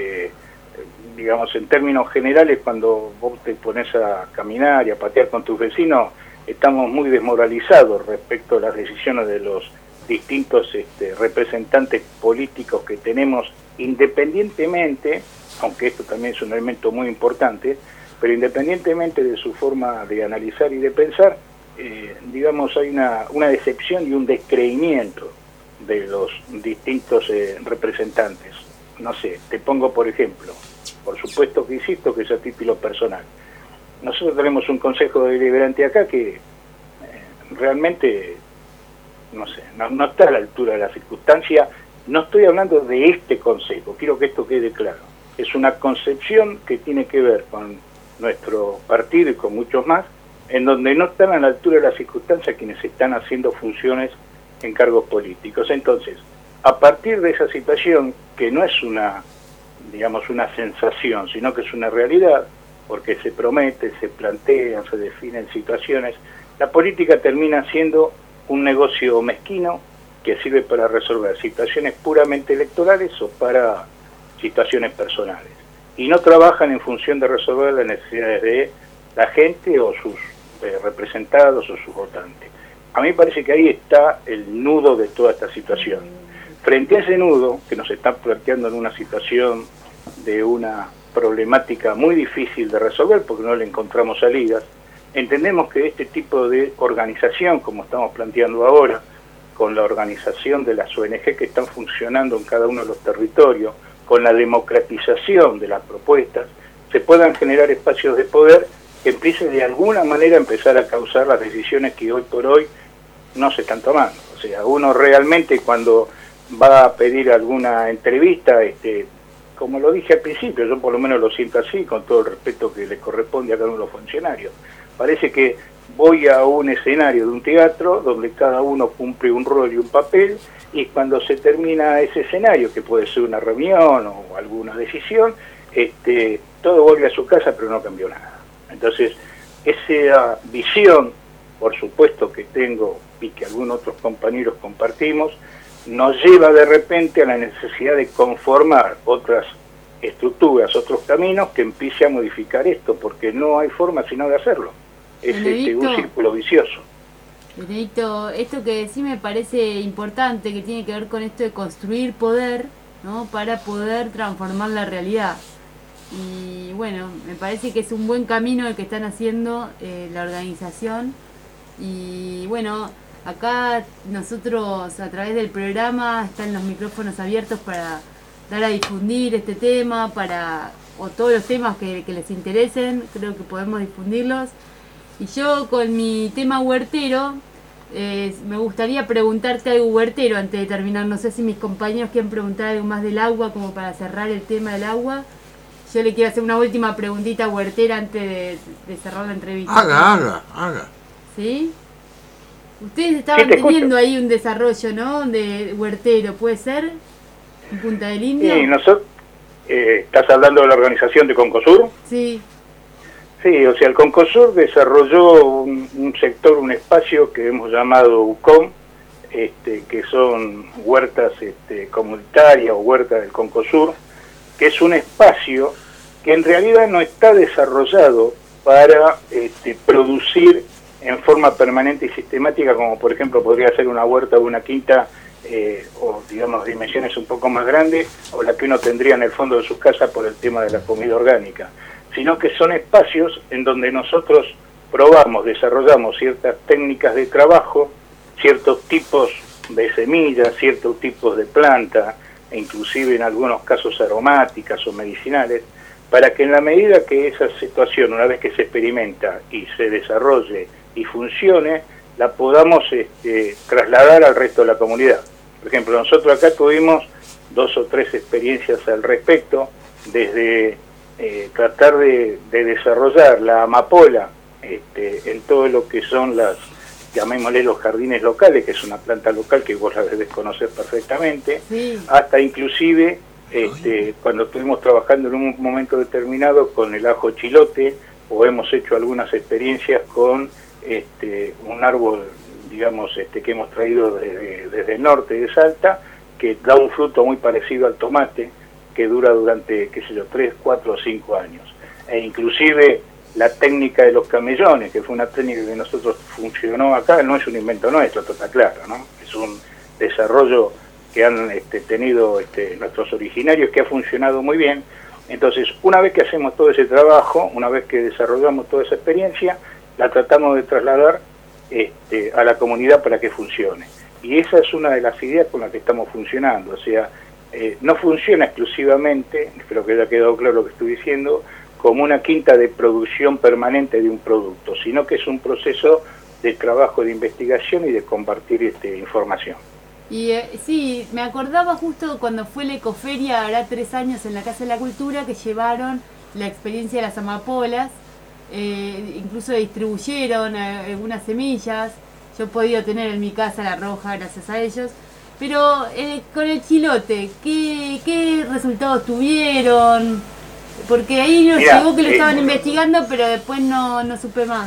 Digamos, en términos generales, cuando vos te pones a caminar y a patear con tus vecinos, estamos muy desmoralizados respecto a las decisiones de los distintos representantes políticos que tenemos, independientemente, aunque esto también es un elemento muy importante, pero independientemente de su forma de analizar y de pensar, digamos, hay una decepción y un descreimiento de los distintos representantes. No sé, te pongo por ejemplo, por supuesto que insisto que es a título personal. Nosotros tenemos un consejo deliberante acá que realmente, no sé, no está a la altura de la circunstancia. No estoy hablando de este consejo, quiero que esto quede claro. Es una concepción que tiene que ver con nuestro partido y con muchos más, en donde no están a la altura de las circunstancias quienes están haciendo funciones en cargos políticos. Entonces, a partir de esa situación, que no es una sensación, sino que es una realidad, porque se promete, se plantean, se definen situaciones, la política termina siendo un negocio mezquino que sirve para resolver situaciones puramente electorales o para situaciones personales. Y no trabajan en función de resolver las necesidades de la gente o sus representados o sus votantes. a mí me parece que ahí está el nudo de toda esta situación. Frente a ese nudo, que nos está planteando en una situación de una problemática muy difícil de resolver porque no le encontramos salidas, entendemos que este tipo de organización, como estamos planteando ahora, con la organización de las ONG que están funcionando en cada uno de los territorios, con la democratización de las propuestas, se puedan generar espacios de poder que empiecen de alguna manera a empezar a causar las decisiones que hoy por hoy no se están tomando. O sea, uno realmente cuando va a pedir alguna entrevista, como lo dije al principio, yo por lo menos lo siento así, con todo el respeto que le corresponde a cada uno de los funcionarios. Parece que voy a un escenario de un teatro donde cada uno cumple un rol y un papel, y cuando se termina ese escenario, que puede ser una reunión o alguna decisión, todo vuelve a su casa, pero no cambió nada. Entonces, esa visión, por supuesto que tengo y que algunos otros compañeros compartimos, nos lleva de repente a la necesidad de conformar otras estructuras, otros caminos que empiece a modificar esto, porque no hay forma sino de hacerlo. Es un círculo vicioso. Benedito, esto que decís me parece importante, que tiene que ver con esto de construir poder, ¿no? Para poder transformar la realidad. Y bueno, me parece que es un buen camino el que están haciendo la organización. Y bueno, acá nosotros a través del programa están los micrófonos abiertos para dar a difundir este tema, o todos los temas que les interesen, creo que podemos difundirlos. Y yo con mi tema huertero, me gustaría preguntarte algo huertero antes de terminar. No sé si mis compañeros quieren preguntar algo más del agua, como para cerrar el tema del agua. Yo le quiero hacer una última preguntita huertera antes de cerrar la entrevista. Haga. ¿Sí? Ustedes estaban teniendo ahí un desarrollo, ¿no? De huertero, ¿puede ser? ¿En Punta del Indio? Sí, nosotros, ¿estás hablando de la organización de Concosur? Sí. Sí, o sea, el Concosur desarrolló un sector, un espacio que hemos llamado UCOM, que son huertas comunitarias o huertas del Concosur, que es un espacio que en realidad no está desarrollado para producir en forma permanente y sistemática, como por ejemplo podría ser una huerta o una quinta, o digamos dimensiones un poco más grandes, o la que uno tendría en el fondo de su casa por el tema de la comida orgánica, sino que son espacios en donde nosotros probamos, desarrollamos ciertas técnicas de trabajo, ciertos tipos de semillas, ciertos tipos de planta, e inclusive en algunos casos aromáticas o medicinales, para que en la medida que esa situación, una vez que se experimenta y se desarrolle y funcione, la podamos trasladar al resto de la comunidad. Por ejemplo, nosotros acá tuvimos 2 o 3 experiencias al respecto, desde tratar de desarrollar la amapola en todo lo que son llamémosle los jardines locales, que es una planta local que vos la debes conocer perfectamente, sí, hasta inclusive cuando estuvimos trabajando en un momento determinado con el ajo chilote, o hemos hecho algunas experiencias con un árbol, digamos, que hemos traído desde el norte de Salta, que da un fruto muy parecido al tomate, que dura durante, 3, 4 o 5 años. E inclusive la técnica de los camellones, que fue una técnica que nosotros funcionó acá, no es un invento nuestro, esto está claro, ¿no? Es un desarrollo que han tenido nuestros originarios, que ha funcionado muy bien. Entonces, una vez que hacemos todo ese trabajo, una vez que desarrollamos toda esa experiencia, la tratamos de trasladar a la comunidad para que funcione. Y esa es una de las ideas con las que estamos funcionando. O sea, no funciona exclusivamente, espero que haya quedado claro lo que estoy diciendo, como una quinta de producción permanente de un producto, sino que es un proceso de trabajo de investigación y de compartir información. Y sí, me acordaba justo cuando fue la Ecoferia, hará 3 años en la Casa de la Cultura, que llevaron la experiencia de las amapolas, incluso distribuyeron algunas semillas. Yo he podido tener en mi casa la roja gracias a ellos. Pero con el chilote, ¿qué resultados tuvieron? Porque ahí nos llegó que lo estaban investigando, pero después no supe más.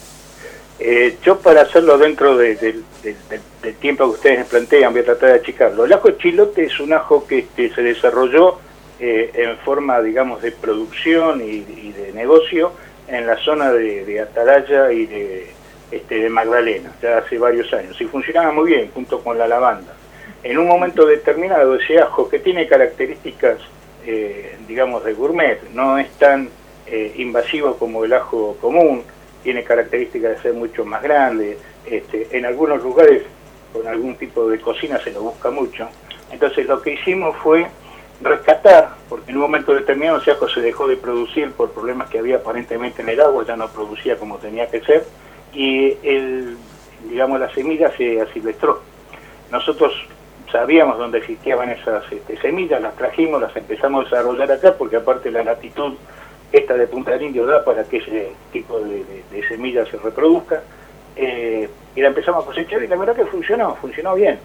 Yo, para hacerlo dentro del tiempo que ustedes me plantean, voy a tratar de achicarlo. El ajo chilote es un ajo que se desarrolló en forma, digamos, de producción y de negocio en la zona de Atalaya y de Magdalena, ya hace varios años, y funcionaba muy bien junto con la lavanda. En un momento determinado, ese ajo, que tiene características, digamos, de gourmet, no es tan invasivo como el ajo común, tiene características de ser mucho más grande, en algunos lugares con algún tipo de cocina se lo busca mucho. Entonces lo que hicimos fue rescatar, porque en un momento determinado ese ajo se dejó de producir por problemas que había aparentemente en el agua, ya no producía como tenía que ser, y digamos, la semilla se asilvestró. Nosotros sabíamos dónde existían esas semillas, las trajimos, las empezamos a desarrollar acá, porque aparte la latitud esta de Punta del Indio da para que ese tipo de semillas se reproduzca, y la empezamos a cosechar, y la verdad que funcionó bien.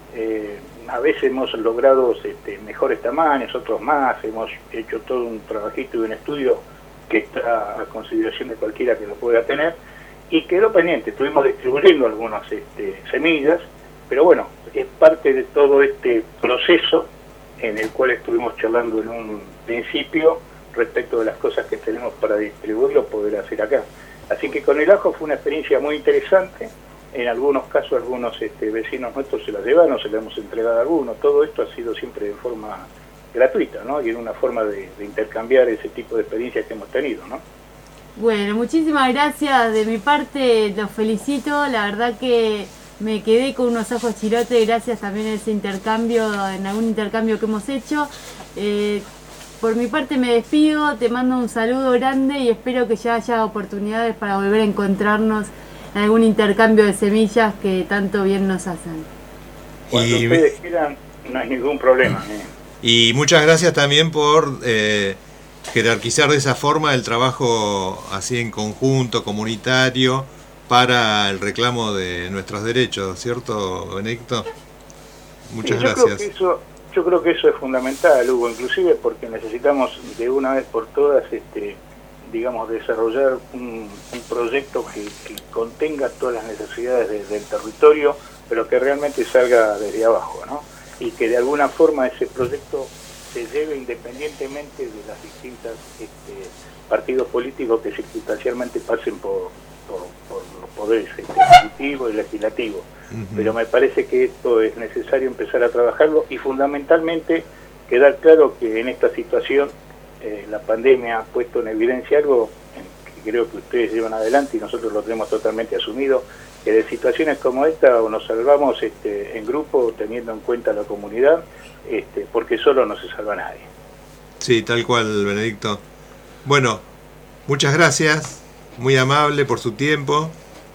A veces hemos logrado mejores tamaños, otros más, hemos hecho todo un trabajito y un estudio que está a consideración de cualquiera que lo pueda tener, y quedó pendiente. Estuvimos distribuyendo algunas semillas, pero bueno, es parte de todo este proceso en el cual estuvimos charlando en un principio respecto de las cosas que tenemos para distribuirlo, poder hacer acá. Así que con el ajo fue una experiencia muy interesante. En algunos casos algunos vecinos nuestros se la llevaron, se la hemos entregado a algunos. Todo esto ha sido siempre de forma gratuita, ¿no? Y en una forma de intercambiar ese tipo de experiencias que hemos tenido, ¿no? Bueno, muchísimas gracias. De mi parte los felicito. La verdad que me quedé con unos ajos chirote gracias también a ese intercambio, en algún intercambio que hemos hecho. Por mi parte me despido, te mando un saludo grande y espero que ya haya oportunidades para volver a encontrarnos en algún intercambio de semillas que tanto bien nos hacen. Cuando ustedes quieran, no hay ningún problema. Y muchas gracias también por jerarquizar de esa forma el trabajo así en conjunto, comunitario, para el reclamo de nuestros derechos, ¿cierto, Benedicto? Muchas gracias. Yo creo que eso es fundamental, Hugo, inclusive porque necesitamos de una vez por todas, digamos, desarrollar un proyecto que contenga todas las necesidades del territorio, pero que realmente salga desde abajo, ¿no? Y que de alguna forma ese proyecto se lleve independientemente de las distintas partidos políticos que circunstancialmente pasen por los poderes ejecutivo y legislativo. Pero me parece que esto es necesario empezar a trabajarlo y fundamentalmente quedar claro que en esta situación la pandemia ha puesto en evidencia algo que creo que ustedes llevan adelante y nosotros lo tenemos totalmente asumido, que de situaciones como esta o nos salvamos en grupo teniendo en cuenta la comunidad, porque solo no se salva nadie. Sí, tal cual, Benedicto. Bueno, muchas gracias, muy amable por su tiempo.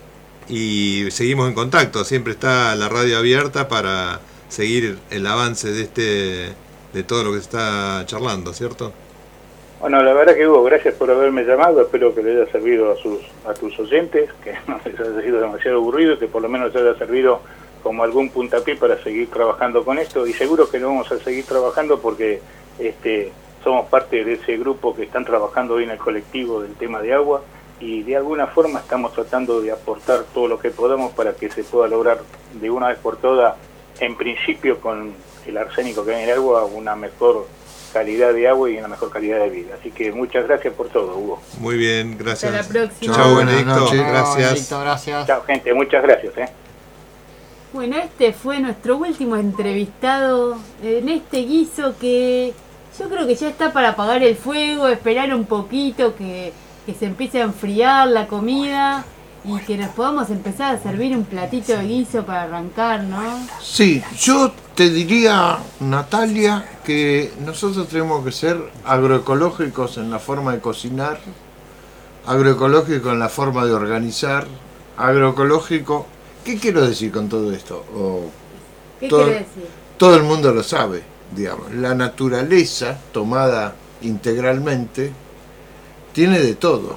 Y seguimos en contacto, siempre está la radio abierta para seguir el avance de todo lo que se está charlando, ¿cierto? Bueno, la verdad que Hugo, gracias por haberme llamado, espero que le haya servido a tus oyentes, que no les haya sido demasiado aburrido, que por lo menos les haya servido como algún puntapié para seguir trabajando con esto, y seguro que lo vamos a seguir trabajando porque somos parte de ese grupo que están trabajando hoy en el colectivo del tema de agua, y de alguna forma estamos tratando de aportar todo lo que podamos para que se pueda lograr de una vez por todas, en principio con el arsénico que hay en el agua, una mejor calidad de agua y una mejor calidad de vida. Así que muchas gracias por todo, Hugo. Muy bien, gracias. Hasta la próxima. Chao, Benedicto. Gracias. Gracias. Chao, gente, muchas gracias. Bueno, este fue nuestro último entrevistado en este guiso que yo creo que ya está para apagar el fuego, esperar un poquito que se empiece a enfriar la comida y que nos podamos empezar a servir un platito de guiso para arrancar, ¿no? Sí, yo te diría, Natalia, que nosotros tenemos que ser agroecológicos en la forma de cocinar, agroecológicos en la forma de organizar, agroecológico. ¿Qué quiero decir con todo esto? ¿Qué quiere decir? Todo el mundo lo sabe, digamos. La naturaleza, tomada integralmente, tiene de todo.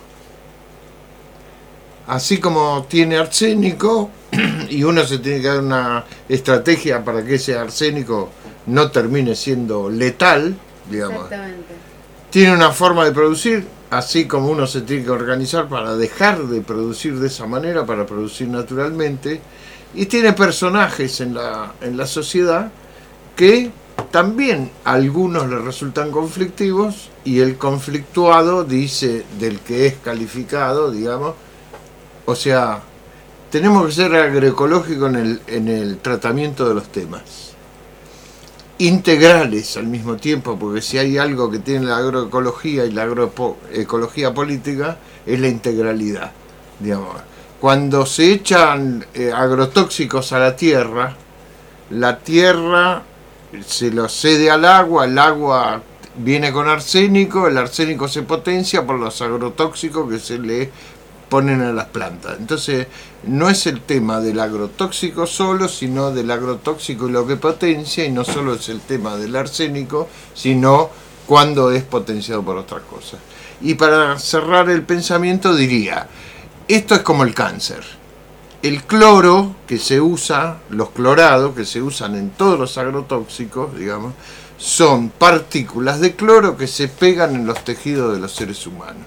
Así como tiene arsénico, y uno se tiene que dar una estrategia para que ese arsénico no termine siendo letal, digamos. Exactamente. Tiene una forma de producir, así como uno se tiene que organizar para dejar de producir de esa manera, para producir naturalmente, y tiene personajes en la sociedad que también a algunos les resultan conflictivos, y el conflictuado dice del que es calificado, digamos, o sea, tenemos que ser agroecológicos en el tratamiento de los temas. Integrales al mismo tiempo, porque si hay algo que tiene la agroecología y la agroecología política, es la integralidad. Digamos. Cuando se echan agrotóxicos a la tierra se lo cede al agua, el agua viene con arsénico, el arsénico se potencia por los agrotóxicos que se le ponen a las plantas. Entonces, no es el tema del agrotóxico solo, sino del agrotóxico y lo que potencia, y no solo es el tema del arsénico, sino cuando es potenciado por otras cosas. Y para cerrar el pensamiento diría, esto es como el cáncer. El cloro que se usa, los clorados que se usan en todos los agrotóxicos, digamos, son partículas de cloro que se pegan en los tejidos de los seres humanos.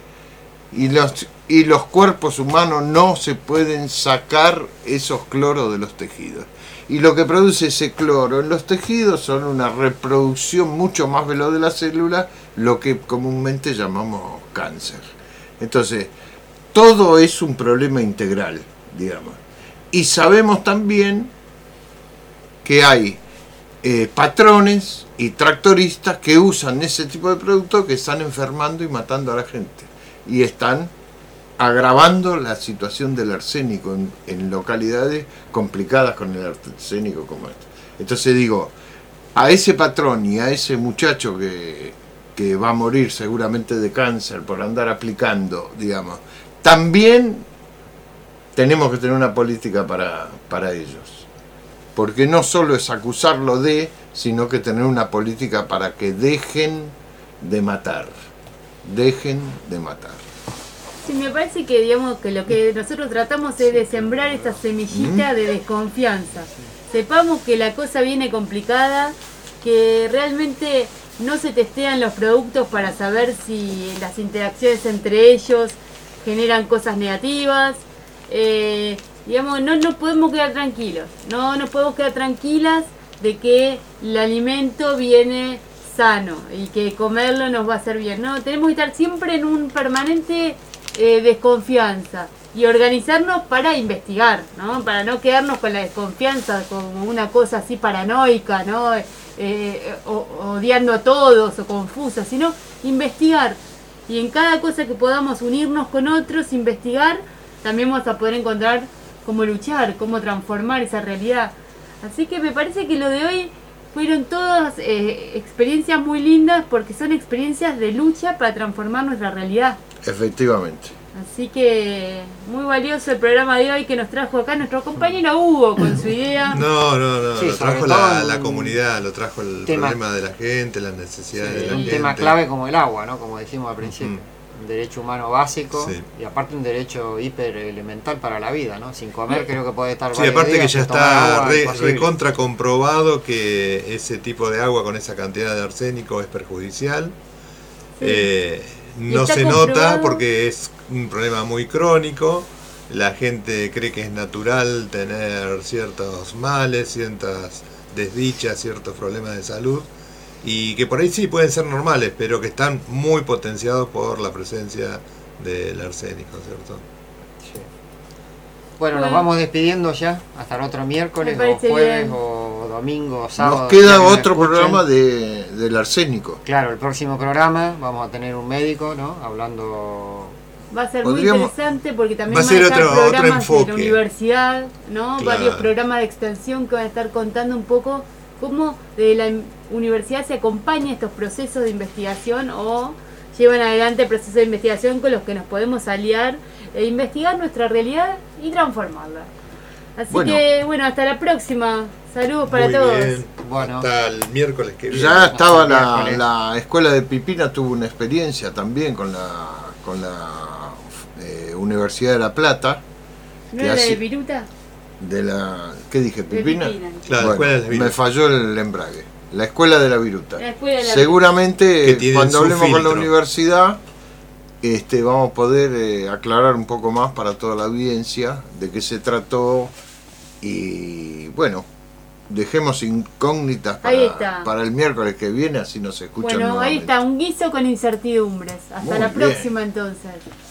Y los cuerpos humanos no se pueden sacar esos cloros de los tejidos. Y lo que produce ese cloro en los tejidos son una reproducción mucho más veloz de la célula, lo que comúnmente llamamos cáncer. Entonces, todo es un problema integral, digamos. Y sabemos también que hay patrones y tractoristas que usan ese tipo de productos que están enfermando y matando a la gente. Y están agravando la situación del arsénico en localidades complicadas con el arsénico como esta. Entonces digo, a ese patrón y a ese muchacho que va a morir seguramente de cáncer por andar aplicando, digamos, también tenemos que tener una política para ellos. Porque no solo es acusarlo sino que tener una política para que dejen de matar. Dejen de matar. Sí, me parece que digamos que lo que nosotros tratamos es de sembrar esta semillita de desconfianza. Sepamos que la cosa viene complicada, que realmente no se testean los productos para saber si las interacciones entre ellos generan cosas negativas. Digamos, no podemos quedar tranquilos, no nos podemos quedar tranquilas de que el alimento viene sano y que comerlo nos va a hacer bien. No, tenemos que estar siempre en un permanente desconfianza y organizarnos para investigar, ¿no? Para no quedarnos con la desconfianza como una cosa así paranoica, ¿no? Odiando a todos o confusa, sino investigar. Y en cada cosa que podamos unirnos con otros, investigar, también vamos a poder encontrar cómo luchar, cómo transformar esa realidad. Así que me parece que lo de hoy fueron todas experiencias muy lindas porque son experiencias de lucha para transformar nuestra realidad. Efectivamente. Así que muy valioso el programa de hoy que nos trajo acá nuestro compañero Hugo con su idea. No, Sí, lo trajo sobre todo la comunidad, lo trajo el problema de la gente, las necesidades de la gente. Un tema clave como el agua, ¿no? Como decimos al principio. Un derecho humano básico y aparte un derecho hiper elemental para la vida, ¿no? Sin comer creo que puede estar varios aparte días, que ya tomar está agua, recontra comprobado que ese tipo de agua con esa cantidad de arsénico es perjudicial. No se nota porque es un problema muy crónico. La gente cree que es natural tener ciertos males, ciertas desdichas, ciertos problemas de salud, y que por ahí sí pueden ser normales, pero que están muy potenciados por la presencia del arsénico, ¿cierto? Sí. Bueno, nos vamos despidiendo ya, hasta el otro miércoles, o jueves, bien. O domingo, o sábado. Nos queda otro programa del arsénico. Claro, el próximo programa vamos a tener un médico, ¿no? Hablando... Va a ser muy interesante porque también va a ser estar otro programas enfoque de la universidad, ¿no? Claro. Varios programas de extensión que van a estar contando un poco cómo de la universidad se acompaña estos procesos de investigación o llevan adelante procesos de investigación con los que nos podemos aliar e investigar nuestra realidad y transformarla. Así que, bueno, hasta la próxima. Saludos para todos. Bien. Bueno, hasta el miércoles que viene. Ya estaba la escuela de Pipina, tuvo una experiencia también con la Universidad de La Plata. ¿No era de Viruta? ¿Qué dije? ¿Pipina? Claro, la escuela de la Viruta. Me falló el embrague. La escuela de la Viruta. La escuela de la Seguramente cuando hablemos filtro. con la universidad vamos a poder aclarar un poco más para toda la audiencia de qué se trató y bueno, dejemos incógnitas para el miércoles que viene, así nos escuchan Bueno, nuevamente. ahí está, un guiso con incertidumbres. Hasta Muy la bien. próxima entonces.